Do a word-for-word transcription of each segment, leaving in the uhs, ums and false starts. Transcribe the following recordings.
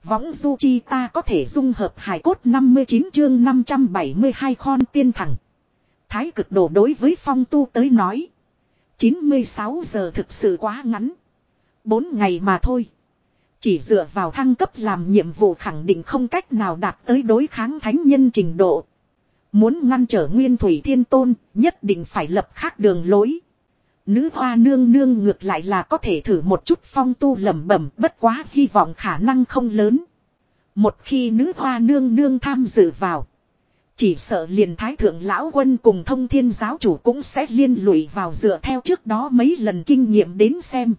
Võng du chi ta có thể dung hợp hài cốt năm mươi chín chương năm trăm bảy mươi hai khon tiên thẳng. Thái cực đồ đối với Phong Tu tới nói. chín mươi sáu giờ thực sự quá ngắn. bốn ngày mà thôi. Chỉ dựa vào thăng cấp làm nhiệm vụ khẳng định không cách nào đạt tới đối kháng thánh nhân trình độ. Muốn ngăn trở Nguyên Thủy Thiên Tôn, nhất định phải lập khác đường lối. Nữ hoa nương nương ngược lại là có thể thử một chút. Phong Tu lẩm bẩm, bất quá hy vọng khả năng không lớn. Một khi nữ hoa nương nương tham dự vào, chỉ sợ liền Thái Thượng Lão Quân cùng Thông Thiên Giáo Chủ cũng sẽ liên lụy vào, dựa theo trước đó mấy lần kinh nghiệm đến xem.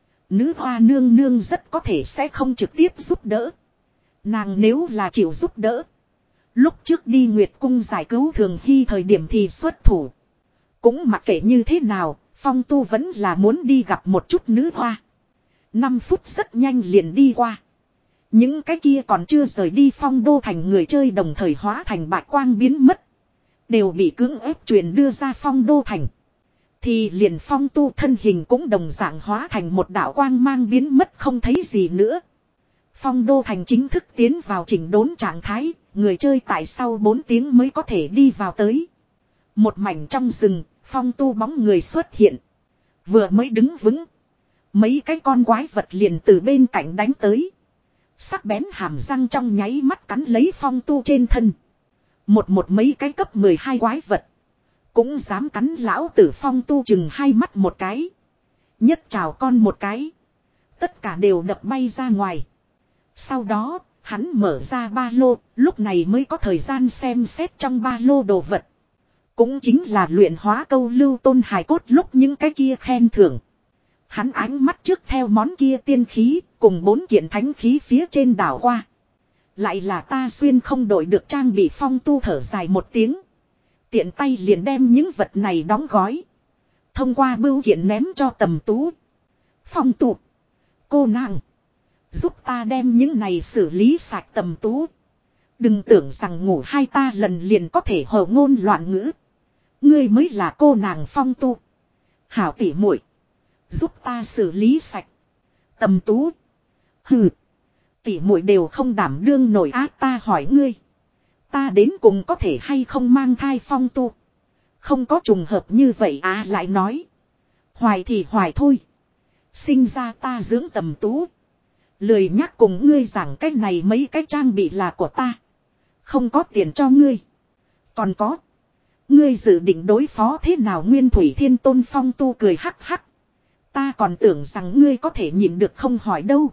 Nữ hoa nương nương rất có thể sẽ không trực tiếp giúp đỡ. Nàng nếu là chịu giúp đỡ, lúc trước đi Nguyệt Cung giải cứu Thường Hy thời điểm thì xuất thủ. Cũng mặc kệ như thế nào, Phong Tu vẫn là muốn đi gặp một chút nữ hoa. Năm phút rất nhanh liền đi qua. Những cái kia còn chưa rời đi Phong Đô thành người chơi đồng thời hóa thành bạch quang biến mất. Đều bị cưỡng ép truyền đưa ra Phong Đô thành. Thì liền Phong Tu thân hình cũng đồng dạng hóa thành một đạo quang mang biến mất không thấy gì nữa. Phong Đô thành chính thức tiến vào chỉnh đốn trạng thái. Người chơi tại sau bốn tiếng mới có thể đi vào tới. Một mảnh trong rừng, Phong Tu bóng người xuất hiện. Vừa mới đứng vững, mấy cái con quái vật liền từ bên cạnh đánh tới. Sắc bén hàm răng trong nháy mắt cắn lấy Phong Tu trên thân. Một một mấy cái cấp mười hai quái vật cũng dám cắn lão tử. Phong Tu chừng hai mắt một cái, nhất trào con một cái, tất cả đều đập bay ra ngoài. Sau đó hắn mở ra ba lô, lúc này mới có thời gian xem xét trong ba lô đồ vật. Cũng chính là luyện hóa câu lưu tôn hài cốt lúc những cái kia khen thưởng. Hắn ánh mắt trước theo món kia tiên khí cùng bốn kiện thánh khí phía trên đảo qua. Lại là ta xuyên không đổi được trang bị. Phong Tu thở dài một tiếng, tiện tay liền đem những vật này đóng gói, thông qua bưu kiện ném cho Tầm Tú. Phong Tu, cô nàng, giúp ta đem những này xử lý sạch. Tầm Tú, đừng tưởng rằng ngủ hai ta lần liền có thể hờ ngôn loạn ngữ. Ngươi mới là cô nàng. Phong Tu, hảo tỉ muội, giúp ta xử lý sạch. Tầm Tú, hừ, tỉ muội đều không đảm đương nổi á. Ta hỏi ngươi, ta đến cùng có thể hay không mang thai? Phong Tu, không có trùng hợp như vậy á. Lại nói, hoài thì hoài thôi, sinh ra ta dưỡng. Tầm Tú, lười nhắc cùng ngươi rằng cái này mấy cái trang bị là của ta, không có tiền cho ngươi. Còn có, ngươi dự định đối phó thế nào Nguyên Thủy Thiên Tôn? Phong Tu cười hắc hắc, ta còn tưởng rằng ngươi có thể nhịn được không hỏi đâu.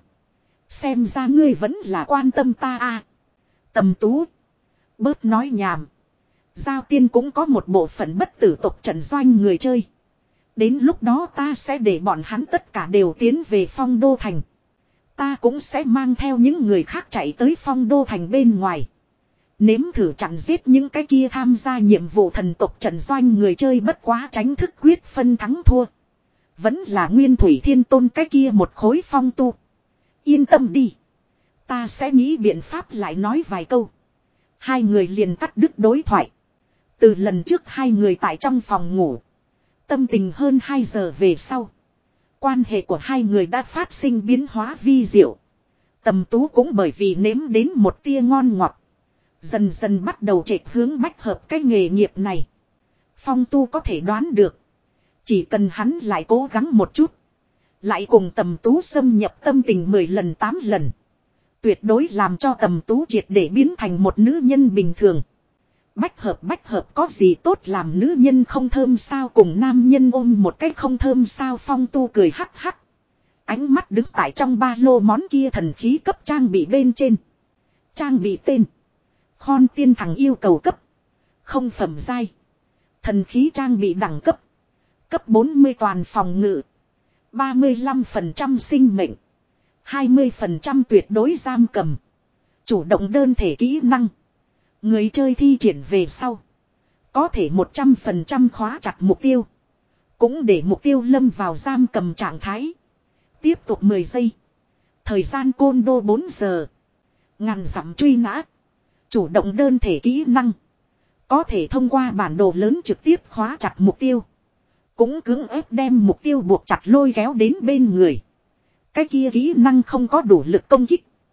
Xem ra ngươi vẫn là quan tâm ta à. Tầm Tú, bớt nói nhảm. Giao Tiên cũng có một bộ phận bất tử tộc trận doanh người chơi. Đến lúc đó ta sẽ để bọn hắn tất cả đều tiến về Phong Đô thành. Ta cũng sẽ mang theo những người khác chạy tới Phong Đô thành bên ngoài, nếm thử chặn giết những cái kia tham gia nhiệm vụ thần tộc trận doanh người chơi. Bất quá tránh thức quyết phân thắng thua, vẫn là Nguyên Thủy Thiên Tôn cái kia một khối. Phong Tu, yên tâm đi, ta sẽ nghĩ biện pháp. Lại nói vài câu, hai người liền cắt đứt đối thoại. Từ lần trước hai người tại trong phòng ngủ, tâm tình hơn hai giờ về sau, quan hệ của hai người đã phát sinh biến hóa vi diệu. Tầm Tú cũng bởi vì nếm đến một tia ngon ngọt, dần dần bắt đầu chệch hướng bách hợp cái nghề nghiệp này. Phong Tu có thể đoán được, chỉ cần hắn lại cố gắng một chút, lại cùng Tầm Tú xâm nhập tâm tình mười lần tám lần, tuyệt đối làm cho Tầm Tú triệt để biến thành một nữ nhân bình thường. Bách hợp bách hợp có gì tốt, làm nữ nhân không thơm sao, cùng nam nhân ôm một cách không thơm sao. Phong Tu cười hắc hắc, ánh mắt đứng tại trong ba lô món kia thần khí cấp trang bị bên trên. Trang bị tên: Khon tiên thẳng, yêu cầu cấp không phẩm giai, thần khí trang bị đẳng cấp cấp bốn mươi, toàn phòng ngự, ba mươi lăm phần trăm sinh mệnh, hai mươi phần trăm tuyệt đối giam cầm, chủ động đơn thể kỹ năng. Người chơi thi triển về sau, có thể một trăm phần trăm khóa chặt mục tiêu, cũng để mục tiêu lâm vào giam cầm trạng thái. Tiếp tục mười giây. Thời gian côn đô bốn giờ. Ngàn dặm truy nã. Chủ động đơn thể kỹ năng, có thể thông qua bản đồ lớn trực tiếp khóa chặt mục tiêu, cũng cưỡng ép đem mục tiêu buộc chặt lôi kéo đến bên người. Cái kia kỹ năng không có đủ lực công kích,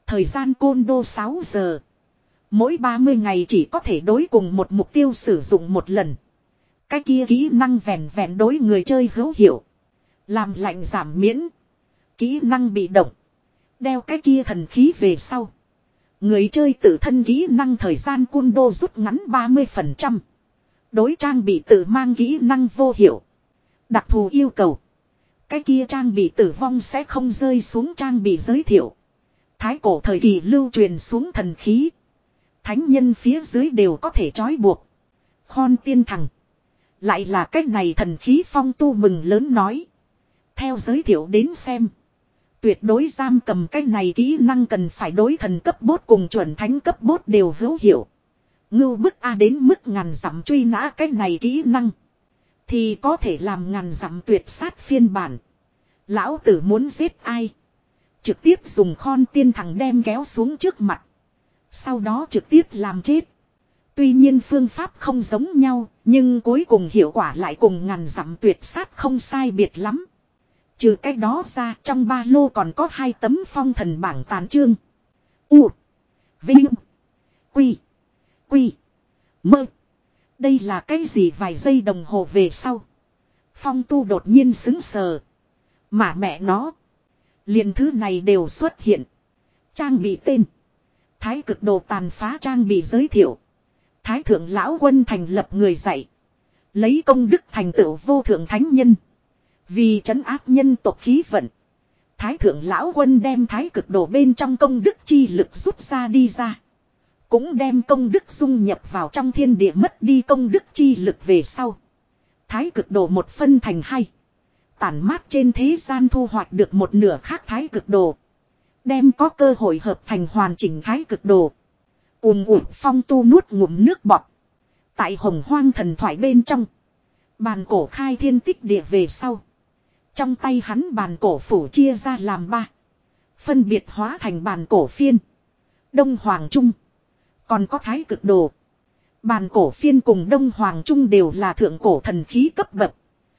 Thời gian côn đô sáu giờ. Mỗi ba mươi ngày chỉ có thể đối cùng một mục tiêu sử dụng một lần. Cái kia kỹ năng vẹn vẹn đối người chơi hữu hiệu. Làm lạnh giảm miễn. Kỹ năng bị động. Đeo cái kia thần khí về sau. Người chơi tự thân kỹ năng thời gian côn đô rút ngắn ba mươi phần trăm. Đối trang bị tự mang kỹ năng vô hiệu. Đặc thù yêu cầu. Cái kia trang bị tử vong sẽ không rơi xuống trang bị giới thiệu. Thái cổ thời kỳ lưu truyền xuống thần khí. Thánh nhân phía dưới đều có thể trói buộc. Khon tiên thằng. Lại là cách này thần khí Phong Tu mừng lớn nói. Theo giới thiệu đến xem. Tuyệt đối giam cầm cách này kỹ năng cần phải đối thần cấp bốt cùng chuẩn thánh cấp bốt đều hữu hiệu. Ngưu bức A đến mức ngàn dặm truy nã cách này kỹ năng. Thì có thể làm ngàn dặm tuyệt sát phiên bản. Lão tử muốn giết ai. Trực tiếp dùng khon tiên thằng đem kéo xuống trước mặt. Sau đó trực tiếp làm chết. Tuy nhiên phương pháp không giống nhau. Nhưng cuối cùng hiệu quả lại cùng ngàn dặm tuyệt sát không sai biệt lắm. Trừ cái đó ra trong ba lô còn có hai tấm phong thần bảng tàn chương. U. Vinh. Quy. Quy. Mơ. Đây là cái gì vài giây đồng hồ về sau. Phong Tu đột nhiên xứng sờ. Mà mẹ nó. Liền thứ này đều xuất hiện. Trang bị tên. Thái cực đồ tàn phá trang bị giới thiệu. Thái thượng lão quân thành lập người dạy. Lấy công đức thành tựu vô thượng thánh nhân. Vì trấn áp nhân tộc khí vận. Thái thượng lão quân đem thái cực đồ bên trong công đức chi lực rút ra đi ra. Cũng đem công đức dung nhập vào trong thiên địa mất đi công đức chi lực về sau. Thái cực đồ một phân thành hai. Tản mát trên thế gian thu hoạch được một nửa khác thái cực đồ. Đem có cơ hội hợp thành hoàn chỉnh thái cực đồ. Ùm ùm Phong Tu nuốt ngụm nước bọt. Tại hồng hoang thần thoại bên trong. Bàn cổ khai thiên tích địa về sau. Trong tay hắn bàn cổ phủ chia ra làm ba. Phân biệt hóa thành bàn cổ phiên. Đông Hoàng Trung. Còn có thái cực đồ. Bàn cổ phiên cùng Đông Hoàng Trung đều là thượng cổ thần khí cấp bậc.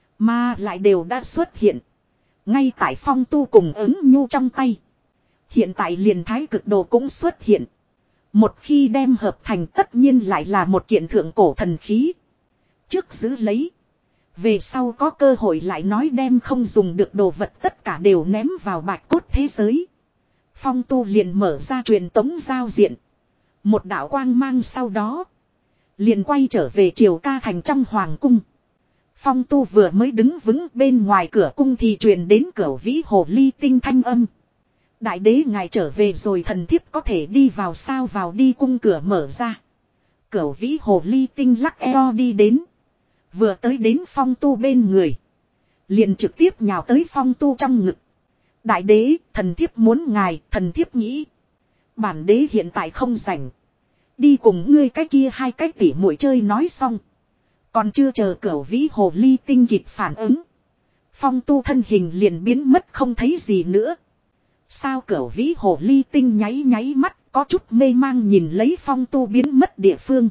Mà lại đều đã xuất hiện. Ngay tại Phong Tu cùng ứng nhu trong tay. Hiện tại liền thái cực đồ cũng xuất hiện. Một khi đem hợp thành tất nhiên lại là một kiện thượng cổ thần khí. Trước giữ lấy. Về sau có cơ hội lại nói đem không dùng được đồ vật tất cả đều ném vào bạch cốt thế giới. Phong Tu liền mở ra truyền tống giao diện. Một đạo quang mang sau đó. Liền quay trở về Triều Ca Thành trong hoàng cung. Phong Tu vừa mới đứng vững bên ngoài cửa cung thì truyền đến Cửu Vĩ Hồ Ly Tinh thanh âm. Đại đế ngài trở về rồi, thần thiếp có thể đi vào sao? Vào đi. Cung cửa mở ra. Cửu Vĩ Hồ Ly Tinh lắc eo đi đến. Vừa tới đến Phong Tu bên người. Liền trực tiếp nhào tới Phong Tu trong ngực. Đại đế, thần thiếp muốn ngài, thần thiếp nghĩ. Bản đế hiện tại không rảnh. Đi cùng ngươi cái kia hai cái tỉ muội chơi nói xong. Còn chưa chờ Cửu Vĩ Hồ Ly Tinh kịp phản ứng. Phong Tu thân hình liền biến mất không thấy gì nữa. Sao? Cửu Vĩ Hồ Ly Tinh nháy nháy mắt, có chút mê mang nhìn lấy Phong Tu biến mất địa phương.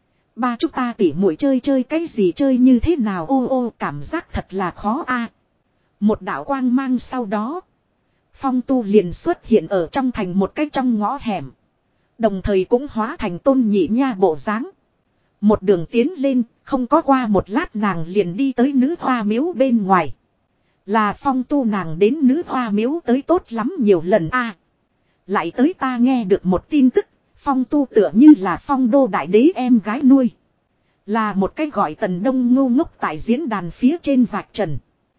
Ba chúng ta tỉ muội chơi chơi cái gì, chơi như thế nào? Ô ô, cảm giác thật là khó a. Một đạo quang mang sau đó. Phong Tu liền xuất hiện ở trong thành một cái trong ngõ hẻm. Đồng thời cũng hóa thành Tôn Nhị Nha bộ dáng. Một đường tiến lên, không có qua một lát nàng liền đi tới nữ hoa miếu bên ngoài. Là Phong Tu nàng đến nữ hoa miếu tới tốt lắm nhiều lần a. Lại tới ta nghe được một tin tức. Phong Tu tựa như là Phong Đô đại đế em gái nuôi. Là một cái gọi Tần Đông ngu ngốc tại diễn đàn phía trên vạch trần.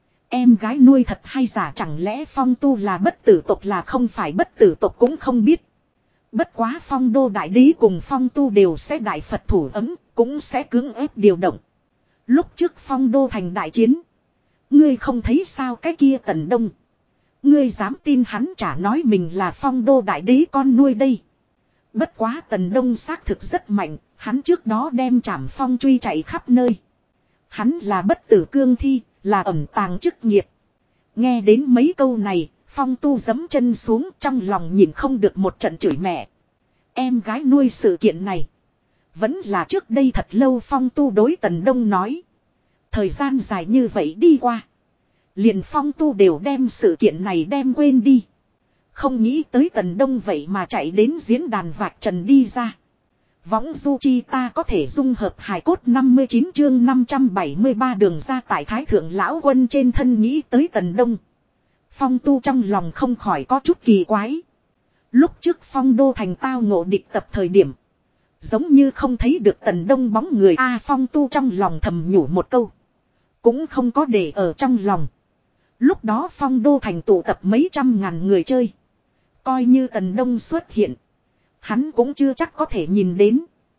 Em gái nuôi thật hay giả? Chẳng lẽ Phong Tu là bất tử tộc? Là không phải bất tử tộc cũng không biết. Bất quá Phong Đô đại đế cùng Phong Tu đều sẽ đại Phật thủ ấm, cũng sẽ cưỡng ép điều động. Lúc trước Phong Đô thành đại chiến. Ngươi không thấy sao cái kia Tần Đông. Ngươi dám tin hắn chả nói mình là Phong Đô đại đế con nuôi đây. Bất quá Tần Đông xác thực rất mạnh, hắn trước đó đem Trảm Phong truy chạy khắp nơi. Hắn là bất tử cương thi, là ẩn tàng chức nghiệp. Nghe đến mấy câu này, Phong Tu giẫm chân xuống, trong lòng nhìn không được một trận chửi mẹ. Em gái nuôi sự kiện này. Vẫn là trước đây thật lâu. Phong Tu đối Tần Đông nói. Thời gian dài như vậy đi qua. Liền Phong Tu đều đem sự kiện này đem quên đi. Không nghĩ tới Tần Đông vậy mà chạy đến diễn đàn vạch trần đi ra. Võng du chi ta có thể dung hợp hài cốt năm mươi chín chương năm trăm bảy mươi ba đường ra tại Thái Thượng Lão Quân trên thân nghĩ tới Tần Đông. Phong Tu trong lòng không khỏi có chút kỳ quái. Lúc trước Phong Đô thành tao ngộ địch tập thời điểm. Giống như không thấy được Tần Đông bóng người A Phong Tu trong lòng thầm nhủ một câu. Cũng không có để ở trong lòng. Lúc đó Phong Đô thành tụ tập mấy trăm ngàn người chơi. Coi như Tần Đông xuất hiện. Hắn cũng chưa chắc có thể nhìn đến.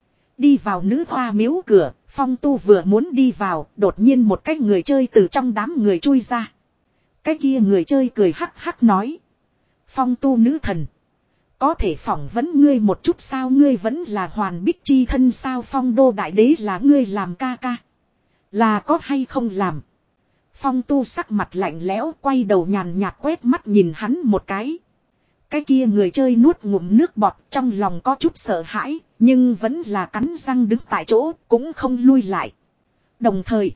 Đi vào nữ hoa miếu cửa, Phong Tu vừa muốn đi vào, đột nhiên một cái người chơi từ trong đám người chui ra. Cái kia người chơi cười hắc hắc nói. Phong Tu nữ thần. Có thể phỏng vấn ngươi một chút sao, ngươi vẫn là Hoàn Bích chi thân sao, Phong Đô đại đế là ngươi làm ca ca. Là có hay không làm. Phong Tu sắc mặt lạnh lẽo, quay đầu nhàn nhạt quét mắt nhìn hắn một cái. Cái kia người chơi nuốt ngụm nước bọt, trong lòng có chút sợ hãi, nhưng vẫn là cắn răng đứng tại chỗ, cũng không lui lại. Đồng thời,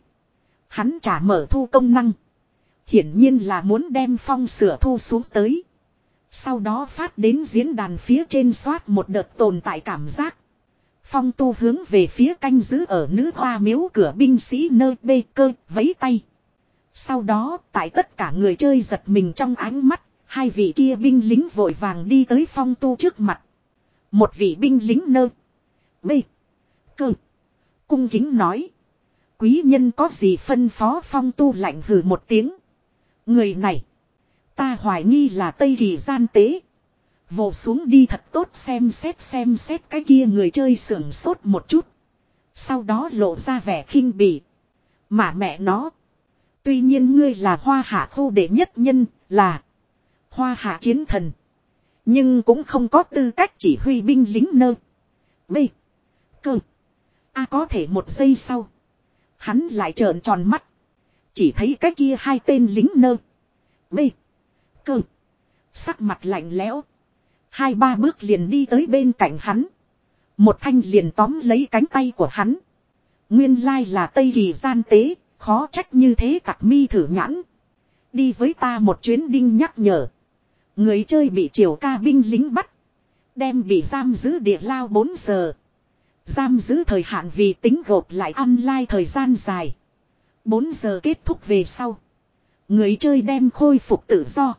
hắn trả mở thu công năng. Hiển nhiên là muốn đem Phong sửa thu xuống tới. Sau đó phát đến diễn đàn phía trên soát một đợt tồn tại cảm giác. Phong Tu hướng về phía canh giữ ở nữ hoa miếu cửa binh sĩ nơi bê cơ, vẫy tay. Sau đó, tại tất cả người chơi giật mình trong ánh mắt, hai vị kia binh lính vội vàng đi tới Phong Tu trước mặt. Một vị binh lính nơ. Bê. Cơ. Cung kính nói. Quý nhân có gì phân phó, Phong Tu lạnh hừ một tiếng. Người này. Ta hoài nghi là Tây Kỳ gian tế. Vồ xuống đi thật tốt xem xét xem xét cái kia người chơi sưởng sốt một chút. Sau đó lộ ra vẻ khinh bỉ. Mà mẹ nó. Tuy nhiên ngươi là Hoa Hạ khu đệ nhất nhân, là Hoa Hạ chiến thần. Nhưng cũng không có tư cách chỉ huy binh lính nơ. B. Cơ. A có thể một giây sau. Hắn lại trợn tròn mắt. Chỉ thấy cái kia hai tên lính nơ. B. Cơ. Sắc mặt lạnh lẽo. Hai ba bước liền đi tới bên cạnh hắn. Một thanh liền tóm lấy cánh tay của hắn. Nguyên lai là Tây Kỳ gian tế. Khó trách như thế cặc mi thử nhãn. Đi với ta một chuyến, đinh nhắc nhở. Người chơi bị triều ca binh lính bắt. Đem bị giam giữ địa lao bốn giờ. Giam giữ thời hạn vì tính gộp lại online thời gian dài. bốn giờ kết thúc về sau. Người chơi đem khôi phục tự do.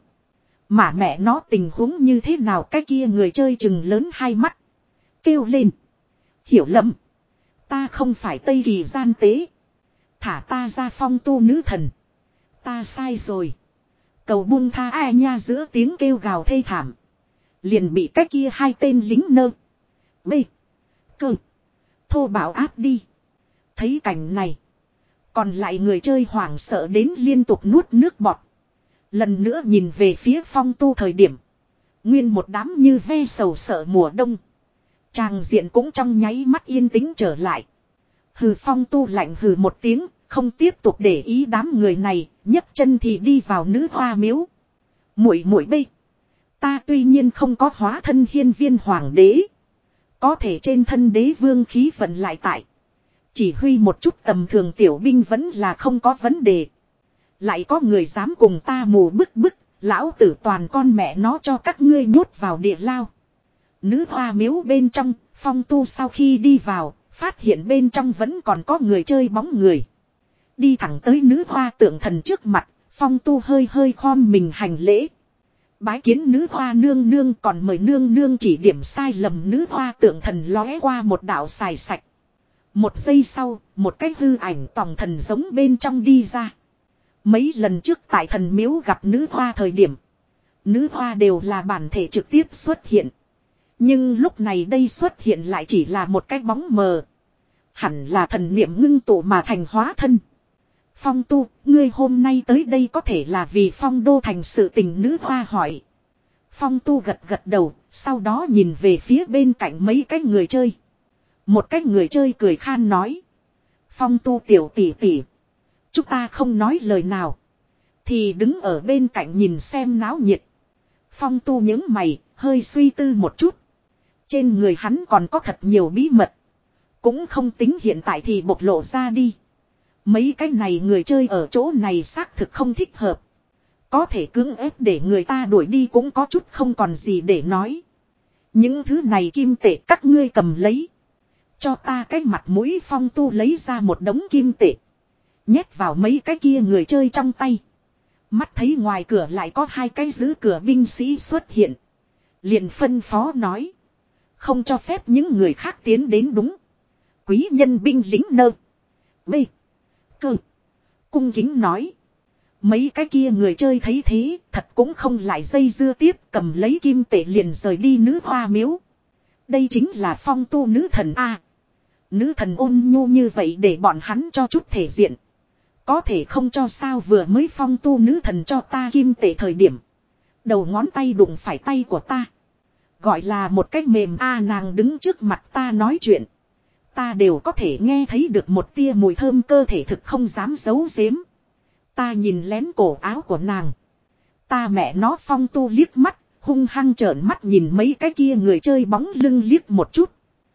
Mà mẹ nó tình huống như thế nào, cái kia người chơi chừng lớn hai mắt. Kêu lên. Hiểu lầm. Ta không phải Tây Kỳ gian tế. Thả ta ra, Phong Tu nữ thần. Ta sai rồi. Cầu buông tha ai nha, giữa tiếng kêu gào thê thảm. Liền bị cái kia hai tên lính nơ. B. Cơ. Thô bạo áp đi. Thấy cảnh này. Còn lại người chơi hoảng sợ đến liên tục nuốt nước bọt. Lần nữa nhìn về phía Phong Tu thời điểm. Nguyên một đám như ve sầu sợ mùa đông. Tràng diện cũng trong nháy mắt yên tĩnh trở lại. Hừ, Phong Tu lạnh hừ một tiếng, không tiếp tục để ý đám người này, nhấc chân thì đi vào nữ hoa miếu. Muội muội bê. Ta tuy nhiên không có hóa thân hiên viên hoàng đế. Có thể trên thân đế vương khí vận lại tại. Chỉ huy một chút tầm thường tiểu binh vẫn là không có vấn đề. Lại có người dám cùng ta mù bức bức, lão tử toàn con mẹ nó cho các ngươi nhốt vào địa lao. Nữ hoa miếu bên trong, Phong Tu sau khi đi vào, phát hiện bên trong vẫn còn có người chơi bóng người. Đi thẳng tới nữ hoa tượng thần trước mặt, Phong Tu hơi hơi khom mình hành lễ. Bái kiến nữ hoa nương nương, còn mời nương nương chỉ điểm sai lầm. Nữ hoa tượng thần lóe qua một đạo xài sạch. Một giây sau, một cái hư ảnh tòng thần giống bên trong đi ra. Mấy lần trước tại thần miếu gặp nữ hoa thời điểm, nữ hoa đều là bản thể trực tiếp xuất hiện. Nhưng lúc này đây xuất hiện lại chỉ là một cái bóng mờ. Hẳn là thần niệm ngưng tụ mà thành hóa thân. Phong Tu, ngươi hôm nay tới đây có thể là vì Phong Đô thành sự tình, nữ hoa hỏi. Phong Tu gật gật đầu, sau đó nhìn về phía bên cạnh mấy cái người chơi. Một cái người chơi cười khan nói. Phong Tu tiểu tỷ tỷ. Chúng ta không nói lời nào. Thì đứng ở bên cạnh nhìn xem náo nhiệt. Phong Tu những mày, hơi suy tư một chút. Trên người hắn còn có thật nhiều bí mật. Cũng không tính hiện tại thì bộc lộ ra đi. Mấy cái này người chơi ở chỗ này xác thực không thích hợp. Có thể cưỡng ép để người ta đuổi đi cũng có chút không còn gì để nói. Những thứ này kim tệ các ngươi cầm lấy. Cho ta cái mặt mũi. Phong Tu lấy ra một đống kim tệ. Nhét vào mấy cái kia người chơi trong tay. Mắt thấy ngoài cửa lại có hai cái giữ cửa binh sĩ xuất hiện. Liền phân phó nói. Không cho phép những người khác tiến đến đúng. Quý nhân binh lính nơ. B. Cơ. Cung kính nói. Mấy cái kia người chơi thấy thế, thật cũng không lại dây dưa tiếp, cầm lấy kim tệ liền rời đi nữ hoa miếu. Đây chính là Phong Tu nữ thần A. Nữ thần ôn nhu như vậy để bọn hắn cho chút thể diện. Có thể không cho sao vừa mới Phong Tu nữ thần cho ta kim tệ thời điểm. Đầu ngón tay đụng phải tay của ta. Gọi là một cách mềm A, nàng đứng trước mặt ta nói chuyện. Ta đều có thể nghe thấy được một tia mùi thơm cơ thể thực không dám giấu giếm. Ta nhìn lén cổ áo của nàng. Ta mẹ nó Phong Tu liếc mắt, hung hăng trợn mắt nhìn mấy cái kia người chơi bóng lưng liếc một chút.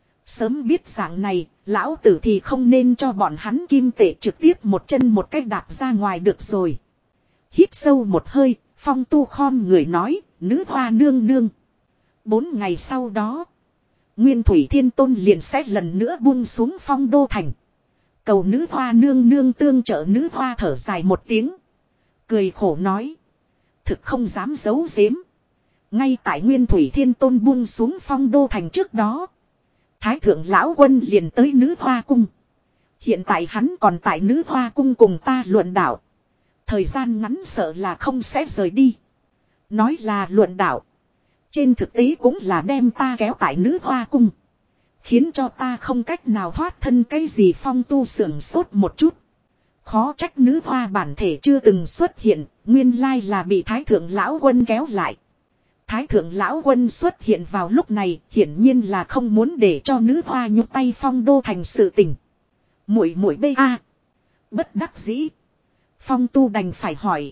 Sớm biết dạng này, lão tử thì không nên cho bọn hắn kim tệ trực tiếp một chân một cái đạp ra ngoài được rồi. Hít sâu một hơi, Phong Tu khom người nói, nữ hoa nương nương. Bốn ngày sau đó, Nguyên Thủy Thiên Tôn liền sẽ lần nữa buông xuống Phong Đô Thành. Cầu nữ hoa nương nương tương trợ. Nữ hoa thở dài một tiếng. Cười khổ nói. Thực không dám giấu giếm. Ngay tại Nguyên Thủy Thiên Tôn buông xuống Phong Đô Thành trước đó. Thái thượng lão quân liền tới nữ hoa cung. Hiện tại hắn còn tại nữ hoa cung cùng ta luận đạo. Thời gian ngắn sợ là không sẽ rời đi. Nói là luận đạo. Trên thực tế cũng là đem ta kéo tại nữ hoa cung. Khiến cho ta không cách nào thoát thân cái gì. Phong Tu sưởng sốt một chút. Khó trách nữ hoa bản thể chưa từng xuất hiện. Nguyên lai là bị Thái thượng lão quân kéo lại. Thái thượng lão quân xuất hiện vào lúc này. Hiển nhiên là không muốn để cho nữ hoa nhúc tay Phong Đô Thành sự tình. Muội muội bê a. Bất đắc dĩ. Phong Tu đành phải hỏi.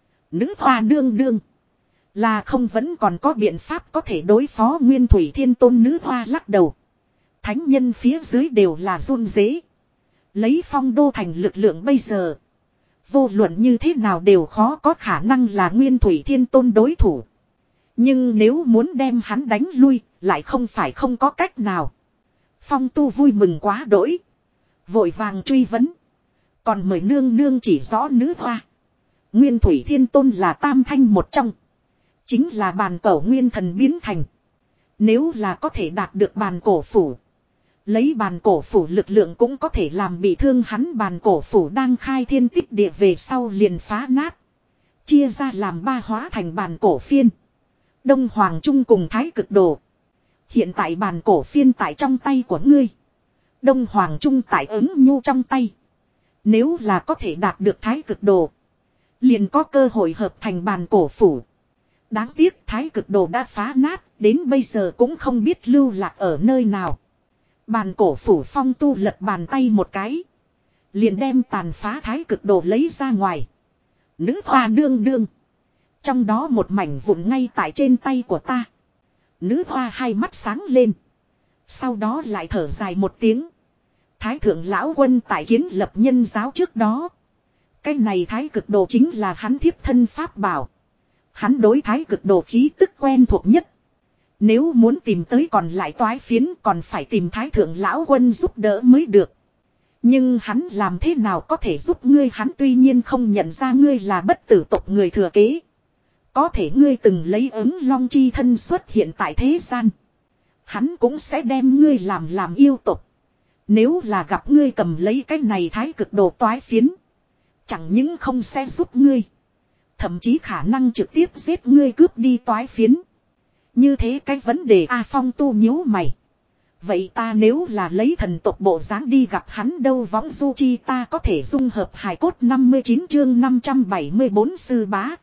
Nữ hoa nương nương. Là không vẫn còn có biện pháp có thể đối phó Nguyên Thủy Thiên Tôn. Nữ hoa lắc đầu. Thánh nhân phía dưới đều là run rế. Lấy Phong Đô Thành lực lượng bây giờ. Vô luận như thế nào đều khó có khả năng là Nguyên Thủy Thiên Tôn đối thủ. Nhưng nếu muốn đem hắn đánh lui, lại không phải không có cách nào. Phong Tu vui mừng quá đỗi. Vội vàng truy vấn. Còn mời nương nương chỉ rõ nữ hoa. Nguyên Thủy Thiên Tôn là tam thanh một trong. Chính là bàn cổ nguyên thần biến thành. Nếu là có thể đạt được bàn cổ phủ. Lấy bàn cổ phủ lực lượng cũng có thể làm bị thương hắn. Bàn cổ phủ đang khai thiên tích địa về sau liền phá nát. Chia ra làm ba hóa thành bàn cổ phiên. Đông Hoàng Trung cùng Thái Cực Đồ. Hiện tại bàn cổ phiên tại trong tay của ngươi. Đông Hoàng Trung tại ứng nhu trong tay. Nếu là có thể đạt được Thái Cực Đồ. Liền có cơ hội hợp thành bàn cổ phủ. Đáng tiếc Thái Cực Đồ đã phá nát. Đến bây giờ cũng không biết lưu lạc ở nơi nào. Bàn cổ phủ. Phong Tu lật bàn tay một cái. Liền đem tàn phá Thái Cực Đồ lấy ra ngoài. Nữ hoa nương nương. Trong đó một mảnh vụn ngay tại trên tay của ta. Nữ hoa hai mắt sáng lên. Sau đó lại thở dài một tiếng. Thái thượng lão quân tại kiến lập nhân giáo trước đó. Cái này Thái Cực Đồ chính là hắn thiếp thân pháp bảo. Hắn đối Thái Cực Đồ khí tức quen thuộc nhất. Nếu muốn tìm tới còn lại toái phiến còn phải tìm Thái thượng lão quân giúp đỡ mới được. Nhưng hắn làm thế nào có thể giúp ngươi? Hắn tuy nhiên không nhận ra ngươi là bất tử tộc người thừa kế. Có thể ngươi từng lấy ứng long chi thân xuất hiện tại thế gian. Hắn cũng sẽ đem ngươi làm làm yêu tộc. Nếu là gặp ngươi cầm lấy cái này Thái Cực Đồ toái phiến. Chẳng những không sẽ giúp ngươi. Thậm chí khả năng trực tiếp giết ngươi cướp đi toái phiến. Như thế cái vấn đề A Phong Tu nhíu mày. Vậy ta nếu là lấy thần tộc bộ dáng đi gặp hắn đâu? Võng du chi ta có thể dung hợp hài cốt. Năm mươi chín chương năm trăm bảy mươi bốn sư bá.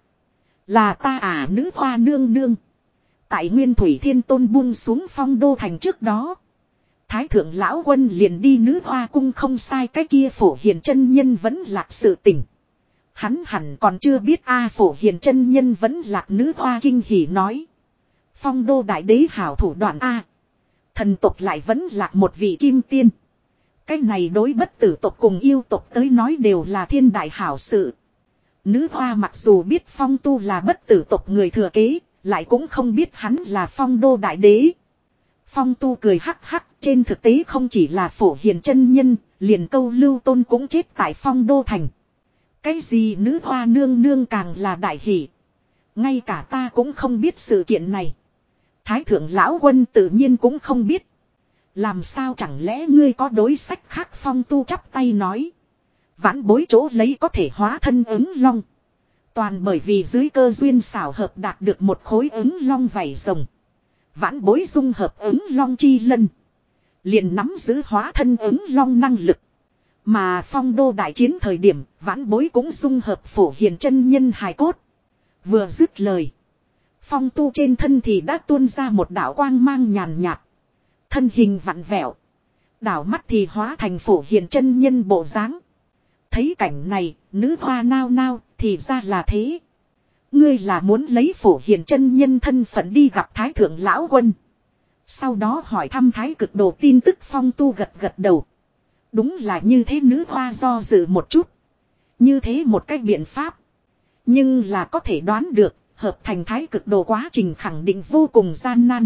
Là ta à? Nữ hoa nương nương. Tại Nguyên Thủy Thiên Tôn buông xuống Phong Đô Thành trước đó. Thái thượng lão quân liền đi nữ hoa cung không sai. Cái kia Phổ Hiền chân nhân vẫn lạc sự tình. Hắn hẳn còn chưa biết a. À, Phổ Hiền chân nhân vẫn lạc. Nữ hoa kinh hỉ nói. Phong Đô đại đế hảo thủ đoạn a. À, thần tộc lại vẫn lạc một vị kim tiên. Cái này đối bất tử tộc cùng yêu tộc tới nói đều là thiên đại hảo sự. Nữ hoa mặc dù biết Phong Tu là bất tử tộc người thừa kế, lại cũng không biết hắn là Phong Đô Đại Đế. Phong Tu cười hắc hắc, trên thực tế không chỉ là Phổ Hiền chân nhân, liền Câu Lưu Tôn cũng chết tại Phong Đô Thành. Cái gì nữ hoa nương nương càng là đại hỷ. Ngay cả ta cũng không biết sự kiện này. Thái thượng lão quân tự nhiên cũng không biết. Làm sao chẳng lẽ ngươi có đối sách khác? Phong Tu chắp tay nói. Vãn bối chỗ lấy có thể hóa thân ứng long. Toàn bởi vì dưới cơ duyên xảo hợp đạt được một khối ứng long vảy rồng. Vãn bối dung hợp ứng long chi lân. Liền nắm giữ hóa thân ứng long năng lực. Mà Phong Đô đại chiến thời điểm, vãn bối cũng dung hợp Phổ Hiền chân nhân hài cốt. Vừa dứt lời, Phong Tu trên thân thì đã tuôn ra một đạo quang mang nhàn nhạt. Thân hình vặn vẹo. Đảo mắt thì hóa thành Phổ Hiền chân nhân bộ dáng. Thấy cảnh này, nữ hoa nao nao, thì ra là thế. Ngươi là muốn lấy Phổ Hiền chân nhân thân phận đi gặp Thái thượng lão quân. Sau đó hỏi thăm Thái cực đồ tin tức. Phong Tu gật gật đầu. Đúng là như thế. Nữ hoa do dự một chút. Như thế một cách biện pháp. Nhưng là có thể đoán được, hợp thành Thái cực đồ quá trình khẳng định vô cùng gian nan.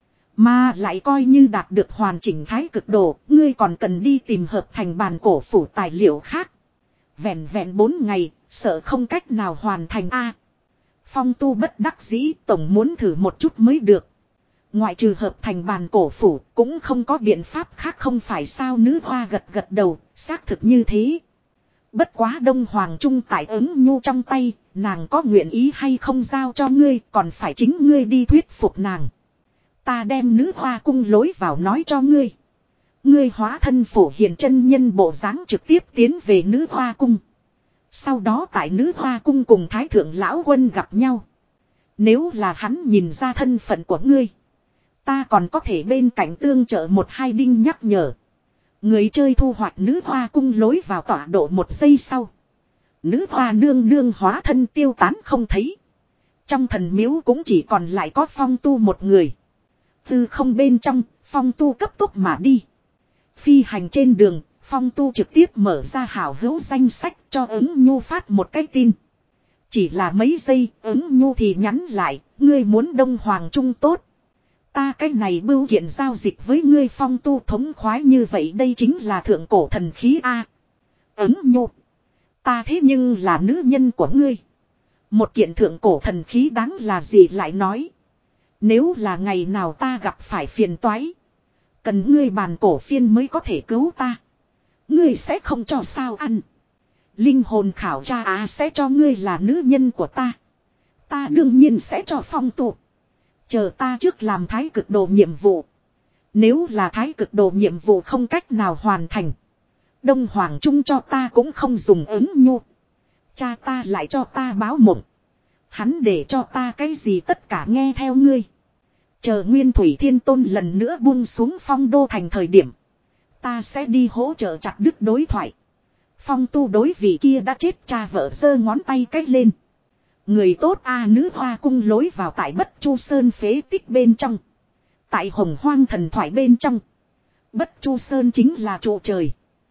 Mà lại coi như đạt được hoàn chỉnh Thái cực đồ, ngươi còn cần đi tìm hợp thành bàn cổ phủ tài liệu khác. Vẹn vẹn bốn ngày, sợ không cách nào hoàn thành a. Phong Tu bất đắc dĩ, tổng muốn thử một chút mới được. Ngoại trừ hợp thành bàn cổ phủ, cũng không có biện pháp khác không phải sao? Nữ hoa gật gật đầu, xác thực như thế. Bất quá Đông Hoàng Trung tại ứng nhu trong tay, nàng có nguyện ý hay không giao cho ngươi, còn phải chính ngươi đi thuyết phục nàng. Ta đem nữ hoa cung lối vào nói cho ngươi. Ngươi hóa thân Phổ Hiền chân nhân bộ dáng trực tiếp tiến về nữ hoa cung. Sau đó tại nữ hoa cung cùng Thái thượng lão quân gặp nhau. Nếu là hắn nhìn ra thân phận của ngươi, ta còn có thể bên cạnh tương trợ một hai đinh nhắc nhở. Người chơi thu hoạch nữ hoa cung lối vào tọa độ một giây sau. Nữ hoa nương nương hóa thân tiêu tán không thấy. Trong thần miếu cũng chỉ còn lại có Phong Tu một người. Từ không bên trong, Phong Tu cấp tốc mà đi. Phi hành trên đường, Phong Tu trực tiếp mở ra hảo hữu danh sách cho ứng nhu phát một cái tin. Chỉ là mấy giây, ứng nhu thì nhắn lại, ngươi muốn Đông Hoàng Trung tốt. Ta cái này bưu kiện giao dịch với ngươi. Phong Tu thống khoái như vậy, đây chính là thượng cổ thần khí a. Ứng nhu, ta thế nhưng là nữ nhân của ngươi. Một kiện thượng cổ thần khí đáng là gì lại nói. Nếu là ngày nào ta gặp phải phiền toái, cần ngươi bàn cổ phiên mới có thể cứu ta, ngươi sẽ không cho sao ăn. Linh hồn khảo tra á sẽ cho ngươi là nữ nhân của ta. Ta đương nhiên sẽ cho Phong Tu. Chờ ta trước làm thái cực đồ nhiệm vụ. Nếu là thái cực đồ nhiệm vụ không cách nào hoàn thành, Đông Hoàng Trung cho ta cũng không dùng ứng nhu. Cha ta lại cho ta báo mộng. Hắn để cho ta cái gì tất cả nghe theo ngươi. Chờ Nguyên Thủy Thiên Tôn lần nữa buông xuống Phong Đô thành thời điểm, ta sẽ đi hỗ trợ chặt đứt đối thoại. Phong Tu đối vị kia đã chết cha vợ giơ ngón tay cách lên. Người tốt a. Nữ hoa cung lối vào tại Bất Chu Sơn phế tích bên trong. Tại Hồng Hoang thần thoại bên trong, Bất Chu Sơn chính là trụ trời.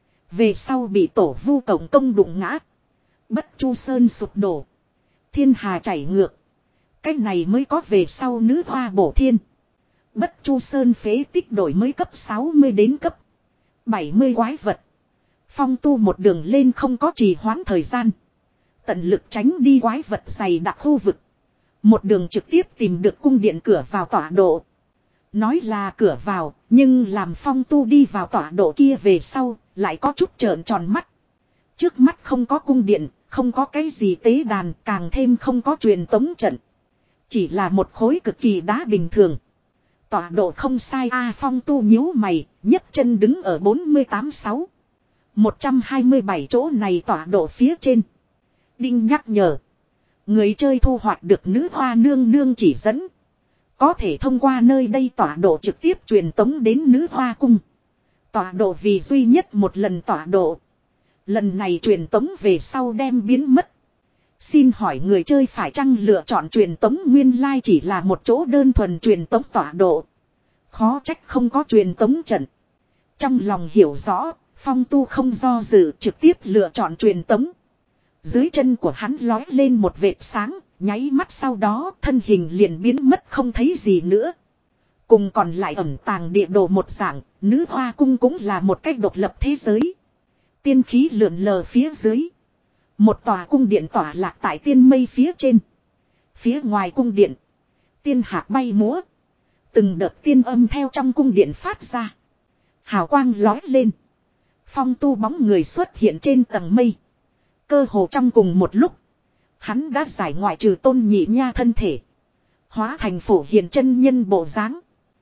Về sau bị tổ Vu Cộng công đụng ngã, Bất Chu Sơn sụp đổ, thiên hà chảy ngược. Cái này mới có về sau nữ hoa bổ thiên. Bất Chu Sơn phế tích đổi mới cấp sáu mươi đến cấp bảy mươi quái vật. Phong Tu một đường lên không có trì hoãn thời gian, tận lực tránh đi quái vật dày đặc khu vực. Một đường trực tiếp tìm được cung điện cửa vào tọa độ. Nói là cửa vào, nhưng làm Phong Tu đi vào tọa độ kia về sau, lại có chút trợn tròn mắt. Trước mắt không có cung điện, không có cái gì tế đàn, càng thêm không có truyền tống trận. Chỉ là một khối cực kỳ đá bình thường. Tọa độ không sai a. À, Phong Tu nhíu mày, nhấc chân đứng ở bốn mươi tám sáu. một trăm hai mươi bảy chỗ này tọa độ phía trên. Đinh nhắc nhở. Người chơi thu hoạch được nữ hoa nương nương chỉ dẫn. Có thể thông qua nơi đây tọa độ trực tiếp truyền tống đến nữ hoa cung. Tọa độ vì duy nhất một lần tọa độ. Lần này truyền tống về sau đem biến mất. Xin hỏi người chơi phải chăng lựa chọn truyền tống nguyên lai chỉ là một chỗ đơn thuần truyền tống tọa độ. Khó trách không có truyền tống trận. Trong lòng hiểu rõ, Phong Tu không do dự trực tiếp lựa chọn truyền tống. Dưới chân của hắn lói lên một vệt sáng, nháy mắt sau đó thân hình liền biến mất không thấy gì nữa. Cùng còn lại ẩn tàng địa đồ một dạng, nữ hoa cung cũng là một cách độc lập thế giới. Tiên khí lượn lờ phía dưới. Một tòa cung điện tỏa lạc tại tiên mây phía trên. Phía ngoài cung điện, tiên hạc bay múa. Từng đợt tiên âm theo trong cung điện phát ra. Hào quang lói lên. Phong tu bóng người xuất hiện trên tầng mây. Cơ hồ trong cùng một lúc, hắn đã giải ngoại trừ Tôn Nhị Nha thân thể, hóa thành Phổ Hiền chân nhân bộ dáng.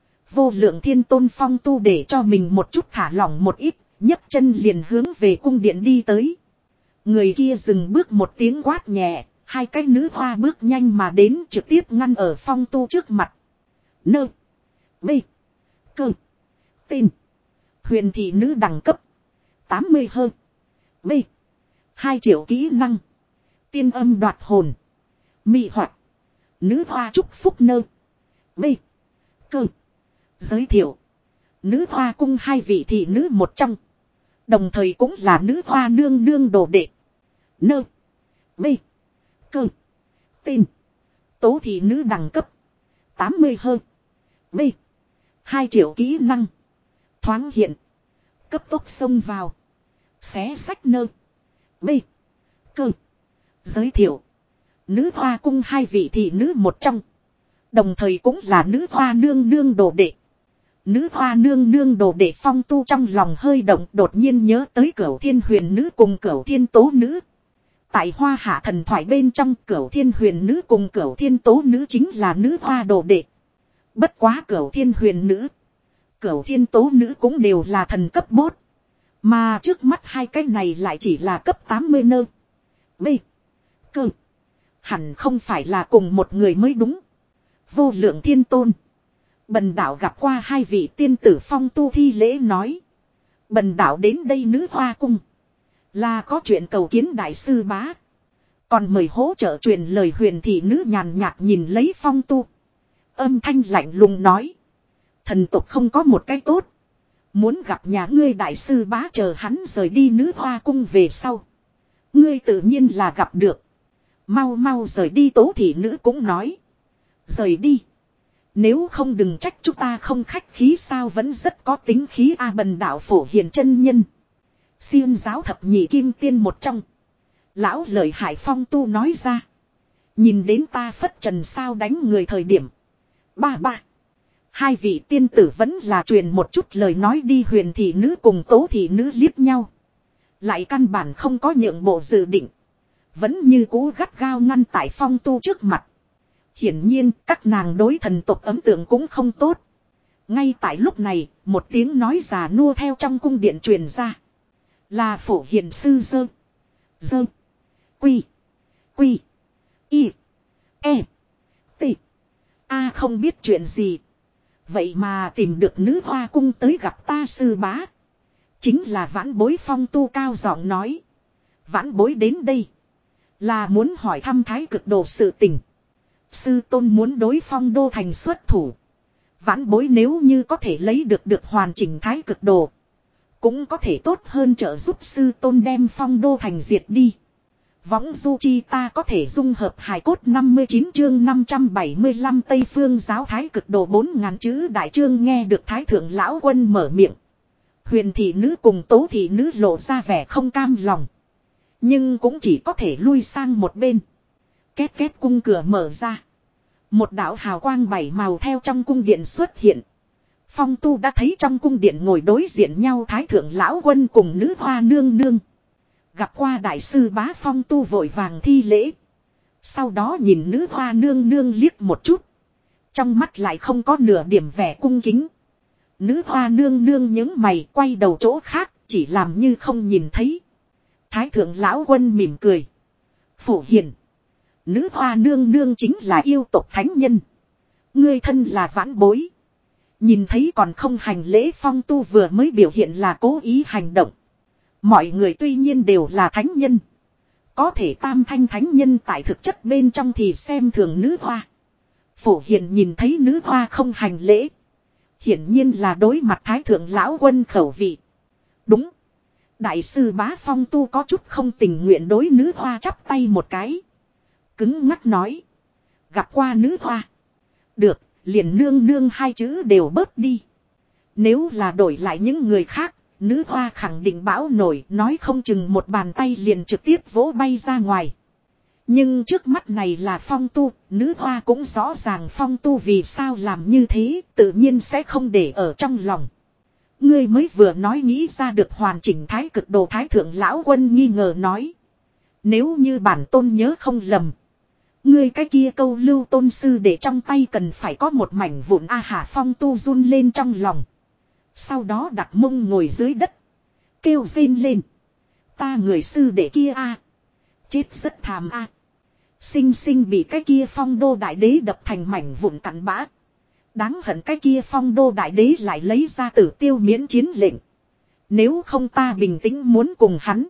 Vô lượng thiên tôn phong tu để cho mình một chút thả lỏng một ít, nhấc chân liền hướng về cung điện đi tới. Người kia dừng bước một tiếng quát nhẹ, hai cái nữ hoa bước nhanh mà đến trực tiếp ngăn ở phong tu trước mặt. Nơ. Bê. Cơ. Tên. Huyền thị nữ đẳng cấp. tám mươi hơn. B. Hai triệu kỹ năng. Tiên âm đoạt hồn. Mị hoạt. Nữ hoa chúc phúc nơ. B. Cơ. Giới thiệu. Nữ hoa cung hai vị thị nữ một trong. Đồng thời cũng là nữ hoa nương nương đồ đệ. Nơ. B. Cơ. Tên. Tố thị nữ đẳng cấp. tám mươi hơn. B. Hai triệu kỹ năng. Thoáng hiện. Cấp tốc xông vào. Xé sách nơ. B. Cơ. Giới thiệu. Nữ hoa cung hai vị thị nữ một trong. Đồng thời cũng là nữ hoa nương nương đồ đệ. Nữ hoa nương nương đồ đệ phong tu trong lòng hơi động, đột nhiên nhớ tới Cửu Thiên Huyền Nữ cùng Cửu Thiên Tố Nữ. Tại Hoa Hạ thần thoại bên trong, Cửu Thiên Huyền Nữ cùng Cửu Thiên Tố Nữ chính là nữ hoa đồ đệ. Bất quá Cửu Thiên Huyền Nữ, Cửu Thiên Tố Nữ cũng đều là thần cấp bốt. Mà trước mắt hai cái này lại chỉ là cấp tám mươi nơ. B. Cơ. Hẳn không phải là cùng một người mới đúng. Vô lượng thiên tôn. Bần đạo gặp qua hai vị tiên tử phong tu thi lễ nói. Bần đạo đến đây nữ hoa cung. Là có chuyện cầu kiến đại sư bá. Còn mời hỗ trợ truyền lời huyền thị nữ nhàn nhạt nhìn lấy phong tu. Âm thanh lạnh lùng nói. Thần tục không có một cái tốt. Muốn gặp nhà ngươi đại sư bá chờ hắn rời đi nữ hoa cung về sau. Ngươi tự nhiên là gặp được. Mau mau rời đi tố thị nữ cũng nói. Rời đi. Nếu không đừng trách chúng ta không khách khí sao vẫn rất có tính khí a bần đạo Phổ Hiền chân nhân. Xiên giáo thập nhị kim tiên một trong. Lão lợi hại phong tu nói ra. Nhìn đến ta phất trần sao đánh người thời điểm. Ba ba. Hai vị tiên tử vẫn là truyền một chút lời nói đi huyền thị nữ cùng tố thị nữ liếc nhau. Lại căn bản không có nhượng bộ dự định. Vẫn như cũ gắt gao ngăn tại phong tu trước mặt. Hiển nhiên các nàng đối thần tộc ấn tượng cũng không tốt. Ngay tại lúc này, một tiếng nói già nua theo trong cung điện truyền ra. Là Phổ Hiền sư dơ. Dơ. Quy. Quy. Y. E. T. A không biết chuyện gì. Vậy mà tìm được nữ hoa cung tới gặp ta sư bá. Chính là vãn bối phong tu cao giọng nói. Vãn bối đến đây. Là muốn hỏi thăm thái cực đồ sự tình. Sư tôn muốn đối phong đô thành xuất thủ. Vãn bối nếu như có thể lấy được được hoàn chỉnh thái cực đồ. Cũng có thể tốt hơn trợ giúp sư tôn đem phong đô thành diệt đi. Võng du chi ta có thể dung hợp hài cốt năm mươi chín chương năm trăm bảy mươi lăm Tây Phương giáo thái cực đồ bốn ngàn chữ đại chương nghe được thái thượng lão quân mở miệng. Huyền thị nữ cùng tố thị nữ lộ ra vẻ không cam lòng. Nhưng cũng chỉ có thể lui sang một bên. Két két cung cửa mở ra. Một đạo hào quang bảy màu theo trong cung điện xuất hiện. Phong tu đã thấy trong cung điện ngồi đối diện nhau thái thượng lão quân cùng nữ hoa nương nương. Gặp qua đại sư bá phong tu vội vàng thi lễ. Sau đó nhìn nữ hoa nương nương liếc một chút. Trong mắt lại không có nửa điểm vẻ cung kính. Nữ hoa nương nương những mày quay đầu chỗ khác chỉ làm như không nhìn thấy. Thái thượng lão quân mỉm cười. Phổ Hiền. Nữ hoa nương nương chính là yêu tộc thánh nhân. Ngươi thân là vãn bối. Nhìn thấy còn không hành lễ phong tu vừa mới biểu hiện là cố ý hành động. Mọi người tuy nhiên đều là thánh nhân. Có thể tam thanh thánh nhân tại thực chất bên trong thì xem thường nữ hoa. Phổ Hiền nhìn thấy nữ hoa không hành lễ. Hiển nhiên là đối mặt thái thượng lão quân khẩu vị. Đúng. Đại sư Bá Phong Tu có chút không tình nguyện đối nữ hoa chắp tay một cái. Cứng ngắc nói. Gặp qua nữ hoa. Được, liền nương nương hai chữ đều bớt đi. Nếu là đổi lại những người khác, nữ hoa khẳng định bão nổi, nói không chừng một bàn tay liền trực tiếp vỗ bay ra ngoài. Nhưng trước mắt này là Phong Tu, nữ hoa cũng rõ ràng Phong Tu vì sao làm như thế, tự nhiên sẽ không để ở trong lòng. Ngươi mới vừa nói nghĩ ra được hoàn chỉnh thái cực đồ, Thái thượng lão quân nghi ngờ nói. Nếu như bản tôn nhớ không lầm. Ngươi cái kia câu lưu tôn sư để trong tay cần phải có một mảnh vụn A Hà. Phong Tu run lên trong lòng. Sau đó đặt mông ngồi dưới đất. Kêu rên lên. Ta người sư đệ kia A. Chết rất thảm A. Sinh sinh bị cái kia Phong Đô đại đế đập thành mảnh vụn cặn bã. Đáng hận cái kia Phong Đô đại đế lại lấy ra tử tiêu miễn chiến lệnh. Nếu không ta bình tĩnh muốn cùng hắn.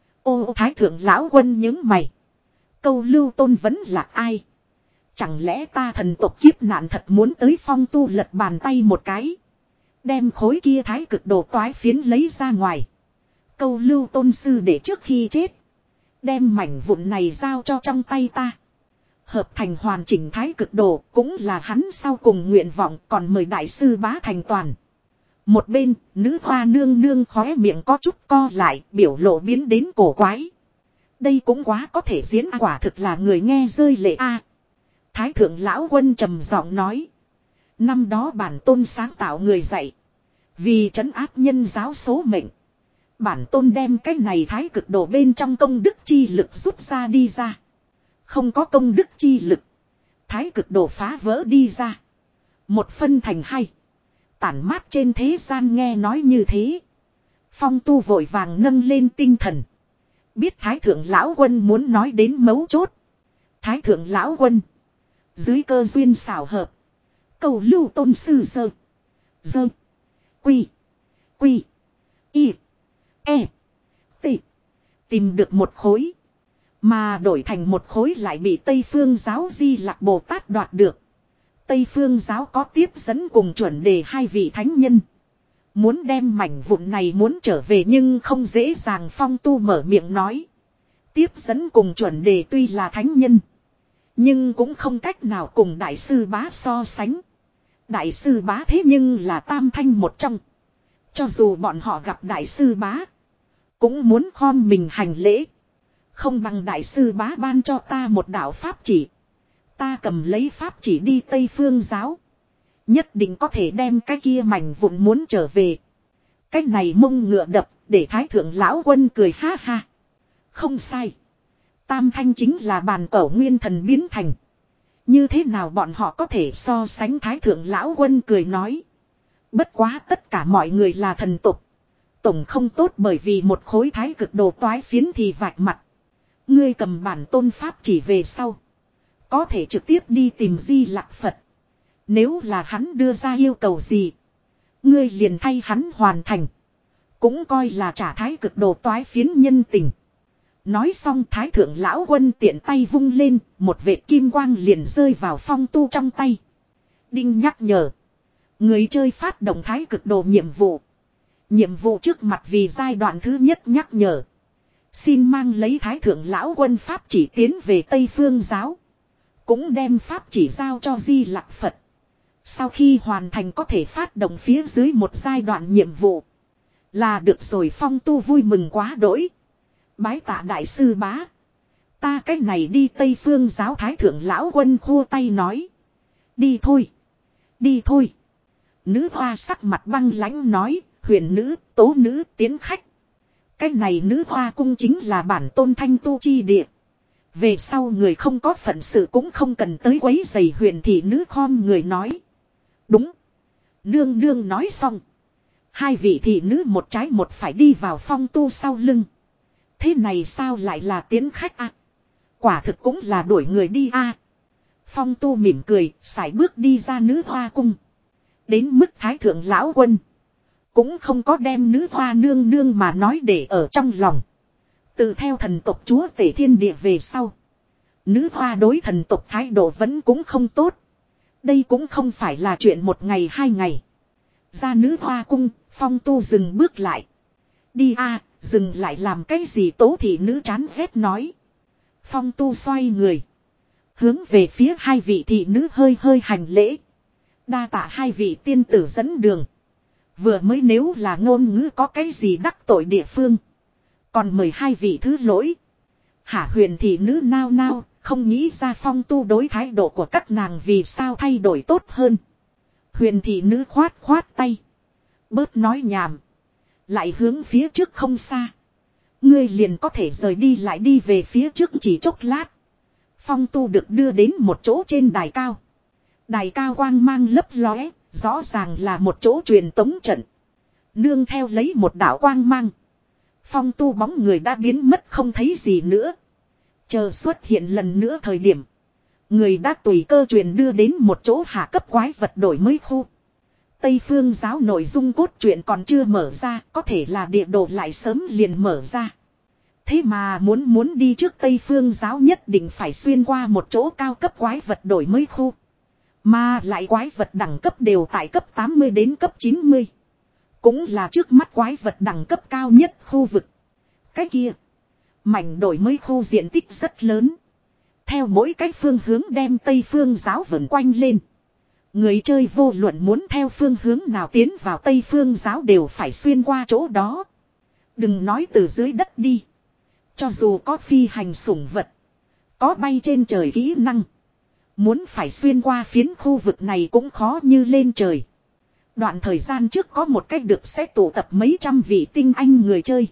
Ô Thái thượng lão quân những mày. Câu lưu tôn vẫn là ai? Chẳng lẽ ta thần tộc kiếp nạn thật muốn tới Phong Tu lật bàn tay một cái. Đem khối kia thái cực đồ toái phiến lấy ra ngoài. Câu lưu tôn sư để trước khi chết. Đem mảnh vụn này giao cho trong tay ta. Hợp thành hoàn chỉnh thái cực đồ cũng là hắn sau cùng nguyện vọng, còn mời đại sư Bá thành toàn. Một bên, nữ hoa nương nương khóe miệng có chút co lại, biểu lộ biến đến cổ quái. Đây cũng quá có thể diễn, quả thực là người nghe rơi lệ a. Thái thượng lão quân trầm giọng nói. Năm đó bản tôn sáng tạo người dạy. Vì trấn áp nhân giáo số mệnh. Bản tôn đem cái này thái cực đồ bên trong công đức chi lực rút ra đi ra. Không có công đức chi lực. Thái cực đồ phá vỡ đi ra. Một phân thành hai. Tản mát trên thế gian nghe nói như thế. Phong Tu vội vàng nâng lên tinh thần. Biết Thái thượng lão quân muốn nói đến mấu chốt. Thái thượng lão quân. Dưới cơ duyên xảo hợp. Cầu lưu tôn sư dơ. Dơ. Quy. Quy. Y. E. T. Tìm được một khối. Mà đổi thành một khối lại bị Tây Phương giáo Di Lặc Bồ Tát đoạt được. Tây Phương giáo có tiếp dẫn cùng chuẩn đề hai vị thánh nhân. Muốn đem mảnh vụn này muốn trở về nhưng không dễ dàng. Phong Tu mở miệng nói. Tiếp dẫn cùng chuẩn đề tuy là thánh nhân. Nhưng cũng không cách nào cùng đại sư Bá so sánh. Đại sư Bá thế nhưng là tam thanh một trong. Cho dù bọn họ gặp đại sư Bá. Cũng muốn khom mình hành lễ. Không bằng đại sư Bá ban cho ta một đạo pháp chỉ. Ta cầm lấy pháp chỉ đi Tây Phương giáo. Nhất định có thể đem cái kia mảnh vụn muốn trở về. Cái này mông ngựa đập để Thái thượng lão quân cười ha ha. Không sai. Tam thanh chính là bàn cẩu nguyên thần biến thành. Như thế nào bọn họ có thể so sánh? Thái thượng lão quân cười nói. Bất quá tất cả mọi người là thần tục. Tổng không tốt bởi vì một khối thái cực đồ toái phiến thì vạch mặt. Ngươi cầm bản tôn pháp chỉ về sau. Có thể trực tiếp đi tìm Di Lặc Phật. Nếu là hắn đưa ra yêu cầu gì. Ngươi liền thay hắn hoàn thành. Cũng coi là trả thái cực đồ toái phiến nhân tình. Nói xong Thái thượng lão quân tiện tay vung lên. Một vệt kim quang liền rơi vào Phong Tu trong tay. Đinh nhắc nhở. Người chơi phát động thái cực đồ nhiệm vụ. Nhiệm vụ trước mặt vì giai đoạn thứ nhất nhắc nhở. Xin mang lấy Thái thượng lão quân pháp chỉ tiến về Tây Phương giáo. Cũng đem pháp chỉ giao cho Di Lặc Phật. Sau khi hoàn thành có thể phát động phía dưới một giai đoạn nhiệm vụ. Là được rồi. Phong Tu vui mừng quá đỗi. Bái tạ đại sư Bá. Ta cách này đi Tây Phương giáo. Thái thượng lão quân khua tay nói. Đi thôi. Đi thôi. Nữ hoa sắc mặt băng lãnh nói. Huyền nữ, tố nữ, tiến khách. Cái này nữ hoa cung chính là bản tôn thanh tu chi địa. Về sau người không có phận sự cũng không cần tới quấy giày. Huyền thị nữ khom người nói. Đúng. Nương nương nói xong. Hai vị thị nữ một trái một phải đi vào Phong Tu sau lưng. Thế này sao lại là tiến khách à? Quả thực cũng là đuổi người đi à? Phong Tu mỉm cười, sải bước đi ra nữ hoa cung. Đến mức Thái thượng lão quân. Cũng không có đem nữ hoa nương nương mà nói để ở trong lòng. Từ theo thần tộc chúa tể thiên địa về sau. Nữ hoa đối thần tộc thái độ vẫn cũng không tốt. Đây cũng không phải là chuyện một ngày hai ngày. Ra nữ hoa cung, Phong Tu dừng bước lại. Đi a, Dừng lại làm cái gì Tố thị nữ chán ghét nói. Phong Tu xoay người. Hướng về phía hai vị thị nữ hơi hơi hành lễ. Đa tạ hai vị tiên tử dẫn đường. Vừa mới nếu là ngôn ngữ có cái gì đắc tội địa phương. Còn mời hai vị thứ lỗi. Hả huyền thị nữ nao nao. Không nghĩ ra Phong Tu đối thái độ của các nàng vì sao thay đổi tốt hơn. Huyền thị nữ khoát khoát tay. Bớt nói nhảm. Lại hướng phía trước không xa. Ngươi liền có thể rời đi lại đi về phía trước chỉ chốc lát. Phong Tu được đưa đến một chỗ trên đài cao. Đài cao quang mang lấp lóe, rõ ràng là một chỗ truyền tống trận. Nương theo lấy một đạo quang mang. Phong Tu bóng người đã biến mất không thấy gì nữa. Chờ xuất hiện lần nữa thời điểm. Người đã tùy cơ truyền đưa đến một chỗ hạ cấp quái vật đổi mới khu. Tây Phương giáo nội dung cốt truyện còn chưa mở ra, có thể là địa đồ lại sớm liền mở ra. Thế mà muốn muốn đi trước Tây Phương giáo nhất định phải xuyên qua một chỗ cao cấp quái vật đổi mới khu. Mà lại quái vật đẳng cấp đều tại cấp tám mươi đến cấp chín mươi. Cũng là trước mắt quái vật đẳng cấp cao nhất khu vực. Cái kia, mảnh đổi mới khu diện tích rất lớn. Theo mỗi cái phương hướng đem Tây Phương giáo vần quanh lên. Người chơi vô luận muốn theo phương hướng nào tiến vào Tây Phương giáo đều phải xuyên qua chỗ đó. Đừng nói từ dưới đất đi. Cho dù có phi hành sủng vật. Có bay trên trời kỹ năng. Muốn phải xuyên qua phiến khu vực này cũng khó như lên trời. Đoạn thời gian trước có một cách được sẽ tụ tập mấy trăm vị tinh anh người chơi.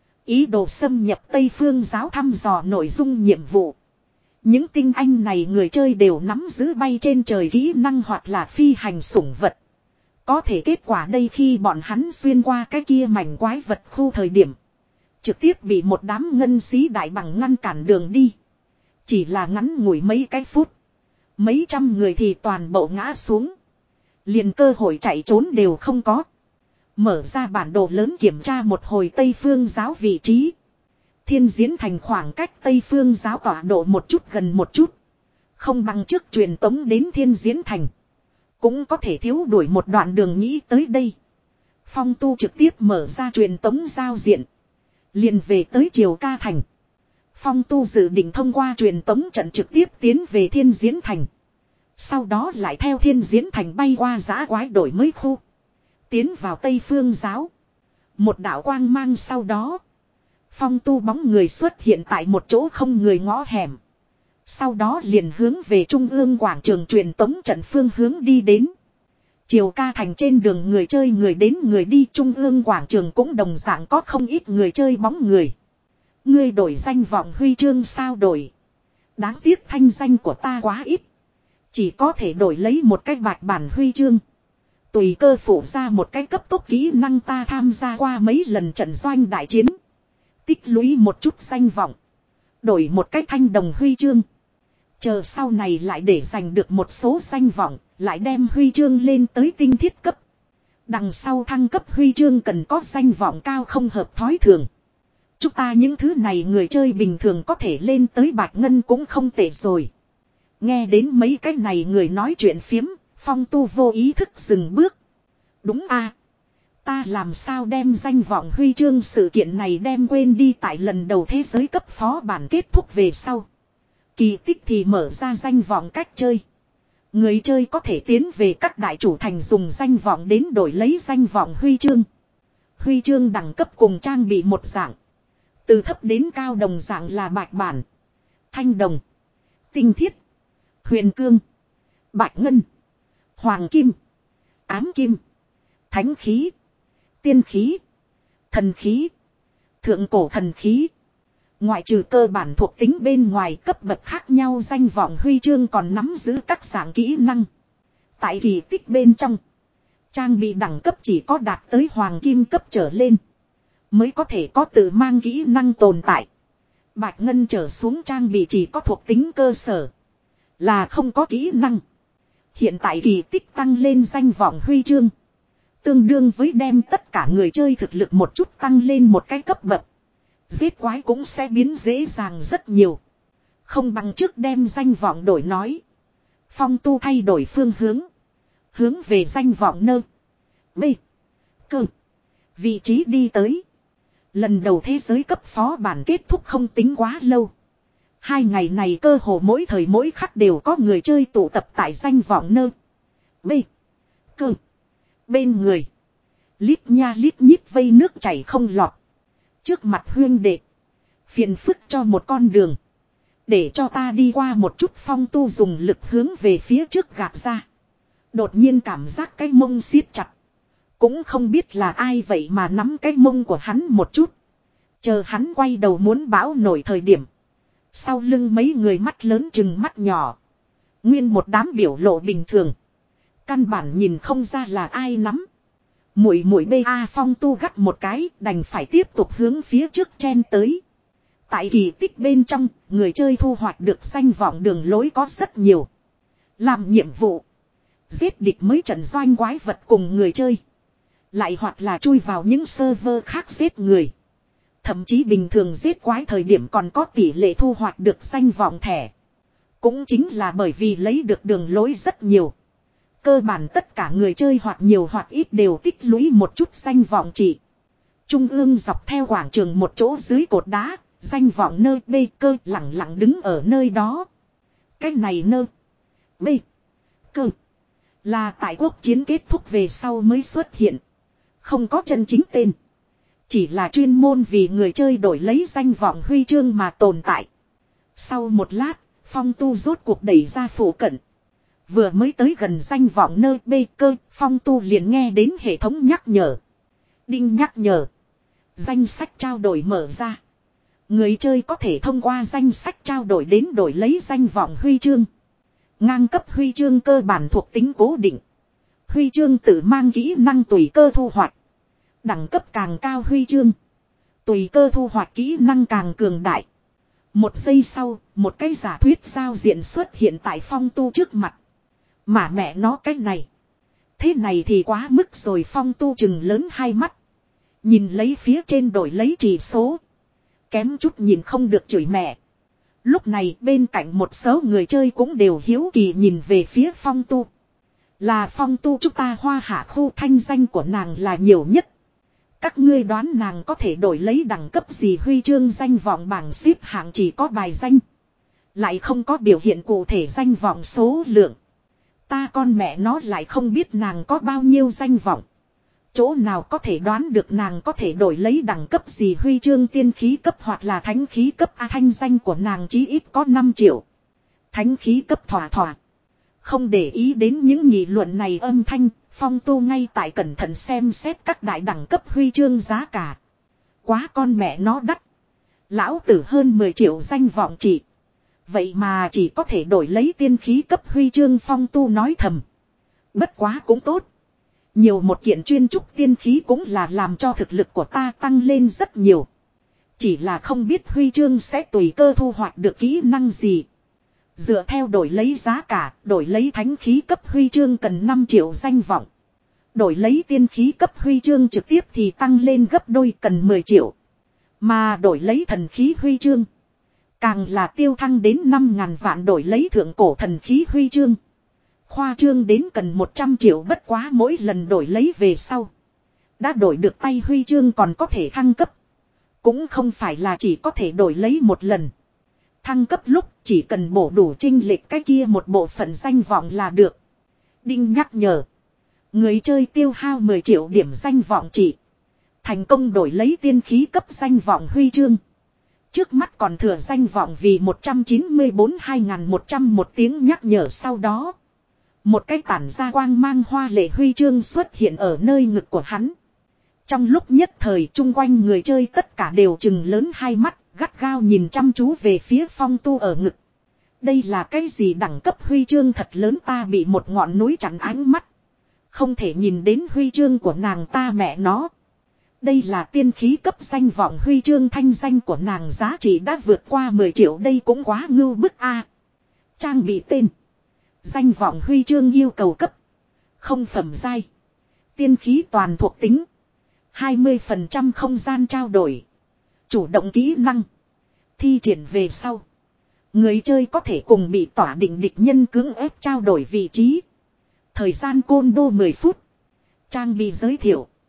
Ý đồ xâm nhập Tây Phương giáo thăm dò nội dung nhiệm vụ. Những tinh anh này người chơi đều nắm giữ bay trên trời kỹ năng hoặc là phi hành sủng vật. Có thể kết quả đây khi bọn hắn xuyên qua cái kia mảnh quái vật khu thời điểm. Trực tiếp bị một đám ngân sĩ đại bằng ngăn cản đường đi. Chỉ là ngắn ngủi mấy cái phút. Mấy trăm người thì toàn bộ ngã xuống. Liền cơ hội chạy trốn đều không có. Mở ra bản đồ lớn kiểm tra một hồi Tây Phương giáo vị trí. Thiên Diễn Thành khoảng cách Tây Phương giáo tọa độ một chút gần một chút. Không bằng trước truyền tống đến Thiên Diễn Thành. Cũng có thể thiếu đuổi một đoạn đường nghĩ tới đây. Phong Tu trực tiếp mở ra truyền tống giao diện. Liền về tới Triều Ca Thành. Phong Tu dự định thông qua truyền tống trận trực tiếp tiến về Thiên Diễn Thành. Sau đó lại theo Thiên Diễn Thành bay qua giã quái đổi mới khu. Tiến vào Tây Phương giáo. Một đạo quang mang sau đó. Phong Tu bóng người xuất hiện tại một chỗ không người ngõ hẻm. Sau đó liền hướng về trung ương quảng trường truyền tống trận phương hướng đi đến. Triều Ca Thành trên đường người chơi người đến người đi, trung ương quảng trường cũng đồng dạng có không ít người chơi bóng người. Ngươi đổi danh vọng huy chương sao đổi? Đáng tiếc thanh danh của ta quá ít. Chỉ có thể đổi lấy một cái bạch bản huy chương. Tùy cơ phụ ra một cái cấp tốc kỹ năng, ta tham gia qua mấy lần trận doanh đại chiến. Tích lũy một chút danh vọng. Đổi một cái thanh đồng huy chương. Chờ sau này lại để giành được một số danh vọng. Lại đem huy chương lên tới tinh thiết cấp. Đằng sau thăng cấp huy chương cần có danh vọng cao không hợp thói thường. Chúng ta những thứ này người chơi bình thường có thể lên tới bạch ngân cũng không tệ rồi. Nghe đến mấy cái này người nói chuyện phiếm. Phong Tu vô ý thức dừng bước. Đúng a, ta làm sao đem danh vọng huy chương sự kiện này đem quên đi, tại lần đầu thế giới cấp phó bản kết thúc về sau. Kỳ tích thì mở ra danh vọng cách chơi. Người chơi có thể tiến về các đại chủ thành dùng danh vọng đến đổi lấy danh vọng huy chương. Huy chương đẳng cấp cùng trang bị một dạng. Từ thấp đến cao đồng dạng là bạch bản, thanh đồng, tinh thiết, huyền cương, bạch ngân, hoàng kim, ám kim, thánh khí, tiên khí, thần khí, thượng cổ thần khí. Ngoại trừ cơ bản thuộc tính bên ngoài, cấp bậc khác nhau danh vọng huy chương còn nắm giữ các dạng kỹ năng. Tại kỳ tích bên trong, trang bị đẳng cấp chỉ có đạt tới hoàng kim cấp trở lên mới có thể có tự mang kỹ năng tồn tại. Bạch ngân trở xuống trang bị chỉ có thuộc tính cơ sở, là không có kỹ năng. Hiện tại kỳ tích tăng lên danh vọng huy chương, tương đương với đem tất cả người chơi thực lực một chút tăng lên một cái cấp bậc. Giết quái cũng sẽ biến dễ dàng rất nhiều. Không bằng trước đem danh vọng đổi nói. Phong Tu thay đổi phương hướng. Hướng về danh vọng nơ. B. Cơ. Vị trí đi tới. Lần đầu thế giới cấp phó bản kết thúc không tính quá lâu. Hai ngày này cơ hồ mỗi thời mỗi khắc đều có người chơi tụ tập tại danh vọng nơ. B. Cơ. Bên người. Lít nha lít nhít vây nước chảy không lọt. Trước mặt huyên đệ. Phiền phức cho một con đường. Để cho ta đi qua một chút. Phong Tu dùng lực hướng về phía trước gạt ra. Đột nhiên cảm giác cái mông siết chặt. Cũng không biết là ai vậy mà nắm cái mông của hắn một chút. Chờ hắn quay đầu muốn bão nổi thời điểm. Sau lưng mấy người mắt lớn chừng mắt nhỏ. Nguyên một đám biểu lộ bình thường. Căn bản nhìn không ra là ai nắm. Mũi mũi bê a Phong Tu gắt một cái đành phải tiếp tục hướng phía trước chen tới. Tại kỳ tích bên trong, người chơi thu hoạch được danh vọng đường lối có rất nhiều. Làm nhiệm vụ. Giết địch mới trận doanh quái vật cùng người chơi. Lại hoặc là chui vào những server khác giết người. Thậm chí bình thường giết quái thời điểm còn có tỷ lệ thu hoạch được danh vọng thẻ. Cũng chính là bởi vì lấy được đường lối rất nhiều. Cơ bản tất cả người chơi hoặc nhiều hoặc ít đều tích lũy một chút danh vọng trị. Trung ương dọc theo quảng trường một chỗ dưới cột đá, danh vọng nơi B cơ lặng lặng đứng ở nơi đó. Cái này nơ B cơ là tại quốc chiến kết thúc về sau mới xuất hiện. Không có chân chính tên. Chỉ là chuyên môn vì người chơi đổi lấy danh vọng huy chương mà tồn tại. Sau một lát, Phong Tu rốt cuộc đẩy ra phủ cận. Vừa mới tới gần danh vọng nơi B cơ, Phong Tu liền nghe đến hệ thống nhắc nhở. Đinh nhắc nhở. Danh sách trao đổi mở ra. Người chơi có thể thông qua danh sách trao đổi đến đổi lấy danh vọng huy chương. Ngang cấp huy chương cơ bản thuộc tính cố định. Huy chương tự mang kỹ năng tùy cơ thu hoạch. Đẳng cấp càng cao huy chương. Tùy cơ thu hoạch kỹ năng càng cường đại. Một giây sau, một cái giả thuyết giao diện xuất hiện tại Phong Tu trước mặt. Mà mẹ nó cái này. Thế này thì quá mức rồi. Phong Tu chừng lớn hai mắt. Nhìn lấy phía trên đổi lấy chỉ số. Kém chút nhìn không được chửi mẹ. Lúc này bên cạnh một số người chơi cũng đều hiếu kỳ nhìn về phía Phong Tu. Là Phong Tu chúng ta Hoa Hạ khu thanh danh của nàng là nhiều nhất. Các ngươi đoán nàng có thể đổi lấy đẳng cấp gì? Huy chương danh vọng bảng xếp hạng chỉ có bài danh. Lại không có biểu hiện cụ thể danh vọng số lượng. Ta con mẹ nó lại không biết nàng có bao nhiêu danh vọng. Chỗ nào có thể đoán được nàng có thể đổi lấy đẳng cấp gì? Huy chương tiên khí cấp hoặc là thánh khí cấp. A thanh danh của nàng chí ít có năm triệu. Thánh khí cấp thỏa thỏa. Không để ý đến những nghị luận này âm thanh, Phong Tu ngay tại cẩn thận xem xét các đại đẳng cấp huy chương giá cả. Quá con mẹ nó đắt. Lão tử hơn mười triệu danh vọng chỉ. Vậy mà chỉ có thể đổi lấy tiên khí cấp huy chương. Phong Tu nói thầm. Bất quá cũng tốt. Nhiều một kiện chuyên trúc tiên khí cũng là làm cho thực lực của ta tăng lên rất nhiều. Chỉ là không biết huy chương sẽ tùy cơ thu hoạch được kỹ năng gì. Dựa theo đổi lấy giá cả, đổi lấy thánh khí cấp huy chương cần năm triệu danh vọng. Đổi lấy tiên khí cấp huy chương trực tiếp thì tăng lên gấp đôi cần mười triệu. Mà đổi lấy thần khí huy chương. Càng là tiêu thăng đến năm ngàn vạn. Đổi lấy thượng cổ thần khí huy chương. Khoa trương đến cần một trăm triệu, bất quá mỗi lần đổi lấy về sau. Đã đổi được tay huy chương còn có thể thăng cấp. Cũng không phải là chỉ có thể đổi lấy một lần. Thăng cấp lúc chỉ cần bổ đủ chênh lệch cái kia một bộ phận danh vọng là được. Đinh nhắc nhở. Người chơi tiêu hao mười triệu điểm danh vọng chỉ. Thành công đổi lấy tiên khí cấp danh vọng huy chương. Trước mắt còn thừa danh vọng vì một trăm chín mươi bốn hai nghìn một trăm một tiếng nhắc nhở sau đó. Một cái tản ra quang mang hoa lệ huy chương xuất hiện ở nơi ngực của hắn. Trong lúc nhất thời chung quanh người chơi tất cả đều chừng lớn hai mắt, gắt gao nhìn chăm chú về phía Phong Tu ở ngực. Đây là cái gì? Đẳng cấp huy chương thật lớn. Ta bị một ngọn núi chặn ánh mắt. Không thể nhìn đến huy chương của nàng, ta mẹ nó. Đây là tiên khí cấp danh vọng huy chương, thanh danh của nàng giá trị đã vượt qua mười triệu, đây cũng quá ngưu bức a. Trang bị tên. Danh vọng huy chương yêu cầu cấp. Không phẩm giai. Tiên khí toàn thuộc tính. hai mươi phần trăm không gian trao đổi. Chủ động kỹ năng. Thi triển về sau. Người chơi có thể cùng bị tỏa định địch nhân cưỡng ép trao đổi vị trí. Thời gian côn đô mười phút. Trang bị giới thiệu.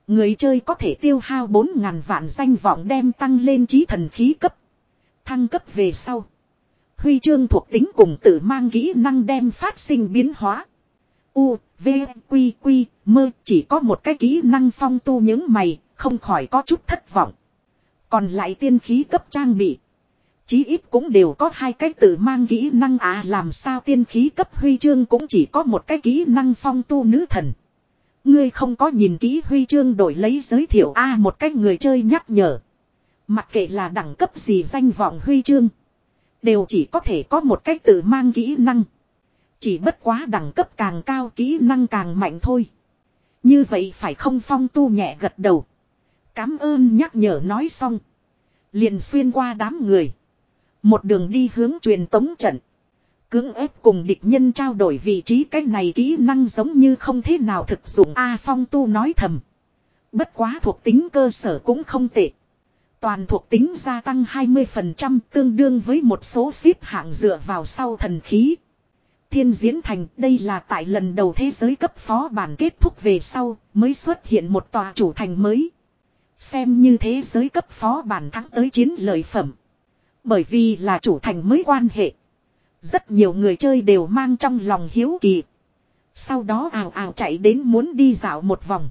Người chơi có thể tiêu hao bốn ngàn vạn danh vọng đem tăng lên chí thần khí cấp. Thăng cấp về sau. Huy chương thuộc tính cùng tự mang kỹ năng đem phát sinh biến hóa. U, V, Quy, Quy, mơ chỉ có một cái kỹ năng Phong Tu những mày, không khỏi có chút thất vọng. Còn lại tiên khí cấp trang bị. Chí ít cũng đều có hai cái tự mang kỹ năng à làm sao tiên khí cấp huy chương cũng chỉ có một cái kỹ năng Phong Tu nữ thần. Ngươi không có nhìn kỹ huy chương đổi lấy giới thiệu a à, một cách người chơi nhắc nhở. Mặc kệ là đẳng cấp gì danh vọng huy chương. Đều chỉ có thể có một cách tự mang kỹ năng. Chỉ bất quá đẳng cấp càng cao kỹ năng càng mạnh thôi. Như vậy phải không Phong Tu nhẹ gật đầu. Cám ơn nhắc nhở nói xong. Liền xuyên qua đám người. Một đường đi hướng truyền tống trận. Cưỡng ép cùng địch nhân trao đổi vị trí cái này kỹ năng giống như không thế nào thực dụng a à, Phong Tu nói thầm. Bất quá thuộc tính cơ sở cũng không tệ. Toàn thuộc tính gia tăng hai mươi phần trăm tương đương với một số xếp hạng dựa vào sau thần khí. Thiên Diễn Thành đây là tại lần đầu thế giới cấp phó bản kết thúc về sau mới xuất hiện một tòa chủ thành mới. Xem như thế giới cấp phó bản thắng tới chiến lợi phẩm. Bởi vì là chủ thành mới quan hệ. Rất nhiều người chơi đều mang trong lòng hiếu kỳ. Sau đó ào ào chạy đến muốn đi dạo một vòng.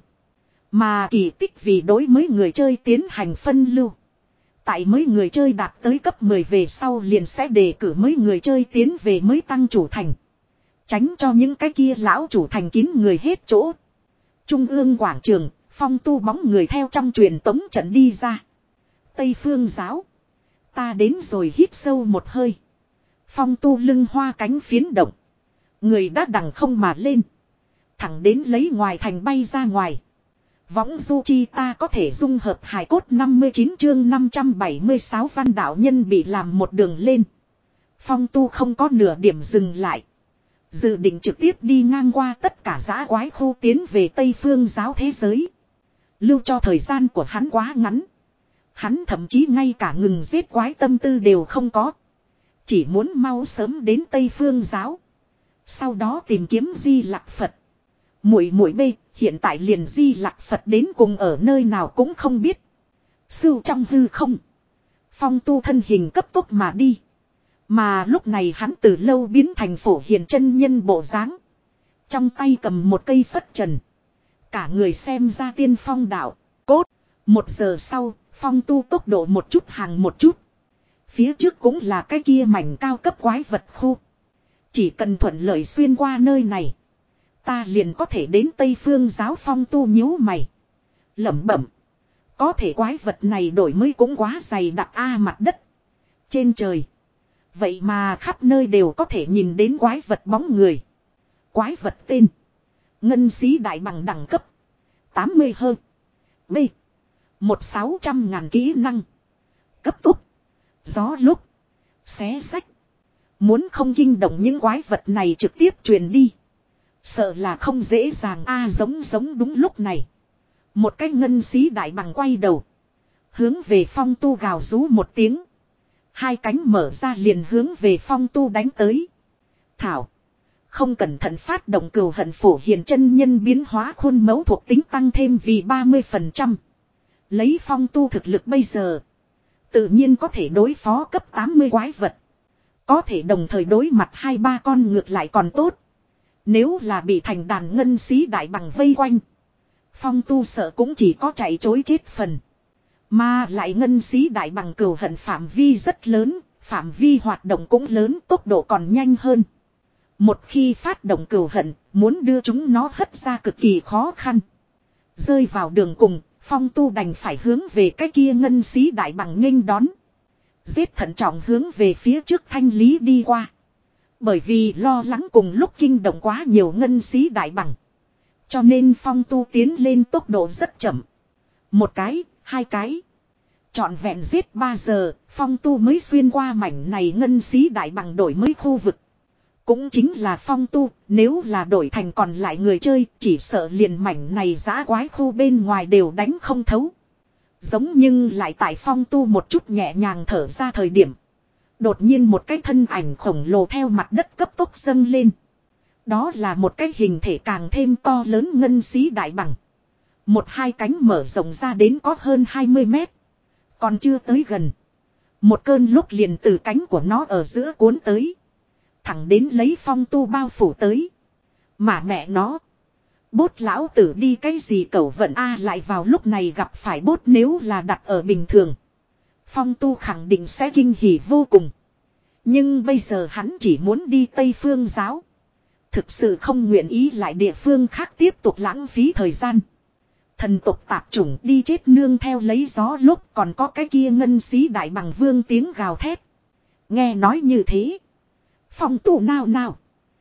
Mà kỳ tích vì đối mới người chơi tiến hành phân lưu. Tại mới người chơi đạt tới cấp mười về sau liền sẽ đề cử mới người chơi tiến về mới tăng chủ thành. Tránh cho những cái kia lão chủ thành kín người hết chỗ. Trung ương quảng trường, Phong Tu bóng người theo trong truyền tống trận đi ra. Tây Phương giáo. Ta đến rồi hít sâu một hơi. Phong Tu lưng hoa cánh phiến động. Người đã đằng không mà lên. Thẳng đến lấy ngoài thành bay ra ngoài. Võng du chi ta có thể dung hợp hài cốt năm mươi chín chương năm trăm bảy mươi sáu văn đạo nhân bị làm một đường lên. Phong Tu không có nửa điểm dừng lại. Dự định trực tiếp đi ngang qua tất cả dã quái khu tiến về Tây Phương giáo thế giới. Lưu cho thời gian của hắn quá ngắn. Hắn thậm chí ngay cả ngừng giết quái tâm tư đều không có. Chỉ muốn mau sớm đến Tây Phương giáo. Sau đó tìm kiếm Di Lặc Phật. Muội muội bê, hiện tại liền Di Lặc Phật đến cùng ở nơi nào cũng không biết. Sưu trong hư không. Phong Tu thân hình cấp tốc mà đi. Mà lúc này hắn từ lâu biến thành Phổ Hiền chân nhân bộ dáng. Trong tay cầm một cây phất trần. Cả người xem ra tiên phong đạo. Cốt. Một giờ sau, Phong Tu tốc độ một chút hàng một chút. Phía trước cũng là cái kia mảnh cao cấp quái vật khu. Chỉ cần thuận lợi xuyên qua nơi này. Ta liền có thể đến Tây Phương giáo. Phong Tu nhíu mày. Lẩm bẩm. Có thể quái vật này đổi mới cũng quá dày đặc a mặt đất. Trên trời. Vậy mà khắp nơi đều có thể nhìn đến quái vật bóng người. Quái vật tên. Ngân sĩ đại bằng đẳng cấp. tám mươi hơn. B. Một sáu trăm ngàn kỹ năng. Cấp tốc. Gió lúc. Xé sách. Muốn không kinh động những quái vật này trực tiếp truyền đi. Sợ là không dễ dàng a à, giống giống đúng lúc này. Một cái ngân sĩ đại bằng quay đầu. Hướng về Phong Tu gào rú một tiếng. Hai cánh mở ra liền hướng về Phong Tu đánh tới. Thảo. Không cẩn thận phát động cừu hận Phổ Hiền chân nhân biến hóa khuôn mẫu thuộc tính tăng thêm vì ba mươi phần trăm. Lấy Phong Tu thực lực bây giờ. Tự nhiên có thể đối phó cấp tám mươi quái vật. Có thể đồng thời đối mặt hai ba con ngược lại còn tốt. Nếu là bị thành đàn ngân sĩ đại bằng vây quanh. Phong Tu sợ cũng chỉ có chạy chối chết phần. Mà lại ngân sĩ đại bằng cừu hận phạm vi rất lớn. Phạm vi hoạt động cũng lớn, tốc độ còn nhanh hơn. Một khi phát động cừu hận, muốn đưa chúng nó hất ra cực kỳ khó khăn. Rơi vào đường cùng, Phong Tu đành phải hướng về cái kia ngân sĩ đại bằng nghênh đón. Giết thận trọng hướng về phía trước thanh lý đi qua. Bởi vì lo lắng cùng lúc kinh động quá nhiều ngân sĩ đại bằng. Cho nên Phong Tu tiến lên tốc độ rất chậm. Một cái, hai cái. Trọn vẹn giết ba giờ, Phong Tu mới xuyên qua mảnh này ngân sĩ đại bằng đổi mới khu vực. Cũng chính là Phong Tu, nếu là đổi thành còn lại người chơi, chỉ sợ liền mảnh này giã quái khu bên ngoài đều đánh không thấu. Giống nhưng lại tại Phong Tu một chút nhẹ nhàng thở ra thời điểm. Đột nhiên một cái thân ảnh khổng lồ theo mặt đất cấp tốc dâng lên. Đó là một cái hình thể càng thêm to lớn ngân sĩ đại bằng. Một hai cánh mở rộng ra đến có hơn hai mươi mét. Còn chưa tới gần. Một cơn lúc liền từ cánh của nó ở giữa cuốn tới. Thẳng đến lấy Phong Tu bao phủ tới. Mà mẹ nó. Bốt lão tử đi cái gì cẩu vận a lại vào lúc này gặp phải bốt nếu là đặt ở bình thường. Phong Tu khẳng định sẽ kinh hỉ vô cùng. Nhưng bây giờ hắn chỉ muốn đi Tây Phương giáo. Thực sự không nguyện ý lại địa phương khác tiếp tục lãng phí thời gian. Thần tộc tạp chủng đi chết nương theo lấy gió lúc còn có cái kia ngân xí đại bằng vương tiếng gào thét. Nghe nói như thế. Phong Tu nào nào.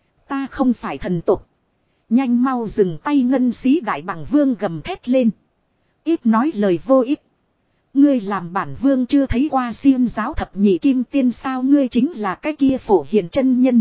Ta không phải thần tộc. Nhanh mau dừng tay ngân xí đại bằng vương gầm thét lên. Ít nói lời vô ích. Ngươi làm bản vương chưa thấy qua xiêm giáo thập nhị kim tiên sao ngươi chính là cái kia phổ hiền chân nhân.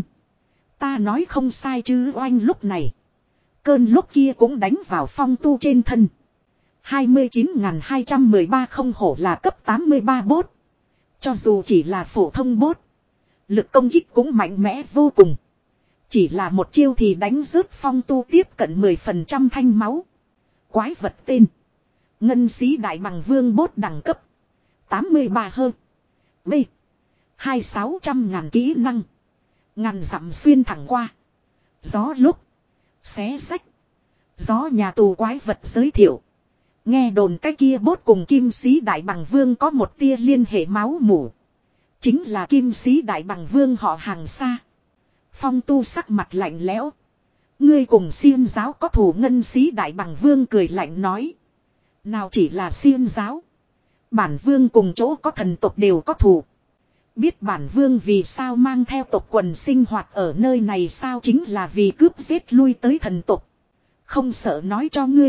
Ta nói không sai chứ oanh lúc này. Cơn lúc kia cũng đánh vào Phong Tu trên thân. hai mươi chín nghìn hai trăm mười ba không hổ là cấp tám mươi ba bốt. Cho dù chỉ là phổ thông bốt. Lực công kích cũng mạnh mẽ vô cùng. Chỉ là một chiêu thì đánh rớt Phong Tu tiếp cận mười phần trăm thanh máu. Quái vật tên. Ngân xí đại bằng vương bốt đẳng cấp. tám mươi ba hơn. B. Hai sáu trăm ngàn kỹ năng. Ngàn dặm xuyên thẳng qua. Gió lúc. Xé sách. Gió nhà tù quái vật giới thiệu. Nghe đồn cái kia bốt cùng kim sĩ đại bằng vương có một tia liên hệ máu mủ. Chính là kim sĩ đại bằng vương họ hàng xa. Phong Tu sắc mặt lạnh lẽo. Ngươi cùng xiêm giáo có thù ngân sĩ đại bằng vương cười lạnh nói. Nào chỉ là xiêm giáo. Bản vương cùng chỗ có thần tộc đều có thù. Biết bản vương vì sao mang theo tộc quần sinh hoạt ở nơi này sao chính là vì cướp giết lui tới thần tộc. Không sợ nói cho ngươi.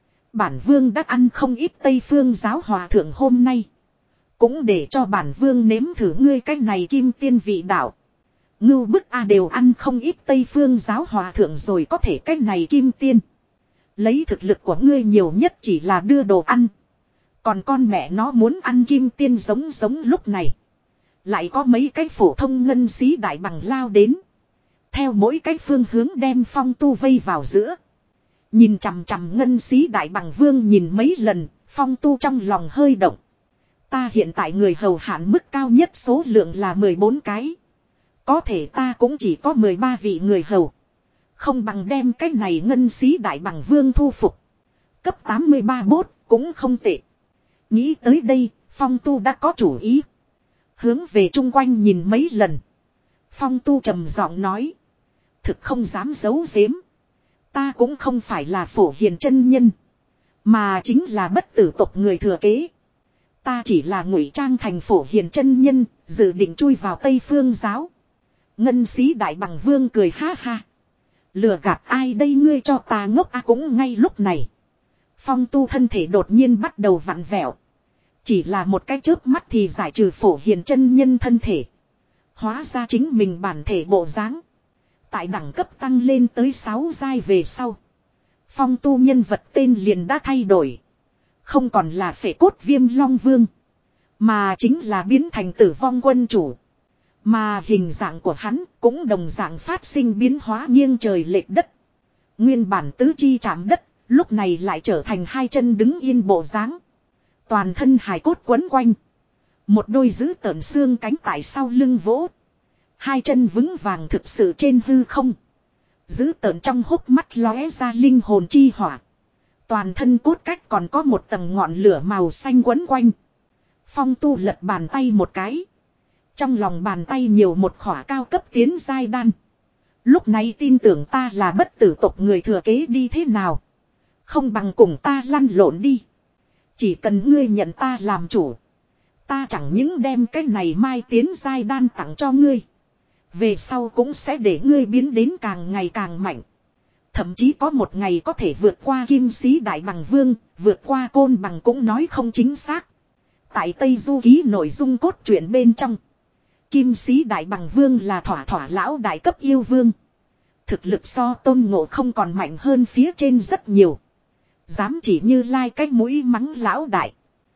Bản vương đã ăn không ít Tây Phương giáo hòa thượng hôm nay. Cũng để cho bản vương nếm thử ngươi cái này kim tiên vị đạo. Ngưu bức a đều ăn không ít Tây Phương giáo hòa thượng rồi có thể cái này kim tiên. Lấy thực lực của ngươi nhiều nhất chỉ là đưa đồ ăn. Còn con mẹ nó muốn ăn kim tiên giống giống lúc này. Lại có mấy cái phổ thông ngân xí đại bằng lao đến. Theo mỗi cái phương hướng đem Phong Tu vây vào giữa. Nhìn chằm chằm ngân xí đại bằng vương nhìn mấy lần, Phong Tu trong lòng hơi động. Ta hiện tại người hầu hạn mức cao nhất số lượng là mười bốn cái. Có thể ta cũng chỉ có mười ba vị người hầu. Không bằng đem cái này ngân xí đại bằng vương thu phục. Cấp tám mươi ba bốt cũng không tệ. Nghĩ tới đây, Phong Tu đã có chủ ý. Hướng về chung quanh nhìn mấy lần. Phong Tu trầm giọng nói. Thực không dám giấu giếm. Ta cũng không phải là phổ hiền chân nhân. Mà chính là bất tử tộc người thừa kế. Ta chỉ là ngụy trang thành phổ hiền chân nhân, dự định chui vào Tây Phương giáo. Ngân xí đại bằng vương cười ha ha. Lừa gạt ai đây ngươi cho ta ngốc a cũng ngay lúc này. Phong Tu thân thể đột nhiên bắt đầu vặn vẹo. Chỉ là một cái chớp mắt thì giải trừ phổ hiền chân nhân thân thể. Hóa ra chính mình bản thể bộ dáng. Tại đẳng cấp tăng lên tới sáu giai về sau. Phong Tu nhân vật tên liền đã thay đổi. Không còn là phệ cốt viêm long vương. Mà chính là biến thành tử vong quân chủ. Mà hình dạng của hắn cũng đồng dạng phát sinh biến hóa nghiêng trời lệch đất. Nguyên bản tứ chi chạm đất, lúc này lại trở thành hai chân đứng yên bộ dáng. Toàn thân hài cốt quấn quanh. Một đôi giữ tợn xương cánh tại sau lưng vỗ. Hai chân vững vàng thực sự trên hư không. Giữ tợn trong hốc mắt lóe ra linh hồn chi hỏa. Toàn thân cốt cách còn có một tầng ngọn lửa màu xanh quấn quanh. Phong Tu lật bàn tay một cái. Trong lòng bàn tay nhiều một khỏa cao cấp tiến giai đan. Lúc này tin tưởng ta là bất tử tộc người thừa kế đi thế nào. Không bằng cùng ta lăn lộn đi. Chỉ cần ngươi nhận ta làm chủ. Ta chẳng những đem cái này mai tiến giai đan tặng cho ngươi. Về sau cũng sẽ để ngươi biến đến càng ngày càng mạnh. Thậm chí có một ngày có thể vượt qua kim sĩ đại bằng vương, vượt qua côn bằng cũng nói không chính xác. Tại Tây Du Ký nội dung cốt truyện bên trong. Kim sĩ đại bằng vương là thỏa thỏa lão đại cấp yêu vương. Thực lực so Tôn Ngộ không còn mạnh hơn phía trên rất nhiều. Dám chỉ như lai cái mũi mắng lão đại.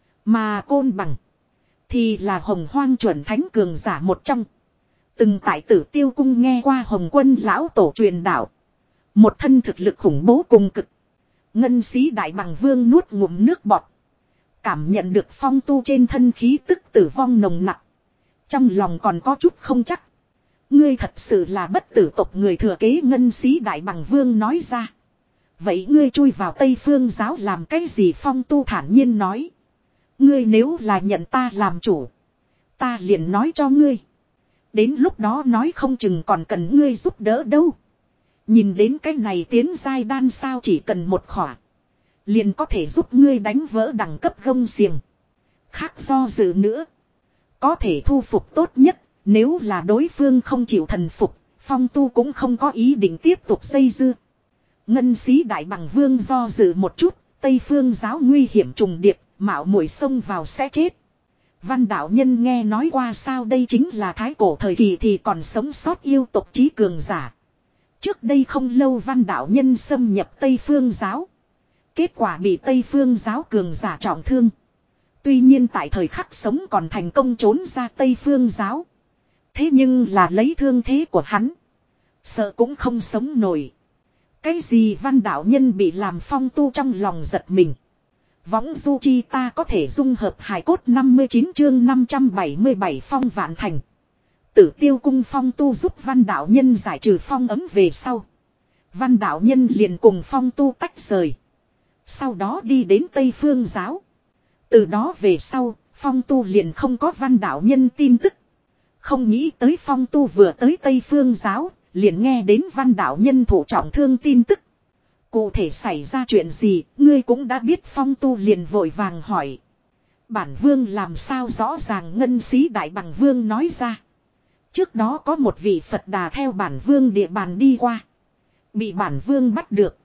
Mà côn bằng. Thì là hồng hoang chuẩn thánh cường giả một trong. Từng tại Tử Tiêu cung nghe qua Hồng Quân lão tổ truyền đạo. Một thân thực lực khủng bố cùng cực. Ngân sĩ đại bằng vương nuốt ngụm nước bọt. Cảm nhận được Phong Tu trên thân khí tức tử vong nồng nặc. Trong lòng còn có chút không chắc. Ngươi thật sự là bất tử tộc người thừa kế, ngân sĩ đại bằng vương nói ra. Vậy ngươi chui vào Tây Phương giáo làm cái gì? Phong Tu thản nhiên nói. Ngươi nếu là nhận ta làm chủ, ta liền nói cho ngươi. Đến lúc đó nói không chừng còn cần ngươi giúp đỡ đâu. Nhìn đến cái này tiến giai đan sao, chỉ cần một khỏa liền có thể giúp ngươi đánh vỡ đẳng cấp gông xiềng. Khác do dự nữa. Có thể thu phục tốt nhất. Nếu là đối phương không chịu thần phục, Phong Tu cũng không có ý định tiếp tục dây dưa. Ngân sĩ đại bằng vương do dự một chút. Tây Phương giáo nguy hiểm trùng điệp, mạo muội xông vào sẽ chết. Văn đạo nhân nghe nói qua sao? Đây chính là thái cổ thời kỳ thì còn sống sót yêu tộc chí cường giả. Trước đây không lâu văn đạo nhân xâm nhập Tây Phương giáo. Kết quả bị Tây Phương giáo cường giả trọng thương. Tuy nhiên tại thời khắc sống còn thành công trốn ra Tây Phương giáo. Thế nhưng là lấy thương thế của hắn, sợ cũng không sống nổi. Cái gì? Văn đạo nhân bị làm. Phong Tu trong lòng giật mình. Võng du chi ta có thể dung hợp hài cốt. Năm mươi chín chương năm trăm bảy mươi bảy phong vạn thành. Tử Tiêu cung. Phong Tu giúp văn đạo nhân giải trừ phong ấm về sau, văn đạo nhân liền cùng Phong Tu tách rời. Sau đó đi đến Tây Phương giáo. Từ đó về sau, Phong Tu liền không có văn đạo nhân tin tức. Không nghĩ tới Phong Tu vừa tới Tây Phương giáo, liền nghe đến văn đạo nhân thụ trọng thương tin tức. Cụ thể xảy ra chuyện gì, ngươi cũng đã biết. Phong Tu liền vội vàng hỏi. Bản vương làm sao rõ ràng? Ngân sĩ đại bằng vương nói ra. Trước đó có một vị Phật Đà theo bản vương địa bàn đi qua, bị bản vương bắt được.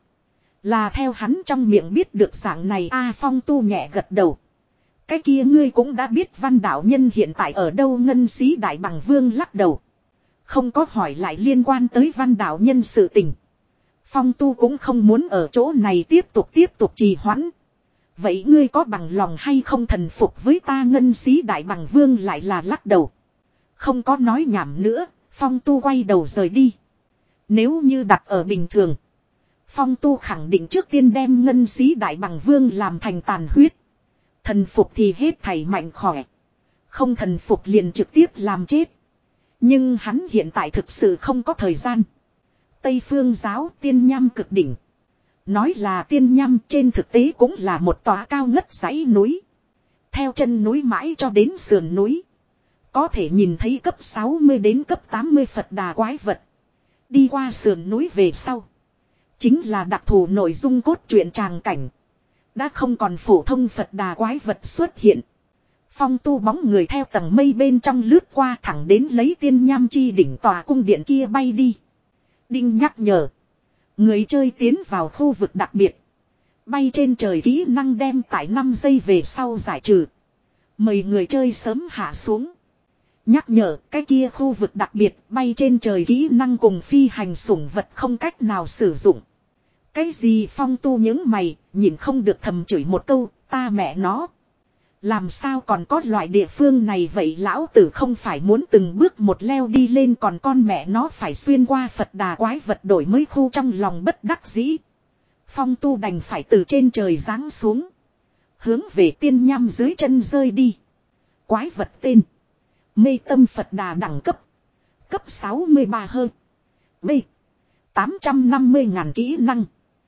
Là theo hắn trong miệng biết được dạng này. A Phong Tu nhẹ gật đầu. Cái kia ngươi cũng đã biết văn đạo nhân hiện tại ở đâu? Ngân sĩ đại bằng vương lắc đầu. Không có hỏi lại liên quan tới văn đạo nhân sự tình. Phong Tu cũng không muốn ở chỗ này tiếp tục tiếp tục trì hoãn. Vậy ngươi có bằng lòng hay không thần phục với ta? Ngân sĩ đại bằng vương lại là lắc đầu. Không có nói nhảm nữa, Phong Tu quay đầu rời đi. Nếu như đặt ở bình thường, Phong Tu khẳng định trước tiên đem ngân sĩ đại bằng vương làm thành tàn huyết. Thần phục thì hết thảy mạnh khỏe, không thần phục liền trực tiếp làm chết. Nhưng hắn hiện tại thực sự không có thời gian. Tây Phương giáo tiên nham cực đỉnh. Nói là tiên nham, trên thực tế cũng là một tòa cao ngất dãy núi. Theo chân núi mãi cho đến sườn núi, có thể nhìn thấy cấp sáu mươi đến cấp tám mươi Phật Đà quái vật. Đi qua sườn núi về sau, chính là đặc thù nội dung cốt truyện tràng cảnh. Đã không còn phổ thông Phật Đà quái vật xuất hiện. Phong Tu bóng người theo tầng mây bên trong lướt qua, thẳng đến lấy tiên nham chi đỉnh tòa cung điện kia bay đi. Đinh nhắc nhở. Người chơi tiến vào khu vực đặc biệt. Bay trên trời kỹ năng đem tại năm giây về sau giải trừ. Mời người chơi sớm hạ xuống. Nhắc nhở, cái kia khu vực đặc biệt bay trên trời kỹ năng cùng phi hành sủng vật không cách nào sử dụng. Cái gì? Phong Tu những mày, nhìn không được thầm chửi một câu, ta mẹ nó. Làm sao còn có loại địa phương này vậy? Lão tử không phải muốn từng bước một leo đi lên, còn con mẹ nó phải xuyên qua Phật Đà quái vật đổi mới khu. Trong lòng bất đắc dĩ, Phong Tu đành phải từ trên trời giáng xuống, hướng về tiên nham dưới chân rơi đi. Quái vật tên Mê Tâm Phật Đà, đẳng cấp cấp sáu mươi ba hơn. B tám trăm năm mươi ngàn kỹ năng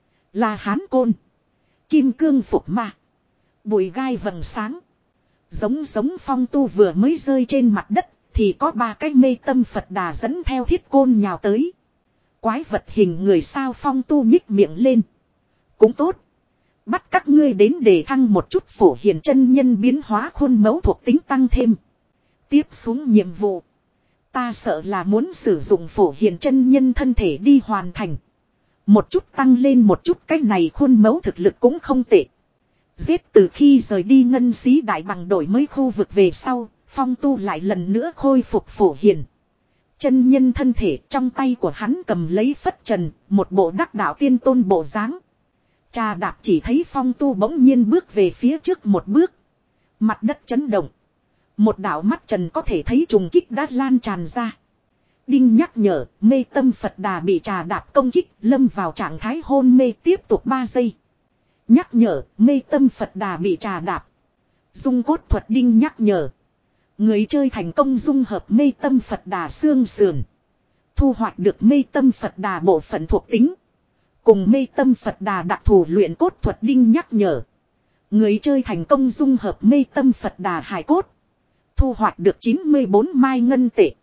là Hán Côn, Kim Cương Phục Ma, Bụi Gai Vầng Sáng. Giống giống Phong Tu vừa mới rơi trên mặt đất thì có ba cái Mê Tâm Phật Đà dẫn theo thiết côn nhào tới. Quái vật hình người sao? Phong Tu nhích miệng lên. Cũng tốt, bắt các ngươi đến để thăng một chút Phổ Hiền chân nhân biến hóa khuôn mẫu thuộc tính tăng thêm. Tiếp xuống nhiệm vụ, ta sợ là muốn sử dụng Phổ Hiền chân nhân thân thể đi hoàn thành. Một chút tăng lên một chút, cái này khuôn mẫu thực lực cũng không tệ. Giết. Từ khi rời đi ngân sĩ đại bằng đổi mới khu vực về sau, Phong Tu lại lần nữa khôi phục Phổ Hiền chân nhân thân thể. Trong tay của hắn cầm lấy phất trần, một bộ đắc đạo tiên tôn bộ dáng. Trà đạp, chỉ thấy Phong Tu bỗng nhiên bước về phía trước một bước. Mặt đất chấn động. Một đạo mắt trần có thể thấy trùng kích đã lan tràn ra. Đinh nhắc nhở, Mê Tâm Phật Đà bị trà đạp công kích, lâm vào trạng thái hôn mê tiếp tục ba giây. Nhắc nhở, mê tâm Phật Đà bị trà đạp. Dung cốt thuật đinh nhắc nhở. Người chơi thành công dung hợp mê tâm Phật Đà xương sườn. Thu hoạch được mê tâm Phật Đà bộ phận thuộc tính. Cùng mê tâm Phật Đà đặc thù luyện cốt thuật đinh nhắc nhở. Người chơi thành công dung hợp mê tâm Phật Đà hài cốt. Thu hoạch được chín mươi bốn mai ngân tệ.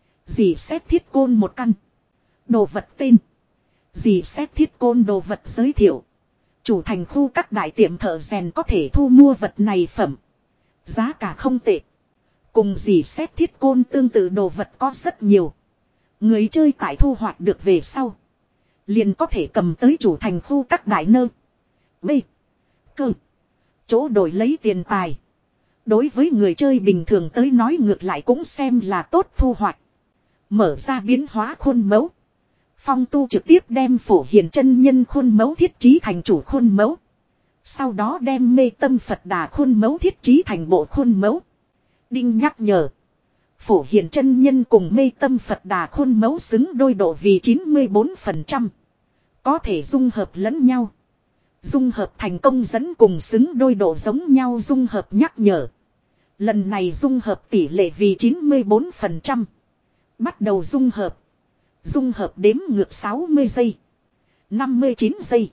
Dì xét thiết côn một căn. Đồ vật tên. Dì xét thiết côn đồ vật giới thiệu. Chủ thành khu các đại tiệm thợ rèn có thể thu mua vật này phẩm. Giá cả không tệ. Cùng dì xét thiết côn tương tự đồ vật có rất nhiều. Người chơi tại thu hoạch được về sau. Liền có thể cầm tới chủ thành khu các đại nơ. B. Cơ. Chỗ đổi lấy tiền tài. Đối với người chơi bình thường tới nói ngược lại cũng xem là tốt thu hoạch. Mở ra biến hóa khuôn mẫu. Phong tu trực tiếp đem phổ hiền chân nhân khuôn mẫu thiết trí thành chủ khuôn mẫu. Sau đó đem mê tâm Phật Đà khuôn mẫu thiết trí thành bộ khuôn mẫu. Đinh nhắc nhở. Phổ hiền chân nhân cùng mê tâm Phật Đà khuôn mẫu xứng đôi độ vì chín mươi bốn phần trăm. Có thể dung hợp lẫn nhau. Dung hợp thành công dẫn cùng xứng đôi độ giống nhau dung hợp nhắc nhở. Lần này dung hợp tỷ lệ vì chín mươi bốn phần trăm. Bắt đầu dung hợp. Dung hợp đếm ngược sáu mươi giây. năm mươi chín giây.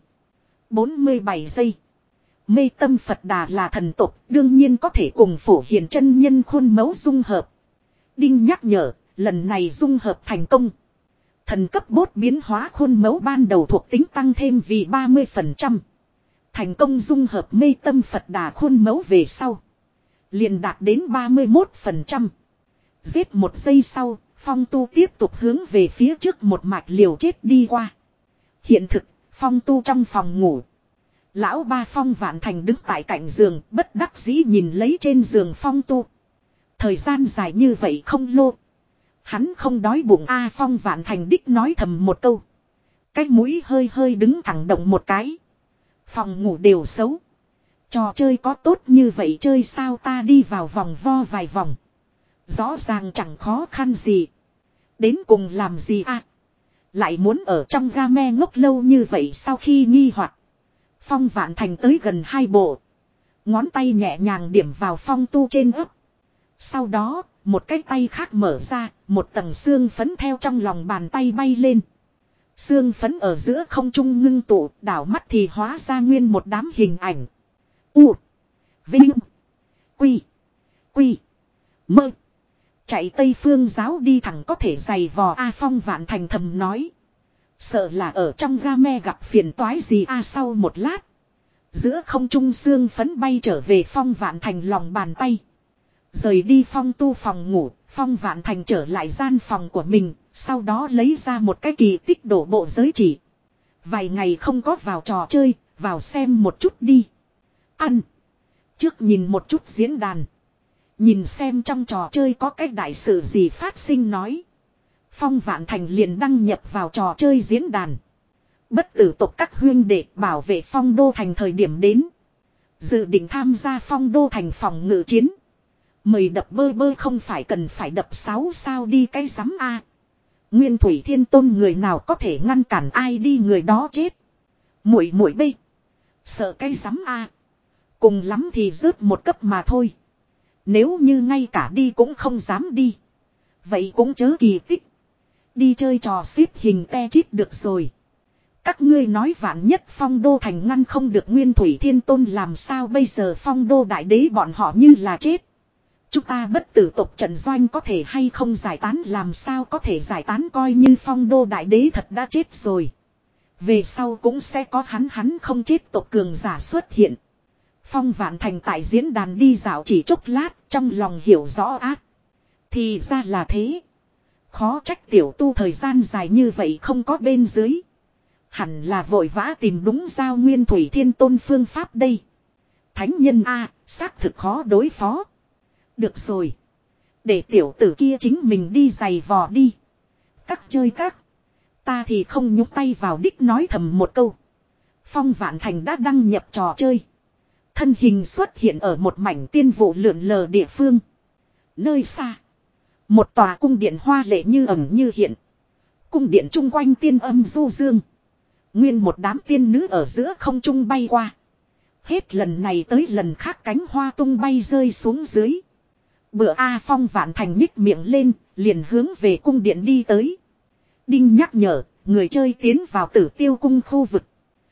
bốn mươi bảy giây. Mê tâm Phật Đà là thần tục, đương nhiên có thể cùng phổ hiền chân nhân khuôn mẫu dung hợp. Đinh nhắc nhở, lần này dung hợp thành công. Thần cấp bốt biến hóa khuôn mẫu ban đầu thuộc tính tăng thêm vì ba mươi phần trăm. Thành công dung hợp mê tâm Phật Đà khuôn mẫu về sau. Liền đạt đến ba mươi mốt phần trăm. Giết một giây sau, Phong tu tiếp tục hướng về phía trước một mạch liều chết đi qua. Hiện thực, Phong tu trong phòng ngủ. Lão ba Phong Vạn Thành đứng tại cạnh giường, bất đắc dĩ nhìn lấy trên giường Phong tu. Thời gian dài như vậy không lô. Hắn không đói bụng a. Phong Vạn Thành đích nói thầm một câu. Cái mũi hơi hơi đứng thẳng động một cái. Phòng ngủ đều xấu. Trò chơi có tốt như vậy chơi sao, ta đi vào vòng vo vài vòng. Rõ ràng chẳng khó khăn gì. Đến cùng làm gì a? Lại muốn ở trong game ngốc lâu như vậy. Sau khi nghi hoặc, Phong Vạn Thành tới gần hai bộ. Ngón tay nhẹ nhàng điểm vào Phong tu trên ấp. Sau đó, một cái tay khác mở ra, một tầng xương phấn theo trong lòng bàn tay bay lên. Xương phấn ở giữa không trung ngưng tụ, đảo mắt thì hóa ra nguyên một đám hình ảnh. U. Vinh. Quy. Quy. Mơ. Chạy Tây Phương giáo đi thẳng có thể giày vò A. Phong Vạn Thành thầm nói. Sợ là ở trong game gặp phiền toái gì a. Sau một lát. Giữa không trung xương phấn bay trở về Phong Vạn Thành lòng bàn tay. Rời đi Phong tu phòng ngủ, Phong Vạn Thành trở lại gian phòng của mình, sau đó lấy ra một cái kỳ tích đổ bộ giới chỉ. Vài ngày không có vào trò chơi, vào xem một chút đi. Ăn. Trước nhìn một chút diễn đàn. Nhìn xem trong trò chơi có cái đại sự gì phát sinh nói. Phong Vạn Thành liền đăng nhập vào trò chơi diễn đàn. Bất tử tộc các huyên đệ bảo vệ Phong Đô Thành thời điểm đến. Dự định tham gia Phong Đô Thành phòng ngự chiến. Mời đập bơ bơ không phải cần phải đập sáu sao đi cái rắm a. Nguyên Thủy Thiên Tôn người nào có thể ngăn cản ai đi người đó chết. Muội muội bê. Sợ cái rắm a. Cùng lắm thì rớt một cấp mà thôi. Nếu như ngay cả đi cũng không dám đi. Vậy cũng chớ kỳ tích. Đi chơi trò xếp hình te chít được rồi. Các ngươi nói vạn nhất Phong Đô Thành ngăn không được Nguyên Thủy Thiên Tôn làm sao bây giờ Phong Đô Đại Đế bọn họ như là chết. Chúng ta bất tử tộc trận doanh có thể hay không giải tán, làm sao có thể giải tán, coi như Phong Đô Đại Đế thật đã chết rồi. Về sau cũng sẽ có hắn hắn không chết tộc cường giả xuất hiện. Phong Vạn Thành tại diễn đàn đi dạo chỉ chốc lát, trong lòng hiểu rõ ác. Thì ra là thế. Khó trách tiểu tu thời gian dài như vậy không có bên dưới. Hẳn là vội vã tìm đúng giao Nguyên Thủy Thiên Tôn phương pháp đây. Thánh nhân A, xác thực khó đối phó. Được rồi. Để tiểu tử kia chính mình đi giày vò đi. Các chơi các. Ta thì không nhúc tay vào đích nói thầm một câu. Phong Vạn Thành đã đăng nhập trò chơi. Thân hình xuất hiện ở một mảnh tiên vụ lượn lờ địa phương. Nơi xa. Một tòa cung điện hoa lệ như ẩn như hiện. Cung điện chung quanh tiên âm du dương. Nguyên một đám tiên nữ ở giữa không trung bay qua. Hết lần này tới lần khác cánh hoa tung bay rơi xuống dưới. Bữa A Phong Vạn Thành nhích miệng lên, liền hướng về cung điện đi tới. Đinh nhắc nhở, người chơi tiến vào Tử Tiêu cung khu vực.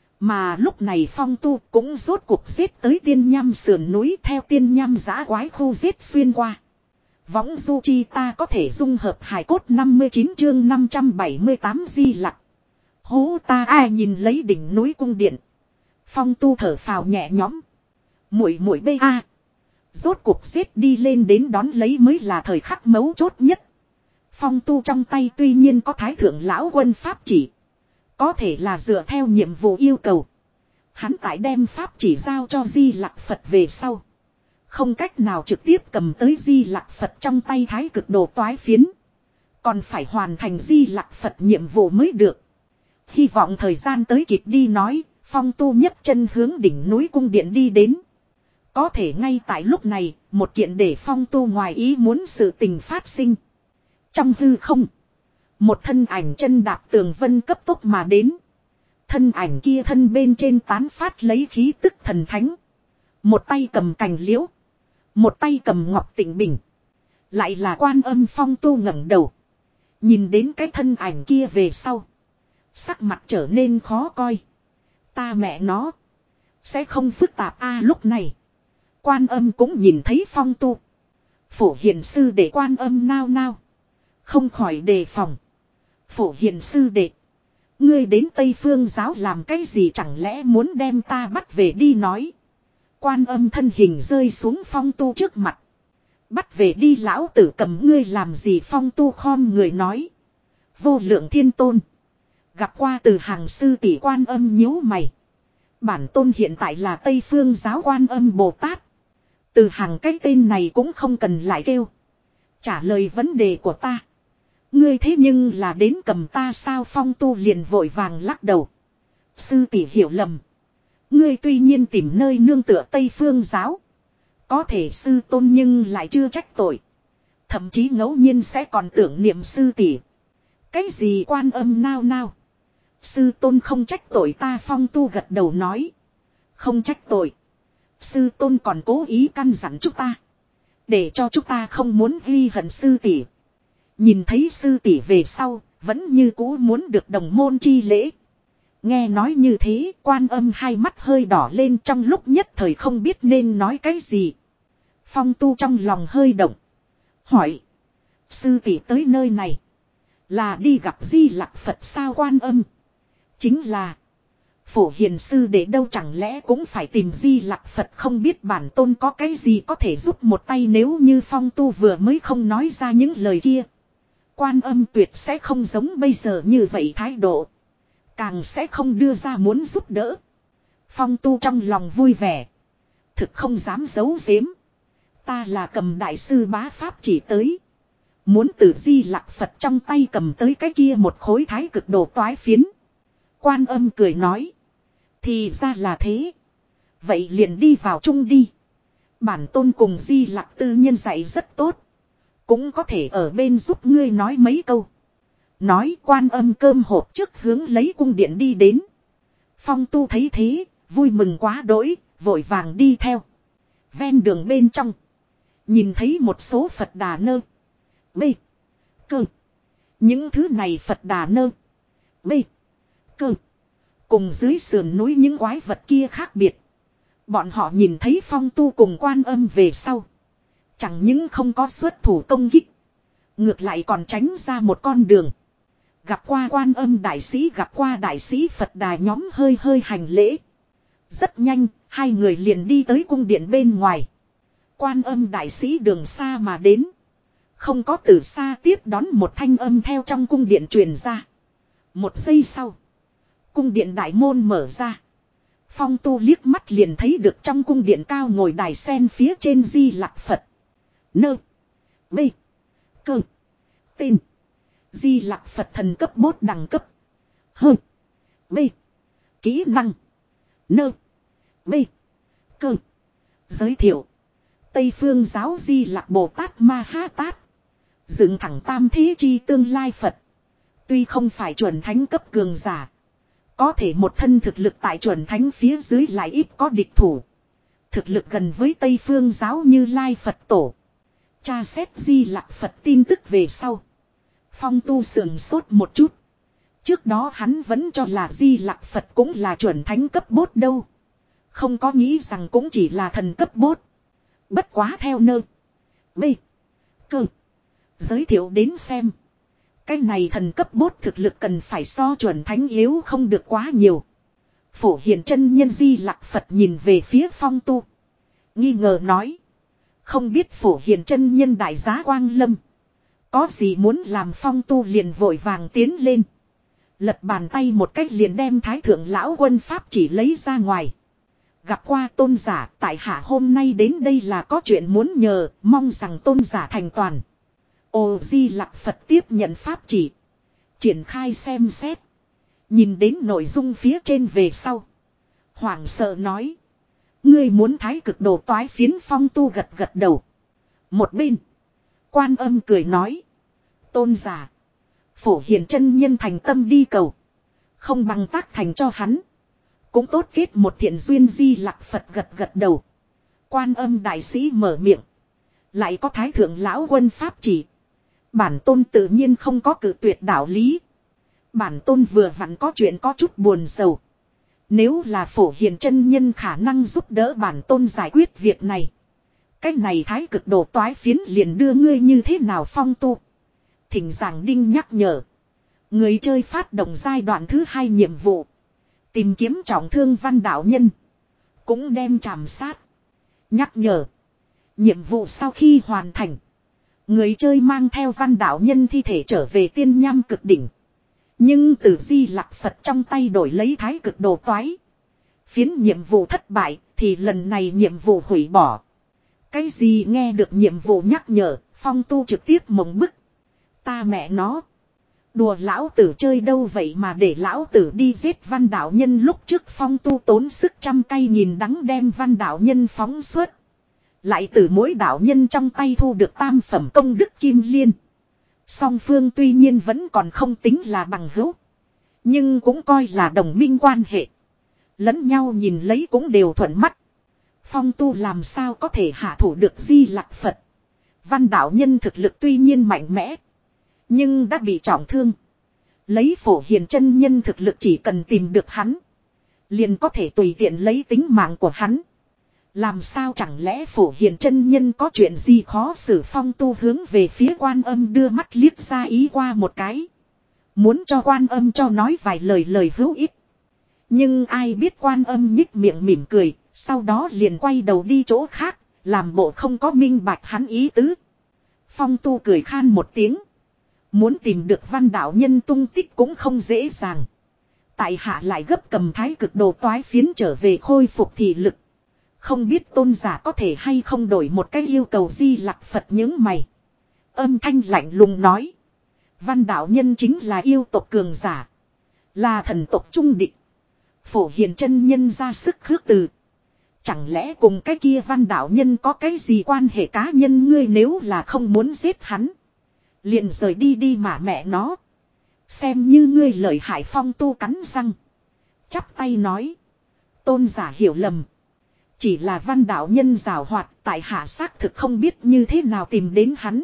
Mà lúc này Phong Tu cũng rốt cuộc giết tới Tiên Nham sườn núi theo Tiên Nham giã quái khu giết xuyên qua. Võng du chi ta có thể dung hợp hài cốt năm mươi chín chương năm trăm bảy mươi tám di lặc. Hú ta ai nhìn lấy đỉnh núi cung điện. Phong Tu thở phào nhẹ nhõm. Muội muội bê a. Rốt cuộc giết đi lên đến đón lấy mới là thời khắc mấu chốt nhất. Phong Tu trong tay tuy nhiên có thái thượng lão quân pháp chỉ. Có thể là dựa theo nhiệm vụ yêu cầu. Hắn tại đem pháp chỉ giao cho Di Lặc Phật về sau. Không cách nào trực tiếp cầm tới Di Lặc Phật trong tay thái cực đồ toái phiến. Còn phải hoàn thành Di Lặc Phật nhiệm vụ mới được. Hy vọng thời gian tới kịp đi nói, Phong Tu nhấc chân hướng đỉnh núi cung điện đi đến. Có thể ngay tại lúc này, một kiện để Phong Tu ngoài ý muốn sự tình phát sinh. Trong hư không, một thân ảnh chân đạp tường vân cấp tốc mà đến. Thân ảnh kia thân bên trên tán phát lấy khí tức thần thánh. Một tay cầm cành liễu, một tay cầm ngọc tịnh bình. Lại là Quan Âm. Phong Tu ngẩng đầu, nhìn đến cái thân ảnh kia về sau, sắc mặt trở nên khó coi. Ta mẹ nó, sẽ không phức tạp a. Lúc này Quan Âm cũng nhìn thấy Phong Tu. Phổ hiền sư để Quan Âm nao nao, không khỏi đề phòng. Phổ hiền sư đệ, ngươi đến Tây Phương giáo làm cái gì, chẳng lẽ muốn đem ta bắt về đi nói. Quan Âm thân hình rơi xuống Phong Tu trước mặt. Bắt về đi, lão tử cầm ngươi làm gì. Phong Tu khom người nói. Vô lượng thiên tôn, gặp qua từ hàng sư tỷ. Quan Âm nhíu mày. Bản tôn hiện tại là Tây Phương giáo Quan Âm Bồ Tát. Từ hàng cái tên này cũng không cần lại kêu. Trả lời vấn đề của ta. Ngươi thế nhưng là đến cầm ta sao. Phong Tu liền vội vàng lắc đầu. Sư tỷ hiểu lầm. Ngươi tuy nhiên tìm nơi nương tựa Tây Phương giáo. Có thể sư tôn nhưng lại chưa trách tội. Thậm chí ngẫu nhiên sẽ còn tưởng niệm sư tỷ. Cái gì. Quan Âm nao nao. Sư tôn không trách tội ta. Phong Tu gật đầu nói. Không trách tội. Sư tôn còn cố ý căn dặn chúng ta, để cho chúng ta không muốn ghi hận sư tỷ. Nhìn thấy sư tỷ về sau, vẫn như cũ muốn được đồng môn chi lễ. Nghe nói như thế, Quan Âm hai mắt hơi đỏ lên, trong lúc nhất thời không biết nên nói cái gì. Phong Tu trong lòng hơi động, hỏi. Sư tỷ tới nơi này, là đi gặp Di Lặc Phật sao? Quan Âm. Chính là. Phổ hiền sư để đâu chẳng lẽ cũng phải tìm Di Lặc Phật, không biết bản tôn có cái gì có thể giúp một tay. Nếu như Phong Tu vừa mới không nói ra những lời kia, Quan Âm tuyệt sẽ không giống bây giờ như vậy thái độ. Càng sẽ không đưa ra muốn giúp đỡ. Phong Tu trong lòng vui vẻ, thực không dám giấu giếm. Ta là cầm đại sư bá pháp chỉ tới, muốn từ Di Lặc Phật trong tay cầm tới cái kia một khối thái cực đồ toái phiến. Quan Âm cười nói. Thì ra là thế. Vậy liền đi vào chung đi. Bản tôn cùng Di Lặc tư nhân dạy rất tốt, cũng có thể ở bên giúp ngươi nói mấy câu. Nói Quan Âm cơm hộp trước hướng lấy cung điện đi đến. Phong Tu thấy thế, vui mừng quá đỗi, vội vàng đi theo. Ven đường bên trong, nhìn thấy một số Phật Đà nơ. Bê. Cơ. Những thứ này Phật Đà nơ. Bê. Cơ. Cùng dưới sườn núi những quái vật kia khác biệt. Bọn họ nhìn thấy Phong Tu cùng Quan Âm về sau, chẳng những không có xuất thủ công kích, ngược lại còn tránh ra một con đường. Gặp qua Quan Âm đại sĩ, gặp qua đại sĩ. Phật Đà nhóm hơi hơi hành lễ. Rất nhanh, hai người liền đi tới cung điện bên ngoài. Quan Âm đại sĩ đường xa mà đến, không có từ xa tiếp đón, một thanh âm theo trong cung điện truyền ra. Một giây sau, cung điện đại môn mở ra. Phong Tu liếc mắt liền thấy được trong cung điện cao ngồi đài sen phía trên Di Lặc Phật. Nơ. Bê. Cơ. Tên. Di Lặc Phật thần cấp bốt đẳng cấp. Hơ. Bê. Kỹ năng. Nơ. Bê. Cơ. Giới thiệu. Tây Phương giáo Di Lặc Bồ Tát Ma Ha Tát. Dựng thẳng tam thế chi tương lai Phật. Tuy không phải chuẩn thánh cấp cường giả, Có thể một thân thực lực tại chuẩn thánh phía dưới lại ít có địch thủ. Thực lực gần với Tây Phương giáo Như Lai Phật Tổ. Tra xét Di Lặc Phật tin tức về sau. Phong Tu sườn sốt một chút. Trước đó hắn vẫn cho là Di Lặc Phật cũng là chuẩn thánh cấp bốt đâu. Không có nghĩ rằng cũng chỉ là thần cấp bốt. Bất quá theo nơ. B. Cơ. Giới thiệu đến xem. Cái này thần cấp bốt thực lực cần phải so chuẩn thánh yếu không được quá nhiều. Phổ Hiền chân nhân Di Lặc Phật nhìn về phía Phong Tu. Nghi ngờ nói. Không biết Phổ Hiền chân nhân đại giá Quang Lâm. Có gì muốn làm Phong Tu liền vội vàng tiến lên. Lật bàn tay một cách liền đem Thái Thượng Lão Quân Pháp chỉ lấy ra ngoài. Gặp qua tôn giả, tại hạ hôm nay đến đây là có chuyện muốn nhờ, mong rằng tôn giả thành toàn. Ồ Di Lặc Phật tiếp nhận Pháp chỉ. Triển khai xem xét. Nhìn đến nội dung phía trên về sau. Hoảng sợ nói. Ngươi muốn thái cực đồ toái phiến. Phong Tu gật gật đầu. Một bên. Quan Âm cười nói. Tôn giả. Phổ Hiền chân nhân thành tâm đi cầu. Không bằng tác thành cho hắn. Cũng tốt kết một thiện duyên. Di Lặc Phật gật gật đầu. Quan Âm đại sĩ mở miệng. Lại có Thái Thượng Lão Quân Pháp chỉ. Bản tôn tự nhiên không có cự tuyệt đạo lý. Bản tôn vừa vặn có chuyện có chút buồn sầu. Nếu là Phổ Hiền chân nhân khả năng giúp đỡ bản tôn giải quyết việc này. Cách này thái cực đồ toái phiến liền đưa ngươi như thế nào. Phong Tu. Thỉnh giảng đinh nhắc nhở. Người chơi phát động giai đoạn thứ hai nhiệm vụ. Tìm kiếm trọng thương Văn đạo nhân. Cũng đem trảm sát. Nhắc nhở. Nhiệm vụ sau khi hoàn thành. Người chơi mang theo Văn đạo nhân thi thể trở về tiên nham cực đỉnh. Nhưng từ Di Lặc Phật trong tay đổi lấy thái cực đồ toái phiến nhiệm vụ thất bại thì lần này nhiệm vụ hủy bỏ. Cái gì nghe được nhiệm vụ nhắc nhở, Phong Tu trực tiếp mộng bức. Ta mẹ nó. Đùa lão tử chơi đâu vậy mà để lão tử đi giết Văn đạo nhân. Lúc trước Phong Tu tốn sức trăm cây nghìn đắng đem Văn đạo nhân phóng xuất. Lại từ mỗi đạo nhân trong tay thu được tam phẩm công đức kim liên. Song phương tuy nhiên vẫn còn không tính là bằng hữu. Nhưng cũng coi là đồng minh quan hệ. Lẫn nhau nhìn lấy cũng đều thuận mắt. Phong Tu làm sao có thể hạ thủ được Di Lặc Phật. Văn đạo nhân thực lực tuy nhiên mạnh mẽ. Nhưng đã bị trọng thương. Lấy Phổ Hiền chân nhân thực lực chỉ cần tìm được hắn. Liền có thể tùy tiện lấy tính mạng của hắn. Làm sao chẳng lẽ Phổ Hiền chân nhân có chuyện gì khó xử. Phong Tu hướng về phía Quan Âm đưa mắt liếc ra ý qua một cái. Muốn cho Quan Âm cho nói vài lời lời hữu ích. Nhưng ai biết Quan Âm nhích miệng mỉm cười. Sau đó liền quay đầu đi chỗ khác. Làm bộ không có minh bạch hắn ý tứ. Phong Tu cười khan một tiếng. Muốn tìm được Văn đạo nhân tung tích cũng không dễ dàng. Tại hạ lại gấp cầm thái cực đồ toái phiến trở về khôi phục thị lực. Không biết tôn giả có thể hay không đổi một cái yêu cầu. Di Lặc Phật những mày. Âm thanh lạnh lùng nói. Văn đạo nhân chính là yêu tộc cường giả. Là thần tộc trung địch. Phổ Hiền chân nhân ra sức khước từ. Chẳng lẽ cùng cái kia Văn đạo nhân có cái gì quan hệ cá nhân. Ngươi nếu là không muốn giết hắn. Liền rời đi đi mà mẹ nó. Xem như ngươi lợi hại. Phong Tu cắn răng. Chắp tay nói. Tôn giả hiểu lầm. Chỉ là Văn đạo nhân giảo hoạt. Tại hạ xác thực không biết như thế nào tìm đến hắn.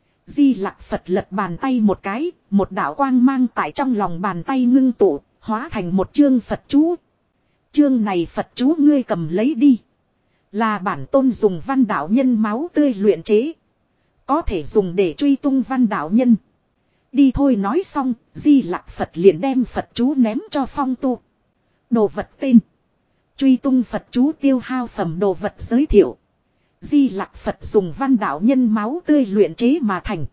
Di Lặc Phật lật bàn tay một cái. Một đạo quang mang tại trong lòng bàn tay ngưng tụ. Hóa thành một chương Phật chú. Chương này Phật chú ngươi cầm lấy đi. Là bản tôn dùng Văn đạo nhân máu tươi luyện chế. Có thể dùng để truy tung Văn đạo nhân. Đi thôi. Nói xong, Di Lặc Phật liền đem Phật chú ném cho Phong Tu. Đồ vật tên. Truy tung Phật chú tiêu hao phẩm đồ vật giới thiệu. Di Lặc Phật dùng Văn đạo nhân máu tươi luyện chế mà thành.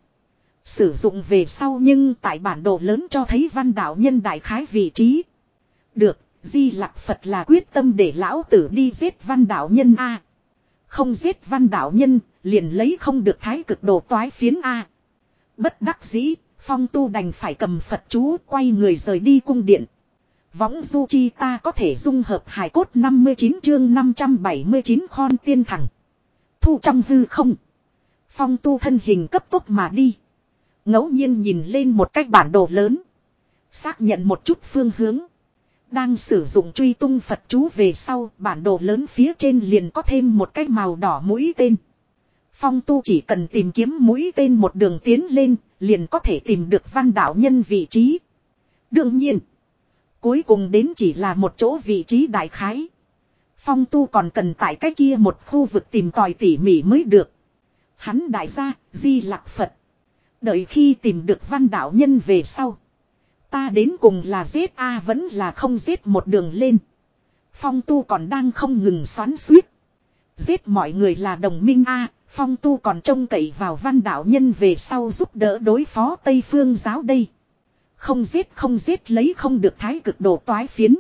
Sử dụng về sau nhưng tại bản đồ lớn cho thấy Văn đạo nhân đại khái vị trí. Được, Di Lặc Phật là quyết tâm để lão tử đi giết Văn đạo nhân A. Không giết Văn đạo nhân, liền lấy không được thái cực đồ toái phiến A. Bất đắc dĩ, Phong Tu đành phải cầm Phật chú quay người rời đi cung điện. Võng du chi ta có thể dung hợp hài cốt năm mươi chín chương năm trăm bảy mươi chín khon tiên thẳng. Thu trong hư không. Phong Tu thân hình cấp tốc mà đi. Ngẫu nhiên nhìn lên một cái bản đồ lớn. Xác nhận một chút phương hướng. Đang sử dụng truy tung Phật chú về sau, bản đồ lớn phía trên liền có thêm một cái màu đỏ mũi tên. Phong Tu chỉ cần tìm kiếm mũi tên một đường tiến lên, liền có thể tìm được Văn đạo nhân vị trí. Đương nhiên, cuối cùng đến chỉ là một chỗ vị trí đại khái. Phong Tu còn cần tại cái kia một khu vực tìm tòi tỉ mỉ mới được. Hắn đại gia, Di Lặc Phật. Đợi khi tìm được Văn đạo nhân về sau. Ta đến cùng là giết A vẫn là không giết một đường lên. Phong Tu còn đang không ngừng xoắn xuýt. Giết mọi người là đồng minh A, Phong Tu còn trông cậy vào Văn đạo nhân về sau giúp đỡ đối phó Tây Phương giáo đây. Không giết không giết lấy không được thái cực đồ toái phiến.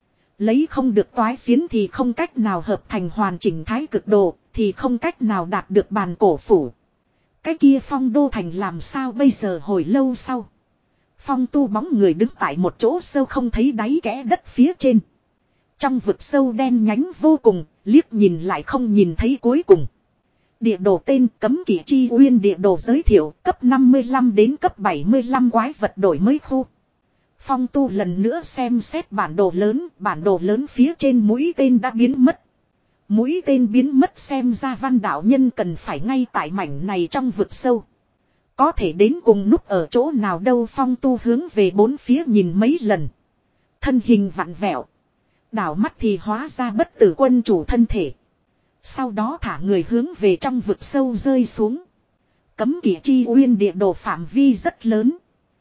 Lấy không được toái phiến thì không cách nào hợp thành hoàn chỉnh thái cực đồ, thì không cách nào đạt được bàn cổ phủ. Cái kia Phong Đô Thành làm sao bây giờ hồi lâu sau. Phong Tu bóng người đứng tại một chỗ sâu không thấy đáy kẽ đất phía trên. Trong vực sâu đen nhánh vô cùng, liếc nhìn lại không nhìn thấy cuối cùng. Địa đồ tên Cấm Kỵ Chi Uyên địa đồ giới thiệu cấp năm mươi lăm đến cấp bảy mươi lăm quái vật đổi mới khu. Phong Tu lần nữa xem xét bản đồ lớn, bản đồ lớn phía trên mũi tên đã biến mất. Mũi tên biến mất xem ra Văn đạo nhân cần phải ngay tại mảnh này trong vực sâu. Có thể đến cùng núp ở chỗ nào đâu. Phong Tu hướng về bốn phía nhìn mấy lần. Thân hình vặn vẹo. Đảo mắt thì hóa ra bất tử quân chủ thân thể. Sau đó thả người hướng về trong vực sâu rơi xuống. Cấm Kỵ Chi Uyên địa đồ phạm vi rất lớn.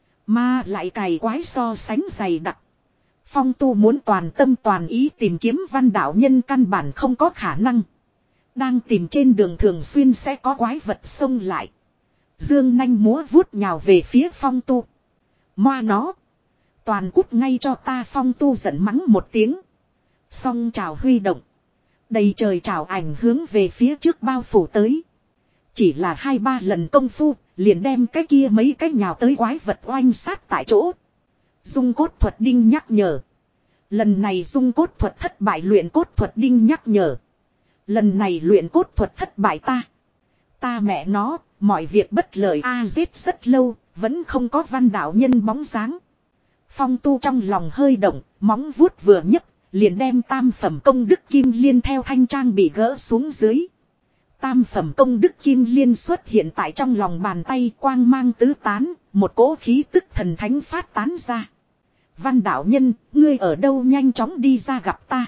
Mà lại cày quái so sánh dày đặc. Phong Tu muốn toàn tâm toàn ý tìm kiếm Văn đạo nhân căn bản không có khả năng. Đang tìm trên đường thường xuyên sẽ có quái vật xông lại. Dương nanh múa vuốt nhào về phía Phong Tu. Moa nó. Toàn cút ngay cho ta. Phong Tu giận mắng một tiếng. Song trào huy động. Đầy trời trào ảnh hướng về phía trước bao phủ tới. Chỉ là hai ba lần công phu. Liền đem cái kia mấy cái nhào tới quái vật oanh sát tại chỗ. Dung cốt thuật đinh nhắc nhở. Lần này dung cốt thuật thất bại luyện cốt thuật đinh nhắc nhở. Lần này luyện cốt thuật thất bại ta. Ta mẹ nó, mọi việc bất lợi a giết rất lâu, vẫn không có Văn đạo nhân bóng dáng. Phong Tu trong lòng hơi động, móng vuốt vừa nhấc, liền đem tam phẩm công đức kim liên theo thanh trang bị gỡ xuống dưới. Tam phẩm công đức kim liên xuất hiện tại trong lòng bàn tay quang mang tứ tán, một cỗ khí tức thần thánh phát tán ra. Văn đạo nhân, ngươi ở đâu nhanh chóng đi ra gặp ta.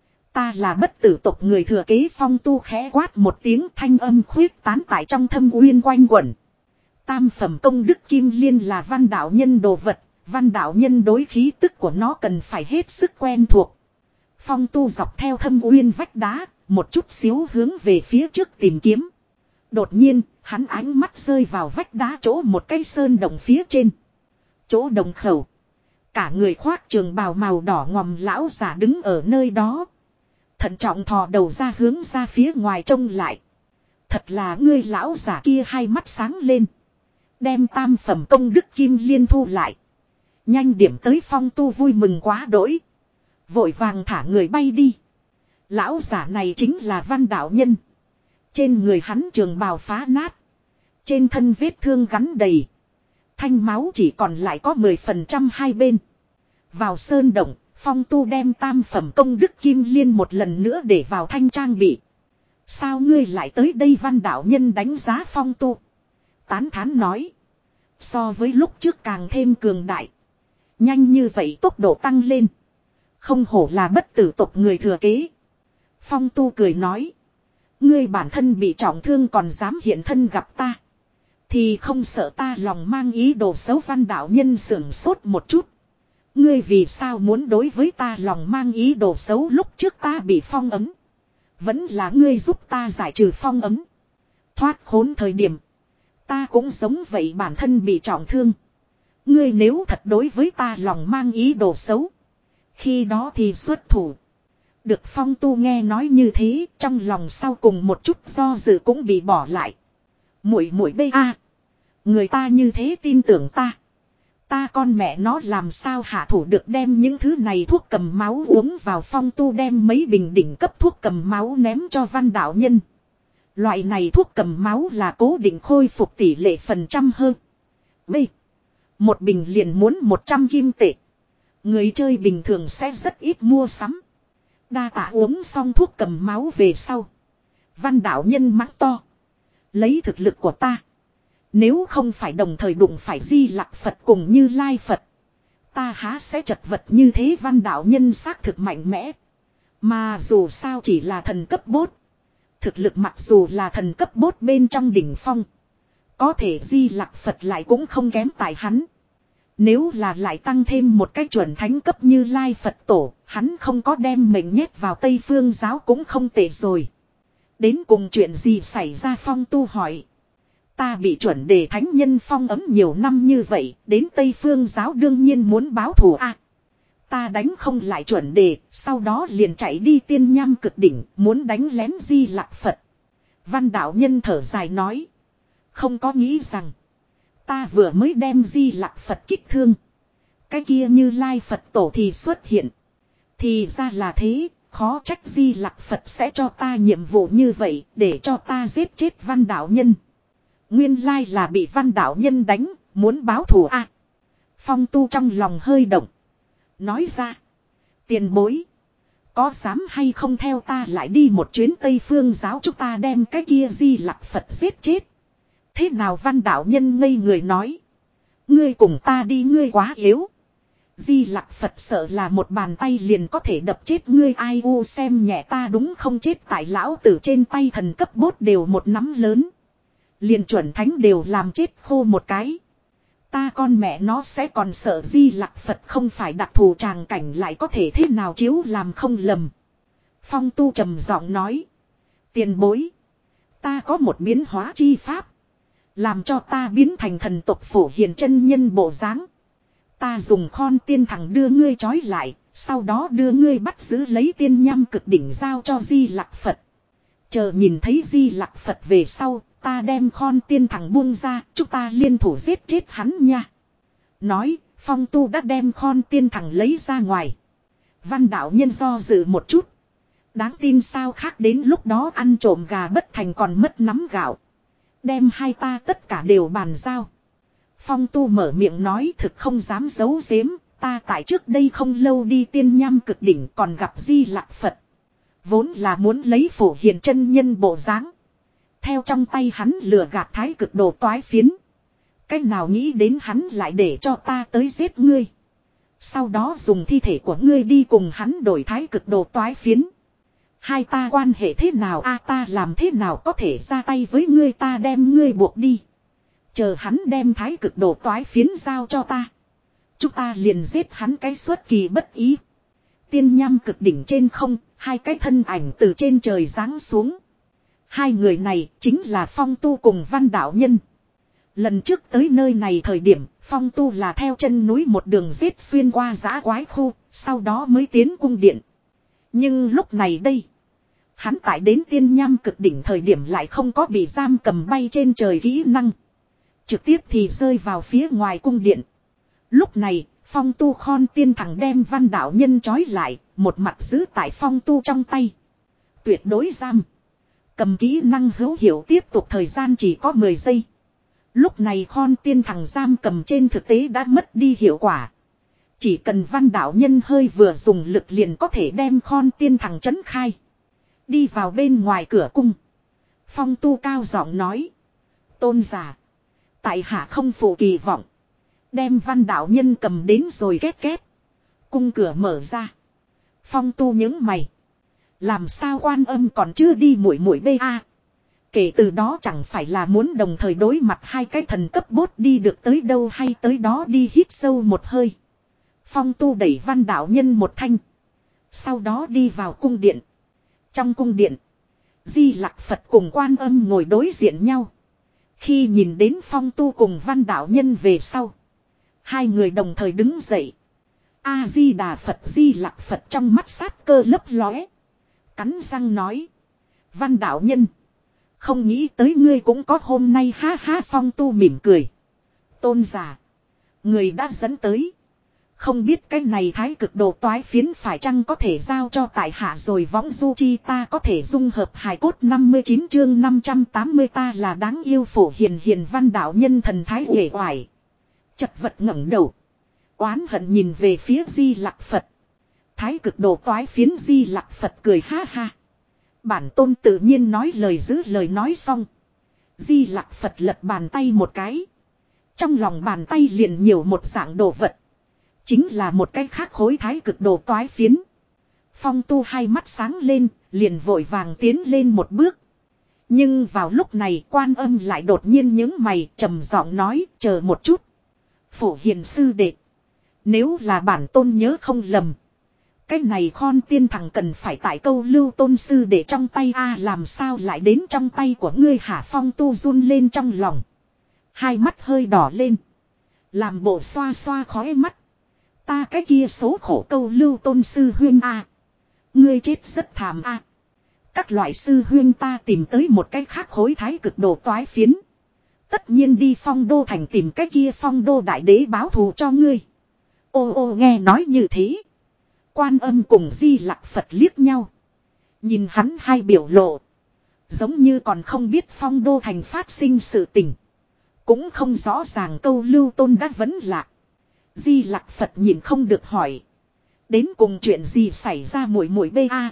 Ta là bất tử tộc người thừa kế. Phong Tu khẽ quát một tiếng thanh âm khuyết tán tại trong thâm uyên quanh quẩn. Tam phẩm công đức kim liên là Văn đạo nhân đồ vật, Văn đạo nhân đối khí tức của nó cần phải hết sức quen thuộc. Phong Tu dọc theo thâm uyên vách đá, một chút xíu hướng về phía trước tìm kiếm. Đột nhiên, hắn ánh mắt rơi vào vách đá chỗ một cái sơn đồng phía trên. Chỗ đồng khẩu. Cả người khoác trường bào màu đỏ ngòm lão giả đứng ở nơi đó. Thận trọng thò đầu ra hướng ra phía ngoài trông lại. Thật là ngươi. Lão giả kia hai mắt sáng lên. Đem tam phẩm công đức kim liên thu lại. Nhanh điểm tới. Phong Tu vui mừng quá đỗi. Vội vàng thả người bay đi. Lão giả này chính là Văn đạo nhân. Trên người hắn trường bào phá nát. Trên thân vết thương gắn đầy. Thanh máu chỉ còn lại có mười phần trăm hai bên. Vào sơn động, Phong Tu đem tam phẩm công đức kim liên một lần nữa để vào thanh trang bị. Sao ngươi lại tới đây? Văn đạo nhân đánh giá Phong Tu. Tán thán nói. So với lúc trước càng thêm cường đại. Nhanh như vậy tốc độ tăng lên. Không hổ là bất tử tộc người thừa kế. Phong Tu cười nói. Ngươi bản thân bị trọng thương còn dám hiện thân gặp ta. Thì không sợ ta lòng mang ý đồ xấu. Văn đạo nhân sưởng sốt một chút. Ngươi vì sao muốn đối với ta lòng mang ý đồ xấu? Lúc trước ta bị phong ấn. Vẫn là ngươi giúp ta giải trừ phong ấn. Thoát khốn thời điểm. Ta cũng giống vậy, bản thân bị trọng thương. Ngươi nếu thật đối với ta lòng mang ý đồ xấu. Khi đó thì xuất thủ. Được. Phong Tu nghe nói như thế, trong lòng sau cùng một chút do dự cũng bị bỏ lại. Muội muội bê a, người ta như thế tin tưởng ta. Ta con mẹ nó làm sao hạ thủ được đem những thứ này thuốc cầm máu uống vào. Phong Tu đem mấy bình đỉnh cấp thuốc cầm máu ném cho Văn đạo nhân. Loại này thuốc cầm máu là cố định khôi phục tỷ lệ phần trăm hơn. B. Một bình liền muốn một trăm kim tệ. Người chơi bình thường sẽ rất ít mua sắm. Đa tạ uống xong thuốc cầm máu về sau. Văn đạo nhân mắng to. Lấy thực lực của ta. Nếu không phải đồng thời đụng phải Di Lặc Phật cùng Như Lai Phật. Ta há sẽ chật vật như thế. Văn đạo nhân xác thực mạnh mẽ. Mà dù sao chỉ là thần cấp bốt. Thực lực mặc dù là thần cấp bốt bên trong đỉnh phong. Có thể Di Lặc Phật lại cũng không kém tại hắn. Nếu là lại tăng thêm một cái chuẩn thánh cấp Như Lai Phật tổ, hắn không có đem mình nhét vào Tây Phương giáo cũng không tệ rồi. Đến cùng chuyện gì xảy ra? Phong Tu hỏi. Ta bị chuẩn đề thánh nhân phong ấm nhiều năm như vậy, đến Tây Phương giáo đương nhiên muốn báo thù a. À, ta đánh không lại chuẩn đề, sau đó liền chạy đi Tiên Nham Cực Đỉnh, muốn đánh lén Di Lặc Phật. Văn đạo nhân thở dài nói. Không có nghĩ rằng, ta vừa mới đem Di Lặc Phật kích thương. Cái kia Như Lai Phật tổ thì xuất hiện. Thì ra là thế, khó trách Di Lặc Phật sẽ cho ta nhiệm vụ như vậy, để cho ta giết chết văn đạo nhân. Nguyên lai là bị văn đạo nhân đánh, muốn báo thù a. À, Phong Tu trong lòng hơi động. Nói ra. Tiền bối. Có dám hay không theo ta lại đi một chuyến Tây Phương giáo, chúng ta đem cái kia Di Lặc Phật giết chết. Thế nào? Văn đạo nhân ngây người nói. Ngươi cùng ta đi, ngươi quá yếu. Di Lặc Phật sợ là một bàn tay liền có thể đập chết ngươi. Ai u, xem nhẹ ta đúng không? Chết tại lão tử trên tay thần cấp bốt đều một nắm lớn. Liền chuẩn thánh đều làm chết khô một cái. Ta con mẹ nó sẽ còn sợ Di Lặc Phật không phải đặc thù tràng cảnh lại có thể thế nào chiếu làm không lầm. Phong Tu trầm giọng nói. Tiền bối. Ta có một biến hóa chi pháp. Làm cho ta biến thành thần tộc Phổ Hiền chân nhân bộ dáng. Ta dùng khon tiên thẳng đưa ngươi trói lại. Sau đó đưa ngươi bắt giữ lấy Tiên Nham Cực Đỉnh giao cho Di Lặc Phật. Chờ nhìn thấy Di Lặc Phật về sau. Ta đem khon tiên thẳng buông ra, chúng ta liên thủ giết chết hắn nha. Nói, Phong Tu đã đem khon tiên thẳng lấy ra ngoài. Văn đạo nhân do dự một chút. Đáng tin sao, khác đến lúc đó ăn trộm gà bất thành còn mất nắm gạo. Đem hai ta tất cả đều bàn giao. Phong Tu mở miệng nói, thực không dám giấu giếm, ta tại trước đây không lâu đi Tiên Nham Cực Đỉnh còn gặp Di Lặc Phật. Vốn là muốn lấy Phổ Hiền chân nhân bộ dáng. Theo trong tay hắn lừa gạt thái cực đồ toái phiến. Cách nào nghĩ đến hắn lại để cho ta tới giết ngươi. Sau đó dùng thi thể của ngươi đi cùng hắn đổi thái cực đồ toái phiến. Hai ta quan hệ thế nào a? À, ta làm thế nào có thể ra tay với ngươi? Ta đem ngươi buộc đi. Chờ hắn đem thái cực đồ toái phiến giao cho ta. Chúng ta liền giết hắn cái xuất kỳ bất ý. Tiên Nham Cực Đỉnh trên không, hai cái thân ảnh từ trên trời giáng xuống. Hai người này chính là Phong Tu cùng Văn đạo nhân. Lần trước tới nơi này thời điểm, Phong Tu là theo chân núi một đường giết xuyên qua dã quái khu, sau đó mới tiến cung điện. Nhưng lúc này đây, hắn tại đến Tiên Nham Cực Đỉnh thời điểm lại không có bị giam cầm bay trên trời kỹ năng. Trực tiếp thì rơi vào phía ngoài cung điện. Lúc này, Phong Tu khon tiên thẳng đem Văn đạo nhân trói lại, một mặt giữ tại Phong Tu trong tay. Tuyệt đối giam. Cầm kỹ năng hữu hiệu tiếp tục thời gian chỉ có mười giây. Lúc này khon tiên thằng giam cầm trên thực tế đã mất đi hiệu quả. Chỉ cần Văn đạo nhân hơi vừa dùng lực liền có thể đem khon tiên thằng trấn khai. Đi vào bên ngoài cửa cung. Phong Tu cao giọng nói. Tôn giả. Tại hạ không phụ kỳ vọng. Đem Văn đạo nhân cầm đến rồi két két. Cung cửa mở ra. Phong Tu những mày. Làm sao Quan Âm còn chưa đi muội muội bê a? Kể từ đó chẳng phải là muốn đồng thời đối mặt hai cái thần cấp bốt đi được tới đâu hay tới đó đi. Hít sâu một hơi. Phong Tu đẩy Văn đạo nhân một thanh. Sau đó đi vào cung điện. Trong cung điện, Di Lặc Phật cùng Quan Âm ngồi đối diện nhau. Khi nhìn đến Phong Tu cùng Văn đạo nhân về sau, hai người đồng thời đứng dậy. A Di Đà Phật. Di Lặc Phật trong mắt sát cơ lấp lóe. Cắn răng nói. Văn đạo nhân. Không nghĩ tới ngươi cũng có hôm nay, ha ha. Phong Tu mỉm cười. Tôn giả. Người đã dẫn tới. Không biết cái này thái cực đồ toái phiến phải chăng có thể giao cho tại hạ rồi. Võng du chi ta có thể dung hợp hài cốt. Năm mươi chín chương năm trăm tám mươi ta là đáng yêu Phổ Hiền hiền Văn đạo nhân thần thái uể oải. Chật vật ngẩng đầu. Oán hận nhìn về phía Di Lặc Phật. Thái cực đồ toái phiến Di Lặc Phật cười ha ha. Bản tôn tự nhiên nói lời giữ lời nói xong. Di Lặc Phật lật bàn tay một cái. Trong lòng bàn tay liền nhiều một dạng đồ vật. Chính là một cái khác khối thái cực đồ toái phiến. Phong Tu hai mắt sáng lên, liền vội vàng tiến lên một bước. Nhưng vào lúc này Quan Âm lại đột nhiên nhướng mày, trầm giọng nói, chờ một chút. Phổ Hiền sư đệ, nếu là bản tôn nhớ không lầm, cái này Khon Tiên Thằng cần phải tại Câu Lưu tôn sư đệ trong tay a, làm sao lại đến trong tay của ngươi hả? Phong Tu run lên trong lòng, hai mắt hơi đỏ lên, làm bộ xoa xoa khóe mắt. Ta cái kia số khổ Câu Lưu tôn sư huyên a, ngươi chết rất thảm a. Các loại sư huyên ta tìm tới một cái khác khối thái cực đồ toái phiến. Tất nhiên đi Phong Đô thành tìm cái kia Phong Đô đại đế báo thù cho ngươi. Ô ô, nghe nói như thế, Quan Âm cùng Di Lặc Phật liếc nhau. Nhìn hắn hai biểu lộ, giống như còn không biết Phong Đô thành phát sinh sự tình, cũng không rõ ràng Câu Lưu tôn đã vấn lạc. Di Lặc Phật nhìn không được hỏi, đến cùng chuyện gì xảy ra muội muội bê a?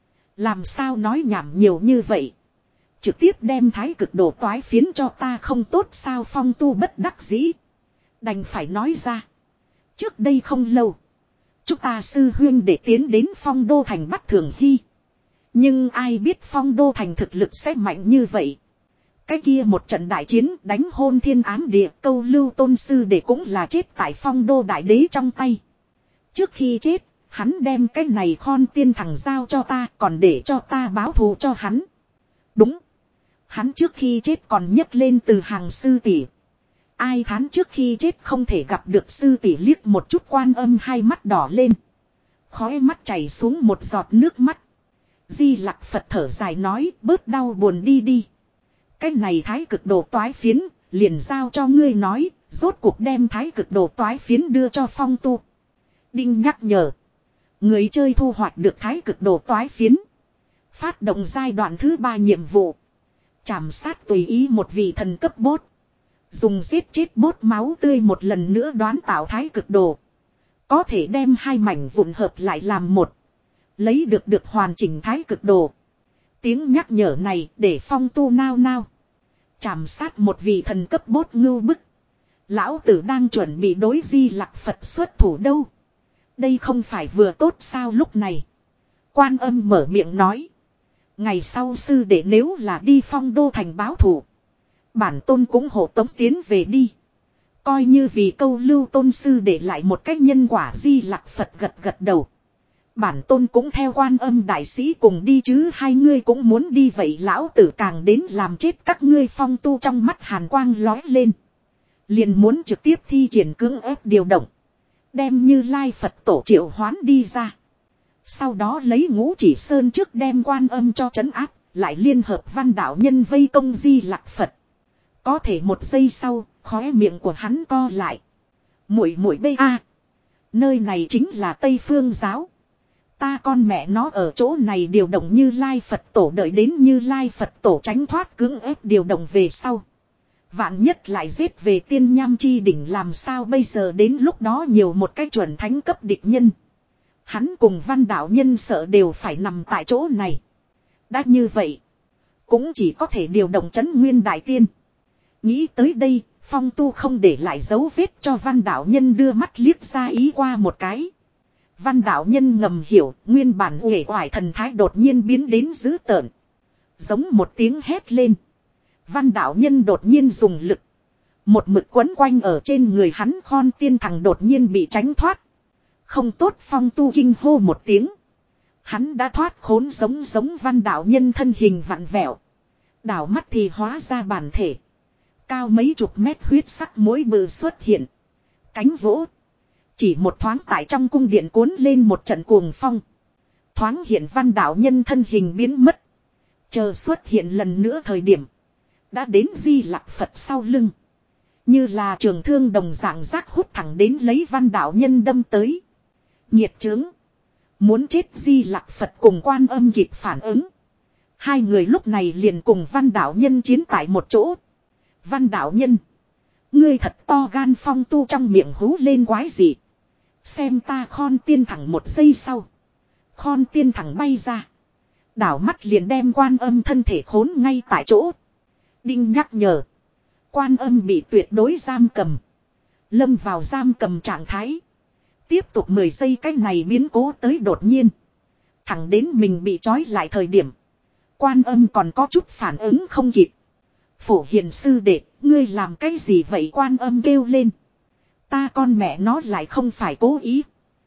Làm sao nói nhảm nhiều như vậy? Trực tiếp đem thái cực đồ toái phiến cho ta không tốt sao? Phong Tu bất đắc dĩ, đành phải nói ra. Trước đây không lâu, chúng ta sư huyên để tiến đến Phong Đô thành bắt Thường Hy. Nhưng ai biết Phong Đô thành thực lực sẽ mạnh như vậy? Cái kia một trận đại chiến đánh hôn thiên ám địa, Câu Lưu tôn sư để cũng là chết tại Phong Đô đại đế trong tay. Trước khi chết, hắn đem cái này Khon Tiên Thằng giao cho ta, còn để cho ta báo thù cho hắn. Đúng. Hắn trước khi chết còn nhấc lên từ hàng sư tỷ. Ai thán trước khi chết không thể gặp được sư tỷ, liếc một chút Quan Âm hai mắt đỏ lên, khóe mắt chảy xuống một giọt nước mắt. Di Lặc Phật thở dài nói, bớt đau buồn đi đi. Cái này thái cực đồ toái phiến, liền giao cho ngươi nói, rốt cuộc đem thái cực đồ toái phiến đưa cho Phong Tu. Đinh nhắc nhở. Người chơi thu hoạch được thái cực đồ toái phiến. Phát động giai đoạn thứ ba nhiệm vụ. Trảm sát tùy ý một vị thần cấp bốt. Dùng giết chết bốt máu tươi một lần nữa đoán tạo thái cực đồ. Có thể đem hai mảnh vụn hợp lại làm một. Lấy được được hoàn chỉnh thái cực đồ. Tiếng nhắc nhở này để Phong Tu nao nao. Trảm sát một vị thần cấp bốt ngưu bức. Lão tử đang chuẩn bị đối Di Lặc Phật xuất thủ đâu. Đây không phải vừa tốt sao? Lúc này Quan Âm mở miệng nói. Ngày sau sư đệ nếu là đi Phong Đô thành báo thù, bản tôn cũng hộ tống tiến về đi. Coi như vì Câu Lưu tôn sư để lại một cách nhân quả. Di Lặc Phật gật gật đầu. Bản tôn cũng theo Quan Âm đại sĩ cùng đi chứ, hai ngươi cũng muốn đi vậy lão tử càng đến làm chết các ngươi. Phong Tu trong mắt hàn quang lói lên, liền muốn trực tiếp thi triển cưỡng ép điều động, đem Như Lai Phật tổ triệu hoán đi ra. Sau đó lấy Ngũ Chỉ Sơn trước đem Quan Âm cho trấn áp, lại liên hợp Văn Đạo Nhân vây công Di Lặc Phật. Có thể một giây sau, khóe miệng của hắn co lại. Muội muội bê a, nơi này chính là Tây Phương giáo. Ta con mẹ nó ở chỗ này điều động Như Lai Phật tổ, đợi đến Như Lai Phật tổ tránh thoát cưỡng ép điều động về sau, vạn nhất lại giết về Tiên Nham Chi đỉnh làm sao bây giờ? Đến lúc đó nhiều một cái chuẩn thánh cấp địch nhân, hắn cùng Văn Đạo Nhân sợ đều phải nằm tại chỗ này. Đã như vậy, cũng chỉ có thể điều động Trấn Nguyên Đại Tiên. Nghĩ tới đây, Phong Tu không để lại dấu vết cho Văn Đạo Nhân đưa mắt liếc ra ý qua một cái. Văn Đạo Nhân ngầm hiểu, nguyên bản uể oải thần thái đột nhiên biến đến dữ tợn. Giống một tiếng hét lên, Văn Đạo Nhân đột nhiên dùng lực. Một mực quấn quanh ở trên người hắn Khon Tiên Thằng đột nhiên bị tránh thoát. Không tốt! Phong Tu kinh hô một tiếng. Hắn đã thoát khốn, giống giống Văn Đạo Nhân thân hình vặn vẹo. Đảo mắt thì hóa ra bản thể. Cao mấy chục mét huyết sắc mối bự xuất hiện. Cánh vỗ. Chỉ một thoáng tại trong cung điện cuốn lên một trận cuồng phong. Thoáng hiện Văn Đạo Nhân thân hình biến mất. Chờ xuất hiện lần nữa thời điểm, đã đến Di Lặc Phật sau lưng. Như là trường thương đồng dạng rác hút thẳng đến lấy Văn Đạo Nhân đâm tới. Nhiệt chướng. Muốn chết! Di Lặc Phật cùng Quan Âm kịp phản ứng. Hai người lúc này liền cùng Văn Đạo Nhân chiến tại một chỗ. Văn Đạo Nhân, ngươi thật to gan! Phong Tu trong miệng hú lên quái dị. Xem ta khon tiên thẳng một giây sau. Khon tiên thẳng bay ra. Đảo mắt liền đem quan âm thân thể khốn ngay tại chỗ. Đinh nhắc nhở. Quan âm bị tuyệt đối giam cầm. Lâm vào giam cầm trạng thái. Tiếp tục mười giây cái này biến cố tới đột nhiên. Thẳng đến mình bị trói lại thời điểm. Quan âm còn có chút phản ứng không kịp. Phổ hiền sư đệ, ngươi làm cái gì vậy? Quan âm kêu lên. Ta con mẹ nó lại không phải cố ý.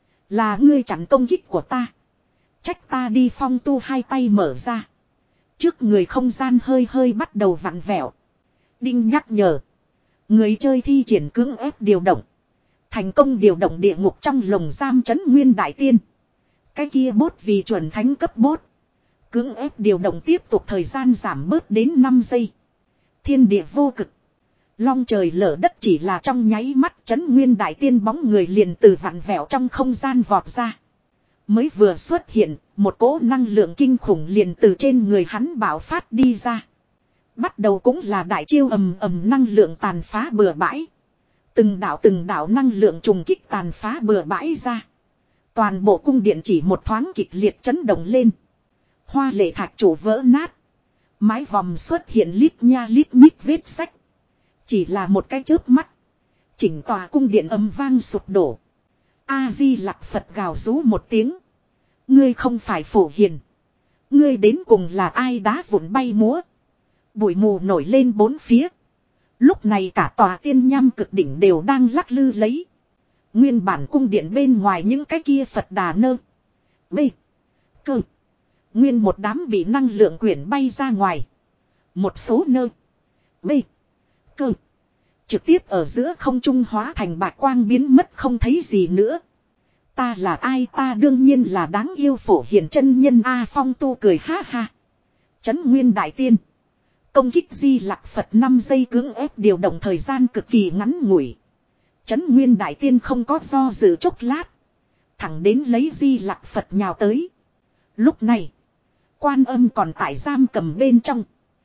Là ngươi chặn công kích của ta. Trách ta đi. Phong Tu hai tay mở ra. Trước người không gian hơi hơi bắt đầu vặn vẹo. Đinh nhắc nhở. Người chơi thi triển cưỡng ép điều động. Thành công điều động địa ngục trong lồng giam trấn nguyên đại tiên. Cái kia bốt vì chuẩn thánh cấp bốt. Cưỡng ép điều động tiếp tục thời gian giảm bớt đến năm giây. Thiên địa vô cực. Long trời lở đất chỉ là trong nháy mắt trấn nguyên đại tiên bóng người liền từ vặn vẹo trong không gian vọt ra. Mới vừa xuất hiện, một cỗ năng lượng kinh khủng liền từ trên người hắn bạo phát đi ra. Bắt đầu cũng là đại chiêu ầm ầm năng lượng tàn phá bừa bãi. Từng đạo từng đạo năng lượng trùng kích tàn phá bừa bãi ra. Toàn bộ cung điện chỉ một thoáng kịch liệt chấn động lên. Hoa lệ thạch trụ vỡ nát. Mái vòm xuất hiện lít nha lít nhít vết sách. Chỉ là một cái chớp mắt. Chỉnh tòa cung điện âm vang sụp đổ. A-di-lặc Phật gào rú một tiếng. Ngươi không phải Phổ Hiền. Ngươi đến cùng là ai? Đá vụn bay múa. Bụi mù nổi lên bốn phía. Lúc này cả tòa tiên nham cực đỉnh đều đang lắc lư lấy. Nguyên bản cung điện bên ngoài những cái kia Phật đà nơ. B. Cơ. Nguyên một đám bị năng lượng quyển bay ra ngoài. Một số nơ. B. Cơ. Trực tiếp ở giữa không trung hóa thành bạch quang biến mất không thấy gì nữa. Ta là ai? Ta đương nhiên là đáng yêu Phổ Hiền chân nhân. A Phong Tu cười ha ha. Trấn nguyên đại tiên. Công kích Di Lặc Phật năm giây cưỡng ép điều động thời gian cực kỳ ngắn ngủi. Trấn nguyên đại tiên không có do dự chốc lát. Thẳng đến lấy Di Lặc Phật nhào tới. Lúc này. Quan âm còn tại giam cầm bên trong.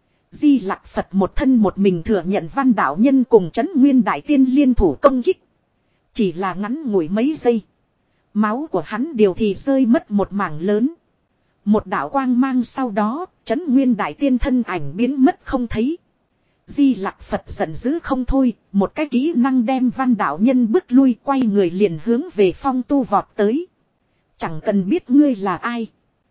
Di Lặc Phật một thân một mình thừa nhận Văn Đạo Nhân cùng Trấn nguyên đại tiên liên thủ công kích. Chỉ là ngắn ngủi mấy giây. Máu của hắn đều thì rơi mất một mảng lớn. Một đạo quang mang sau đó, Trấn nguyên đại tiên thân ảnh biến mất không thấy. Di Lặc Phật giận dữ không thôi, một cái kỹ năng đem Văn Đạo Nhân bước lui, quay người liền hướng về Phong Tu vọt tới. Chẳng cần biết ngươi là ai.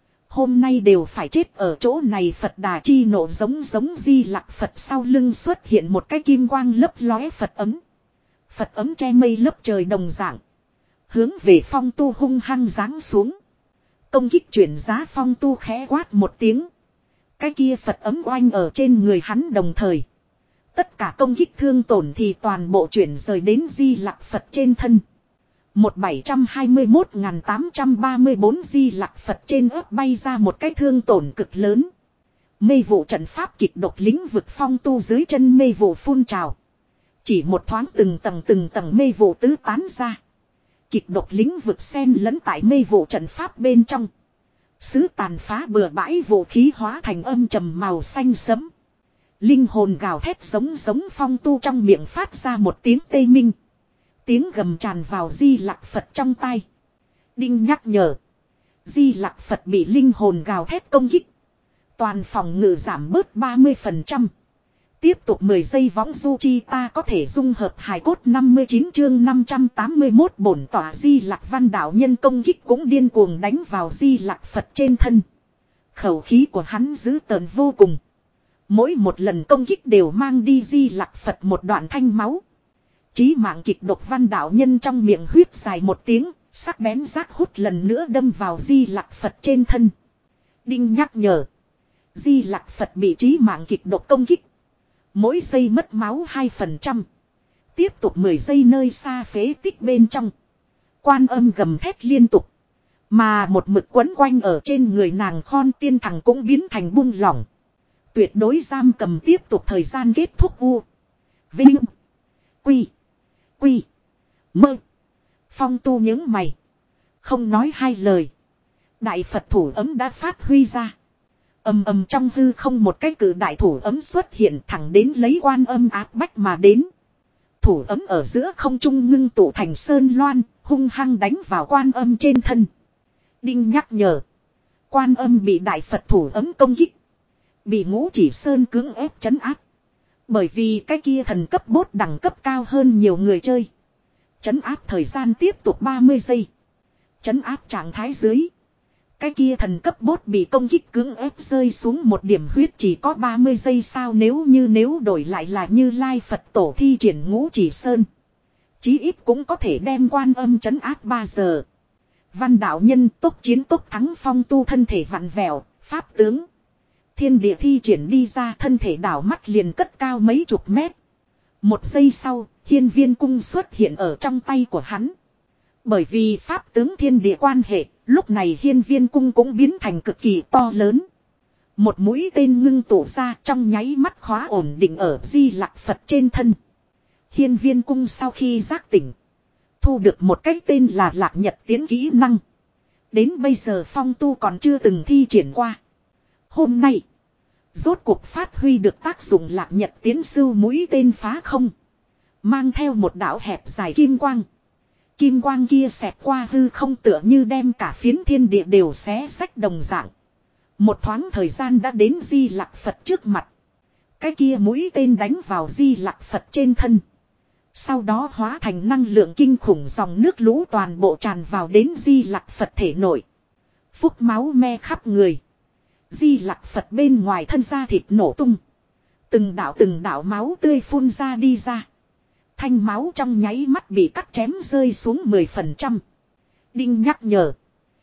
Hôm nay đều phải chết ở chỗ này. Phật Đà chi nộ giống giống Di Lặc Phật sau lưng xuất hiện một cái kim quang lấp lóe Phật ấm. Phật ấm che mây lấp trời đồng dạng. Hướng về Phong Tu hung hăng giáng xuống. Công kích chuyển giá. Phong Tu khẽ quát một tiếng. Cái kia Phật ấm oanh ở trên người hắn đồng thời. Tất cả công kích thương tổn thì toàn bộ chuyển rời đến Di Lặc Phật trên thân. Một bảy trăm hai mươi mốt nghìn tám trăm ba mươi bốn Di Lặc Phật trên ớt bay ra một cái thương tổn cực lớn. Mê vụ trận pháp kịch độc lĩnh vực. Phong Tu dưới chân mê vụ phun trào. Chỉ một thoáng từng tầng từng tầng mê vụ tứ tán ra. Kịch độc lĩnh vực xen lẫn tại mê vụ trận pháp bên trong. Sứ tàn phá bừa bãi vũ khí hóa thành âm trầm màu xanh sẫm. Linh hồn gào thét giống giống. Phong Tu trong miệng phát ra một tiếng tê minh. Tiếng gầm tràn vào Di Lặc Phật trong tai. Đinh nhắc nhở. Di Lặc Phật bị linh hồn gào thét công kích. Toàn phòng ngự giảm bớt ba mươi phần trăm. Tiếp tục mười giây võng du chi ta có thể dung hợp hài cốt. Năm mươi chín chương năm trăm tám mươi mốt bổn tỏa Di Lặc Văn Đạo Nhân công kích cũng điên cuồng đánh vào Di Lặc Phật trên thân. Khẩu khí của hắn dữ tợn vô cùng. Mỗi một lần công kích đều mang đi Di Lặc Phật một đoạn thanh máu. Chí mạng kịch độc Văn Đạo Nhân trong miệng huyết dài một tiếng, sắc bén rác hút lần nữa đâm vào Di Lặc Phật trên thân. Đinh nhắc nhở. Di Lặc Phật bị chí mạng kịch độc công kích. Mỗi giây mất máu hai phần trăm. Tiếp tục mười giây nơi xa phế tích bên trong. Quan âm gầm thét liên tục. Mà một mực quấn quanh ở trên người nàng khon tiên thẳng cũng biến thành buông lỏng. Tuyệt đối giam cầm tiếp tục thời gian kết thúc. U Vinh Quy Quy Mơ. Phong Tu những mày. Không nói hai lời. Đại Phật thủ ấm đã phát huy ra. Ầm ầm trong hư không một cái cử đại thủ ấm xuất hiện thẳng đến lấy quan âm áp bách mà đến. Thủ ấm ở giữa không trung ngưng tụ thành sơn loan, hung hăng đánh vào quan âm trên thân. Đinh nhắc nhở. Quan âm bị đại Phật thủ ấm công kích. Bị Ngũ Chỉ Sơn cưỡng ép trấn áp. Bởi vì cái kia thần cấp bốt đẳng cấp cao hơn nhiều người chơi. Trấn áp thời gian tiếp tục ba mươi giây. Trấn áp trạng thái dưới. Cái kia thần cấp bốt bị công kích cưỡng ép rơi xuống một điểm huyết chỉ có ba mươi giây sao, nếu như nếu đổi lại là Như Lai Phật tổ thi triển Ngũ Chỉ Sơn. Chí ít cũng có thể đem quan âm trấn áp ba giờ. Văn đạo nhân tốc chiến tốc thắng, phong tu thân thể vặn vẹo, pháp tướng. Thiên địa thi triển đi ra, thân thể đảo mắt liền cất cao mấy chục mét. Một giây sau, hiên viên cung xuất hiện ở trong tay của hắn. Bởi vì pháp tướng thiên địa quan hệ, lúc này hiên viên cung cũng biến thành cực kỳ to lớn. Một mũi tên ngưng tụ ra, trong nháy mắt khóa ổn định ở Di Lặc Phật trên thân. Hiên viên cung sau khi giác tỉnh, thu được một cái tên là Lạc Nhật Tiến kỹ năng. Đến bây giờ phong tu còn chưa từng thi triển qua. Hôm nay, rốt cuộc phát huy được tác dụng Lạc Nhật Tiến sưu mũi tên phá không. Mang theo một đạo hẹp dài kim quang. Kim quang kia xẹt qua hư không tựa như đem cả phiến thiên địa đều xé xách đồng dạng. Một thoáng thời gian đã đến Di Lặc Phật trước mặt. Cái kia mũi tên đánh vào Di Lặc Phật trên thân. Sau đó hóa thành năng lượng kinh khủng, dòng nước lũ toàn bộ tràn vào đến Di Lặc Phật thể nội. Phúc máu me khắp người. Di Lặc Phật bên ngoài thân da thịt nổ tung. Từng đạo từng đạo máu tươi phun ra đi ra. Thanh máu trong nháy mắt bị cắt chém rơi xuống mười phần trăm. Đinh nhắc nhở.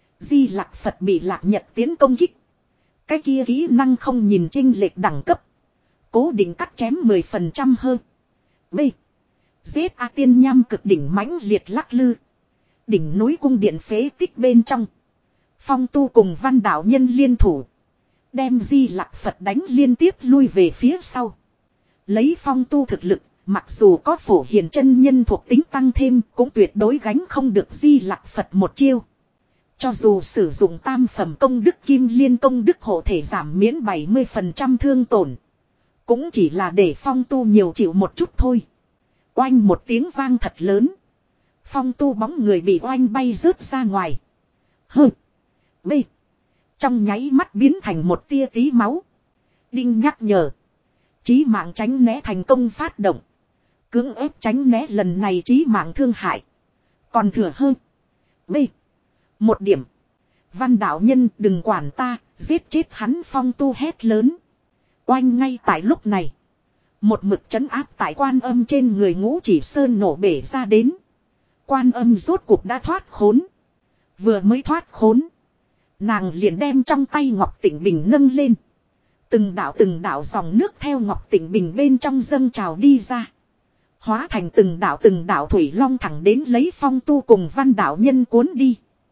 Di Lặc Phật bị Lạc Nhật Tiến công kích. Cái kia kỹ năng không nhìn chênh lệch đẳng cấp. Cố định cắt chém mười phần trăm hơn. B. Giết A Tiên Nham cực đỉnh mãnh liệt lắc lư. Đỉnh núi cung điện phế tích bên trong. Phong tu cùng văn đạo nhân liên thủ. Đem Di Lặc Phật đánh liên tiếp lui về phía sau. Lấy phong tu thực lực, mặc dù có Phổ Hiền chân nhân thuộc tính tăng thêm, cũng tuyệt đối gánh không được Di Lặc Phật một chiêu. Cho dù sử dụng tam phẩm công đức kim liên công đức hộ thể giảm miễn bảy mươi phần trăm thương tổn, cũng chỉ là để phong tu nhiều chịu một chút thôi. Oanh một tiếng vang thật lớn. Phong tu bóng người bị oanh bay rớt ra ngoài. Hừ. B. Trong nháy mắt biến thành một tia tí máu. Đinh nhắc nhở. Chí mạng tránh né thành công phát động. Cưỡng ép tránh né lần này chí mạng thương hại. Còn thừa hơn. B. Một điểm. Văn đạo nhân đừng quản ta, giết chết hắn, phong tu hét lớn. Oanh ngay tại lúc này. Một mực trấn áp tại quan âm trên người Ngũ Chỉ Sơn nổ bể ra đến. Quan âm rốt cuộc đã thoát khốn. Vừa mới thoát khốn. Nàng liền đem trong tay Ngọc Tịnh Bình nâng lên. Từng đạo từng đạo dòng nước theo Ngọc Tịnh Bình bên trong dâng trào đi ra. Hóa thành từng đạo từng đạo thủy long thẳng đến lấy phong tu cùng văn đạo nhân cuốn đi.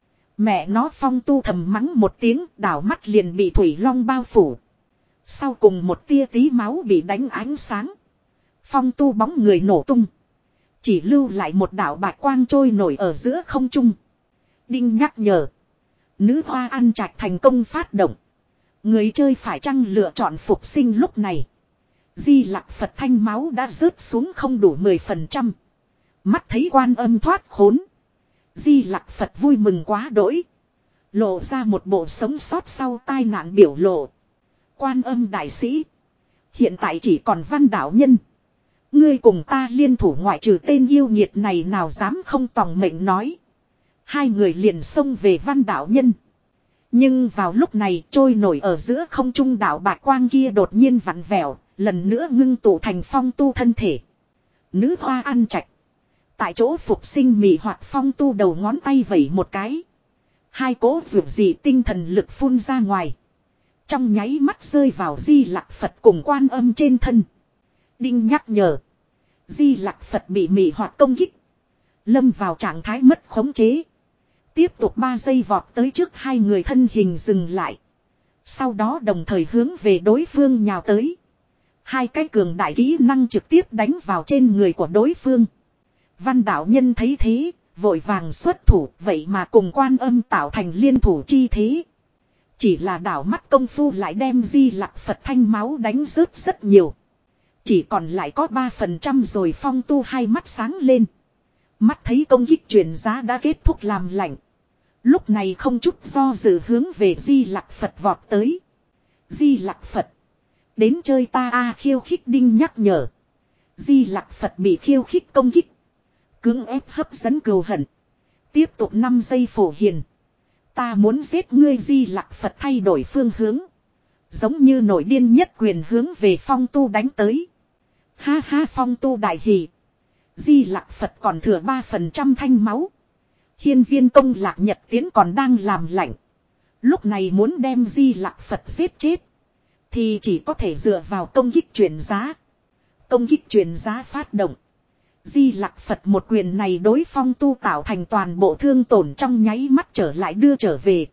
Mẹ nó, phong tu thầm mắng một tiếng, đảo mắt liền bị thủy long bao phủ. Sau cùng một tia tí máu bị đánh ánh sáng. Phong tu bóng người nổ tung. Chỉ lưu lại một đạo bạch quang trôi nổi ở giữa không trung. Đinh nhắc nhở. Nữ hoa ăn trạch thành công phát động. Người chơi phải chăng lựa chọn phục sinh lúc này. Di Lặc Phật thanh máu đã rớt xuống không đủ mười phần trăm. Mắt thấy quan âm thoát khốn. Di Lặc Phật vui mừng quá đỗi. Lộ ra một bộ sống sót sau tai nạn biểu lộ. Quan âm đại sĩ. Hiện tại chỉ còn văn đạo nhân. Ngươi cùng ta liên thủ, ngoại trừ tên yêu nghiệt này nào dám không tòng mệnh nói. Hai người liền xông về văn đạo nhân. Nhưng vào lúc này trôi nổi ở giữa không trung đạo bạch quang kia đột nhiên vặn vẹo. Lần nữa ngưng tụ thành phong tu thân thể. Nữ hoa ăn trạch. Tại chỗ phục sinh mị hoạt phong tu đầu ngón tay vẩy một cái. Hai cỗ vượt dị tinh thần lực phun ra ngoài. Trong nháy mắt rơi vào Di Lặc Phật cùng quan âm trên thân. Đinh nhắc nhở. Di Lặc Phật bị mị hoạt công kích. Lâm vào trạng thái mất khống chế. Tiếp tục ba giây vọt tới trước hai người, thân hình dừng lại. Sau đó đồng thời hướng về đối phương nhào tới. Hai cái cường đại kỹ năng trực tiếp đánh vào trên người của đối phương. Văn đạo nhân thấy thế, vội vàng xuất thủ, vậy mà cùng quan âm tạo thành liên thủ chi thế. Chỉ là đảo mắt công phu lại đem Di Lặc Phật thanh máu đánh rớt rất nhiều. Chỉ còn lại có ba phần trăm rồi. Phong tu hai mắt sáng lên. Mắt thấy công kích chuyển giá đã kết thúc làm lạnh. Lúc này không chút do dự hướng về Di Lặc Phật vọt tới. Di Lặc Phật. Đến chơi ta a khiêu khích đinh nhắc nhở. Di Lặc Phật bị khiêu khích công kích. Cưỡng ép hấp dẫn cừu hận. Tiếp tục năm giây phổ hiền. Ta muốn giết ngươi Di Lặc Phật thay đổi phương hướng. Giống như nổi điên nhất quyền hướng về Phong Tu đánh tới. Ha ha Phong Tu đại hỉ. Di Lặc Phật còn thừa ba phần trăm thanh máu. Hiên viên công lạc nhật tiến còn đang làm lạnh. Lúc này muốn đem Di Lặc Phật giết chết. Thì chỉ có thể dựa vào công kích chuyển giá. Công kích chuyển giá phát động. Di Lặc Phật một quyền này đối Phong Tu tạo thành toàn bộ thương tổn trong nháy mắt trở lại đưa trở về.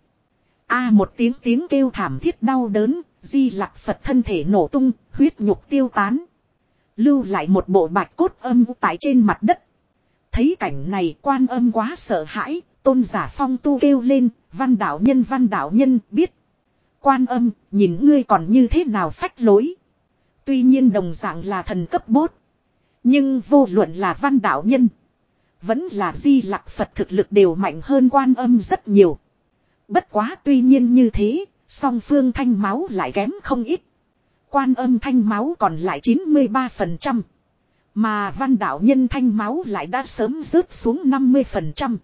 A một tiếng tiếng kêu thảm thiết đau đớn. Di Lặc Phật thân thể nổ tung, huyết nhục tiêu tán. Lưu lại một bộ bạch cốt âm tại trên mặt đất. Thấy cảnh này Quan Âm quá sợ hãi, tôn giả Phong Tu kêu lên, văn đạo nhân văn đạo nhân biết. Quan Âm, nhìn ngươi còn như thế nào phách lối. Tuy nhiên đồng dạng là thần cấp bốt. Nhưng vô luận là văn đạo nhân, vẫn là Di Lặc Phật thực lực đều mạnh hơn Quan Âm rất nhiều. Bất quá tuy nhiên như thế, song phương thanh máu lại kém không ít. Quan Âm thanh máu còn lại chín mươi ba phần trăm. Mà văn đạo nhân thanh máu lại đã sớm rớt xuống năm mươi phần trăm.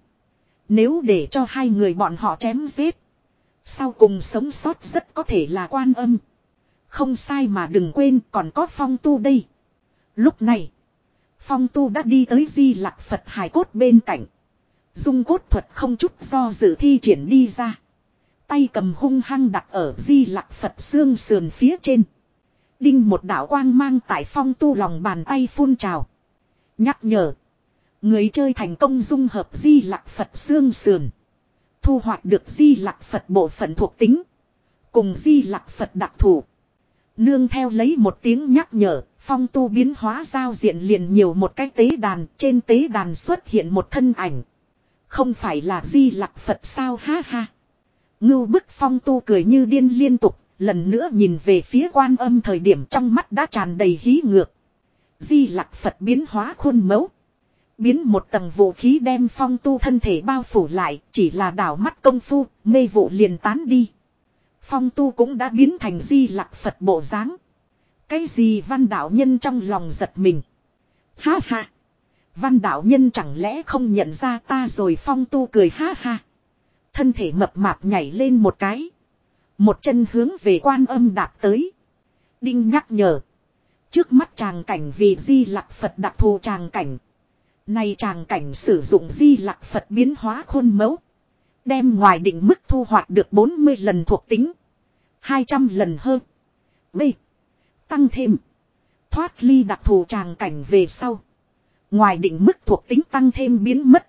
Nếu để cho hai người bọn họ chém giết, sau cùng sống sót rất có thể là Quan Âm. Không sai mà đừng quên còn có Phong Tu đây. Lúc này, Phong Tu đã đi tới Di Lặc Phật hài cốt bên cạnh. Dung cốt thuật không chút do dự thi triển đi ra. Tay cầm hung hăng đặt ở Di Lặc Phật xương sườn phía trên. Đinh một đạo quang mang tại Phong Tu lòng bàn tay phun trào. Nhắc nhở. Người chơi thành công dung hợp Di Lặc Phật xương sườn. Thu hoạch được Di Lặc Phật bộ phận thuộc tính. Cùng Di Lặc Phật đặc thù. Nương theo lấy một tiếng nhắc nhở. Phong Tu biến hóa giao diện liền nhiều một cái tế đàn. Trên tế đàn xuất hiện một thân ảnh. Không phải là Di Lặc Phật sao ha ha. Ngưu bức Phong Tu cười như điên liên tục. Lần nữa nhìn về phía Quan Âm thời điểm trong mắt đã tràn đầy hí ngược. Di Lặc Phật biến hóa khuôn mẫu. Biến một tầng vũ khí đem Phong Tu thân thể bao phủ lại. Chỉ là đảo mắt công phu, mê vụ liền tán đi. Phong Tu cũng đã biến thành Di Lặc Phật bộ dáng. Cái gì văn đạo nhân trong lòng giật mình. Ha ha. Văn đạo nhân chẳng lẽ không nhận ra ta rồi Phong Tu cười ha ha. Thân thể mập mạp nhảy lên một cái. Một chân hướng về Quan Âm đạp tới. Đinh nhắc nhở. Trước mắt tràng cảnh vì Di Lặc Phật đặc thù tràng cảnh. Này tràng cảnh sử dụng Di Lặc Phật biến hóa khuôn mẫu. Đem ngoài định mức thu hoạch được bốn mươi lần thuộc tính. hai trăm lần hơn. B. Tăng thêm. Thoát ly đặc thù tràng cảnh về sau. Ngoài định mức thuộc tính tăng thêm biến mất.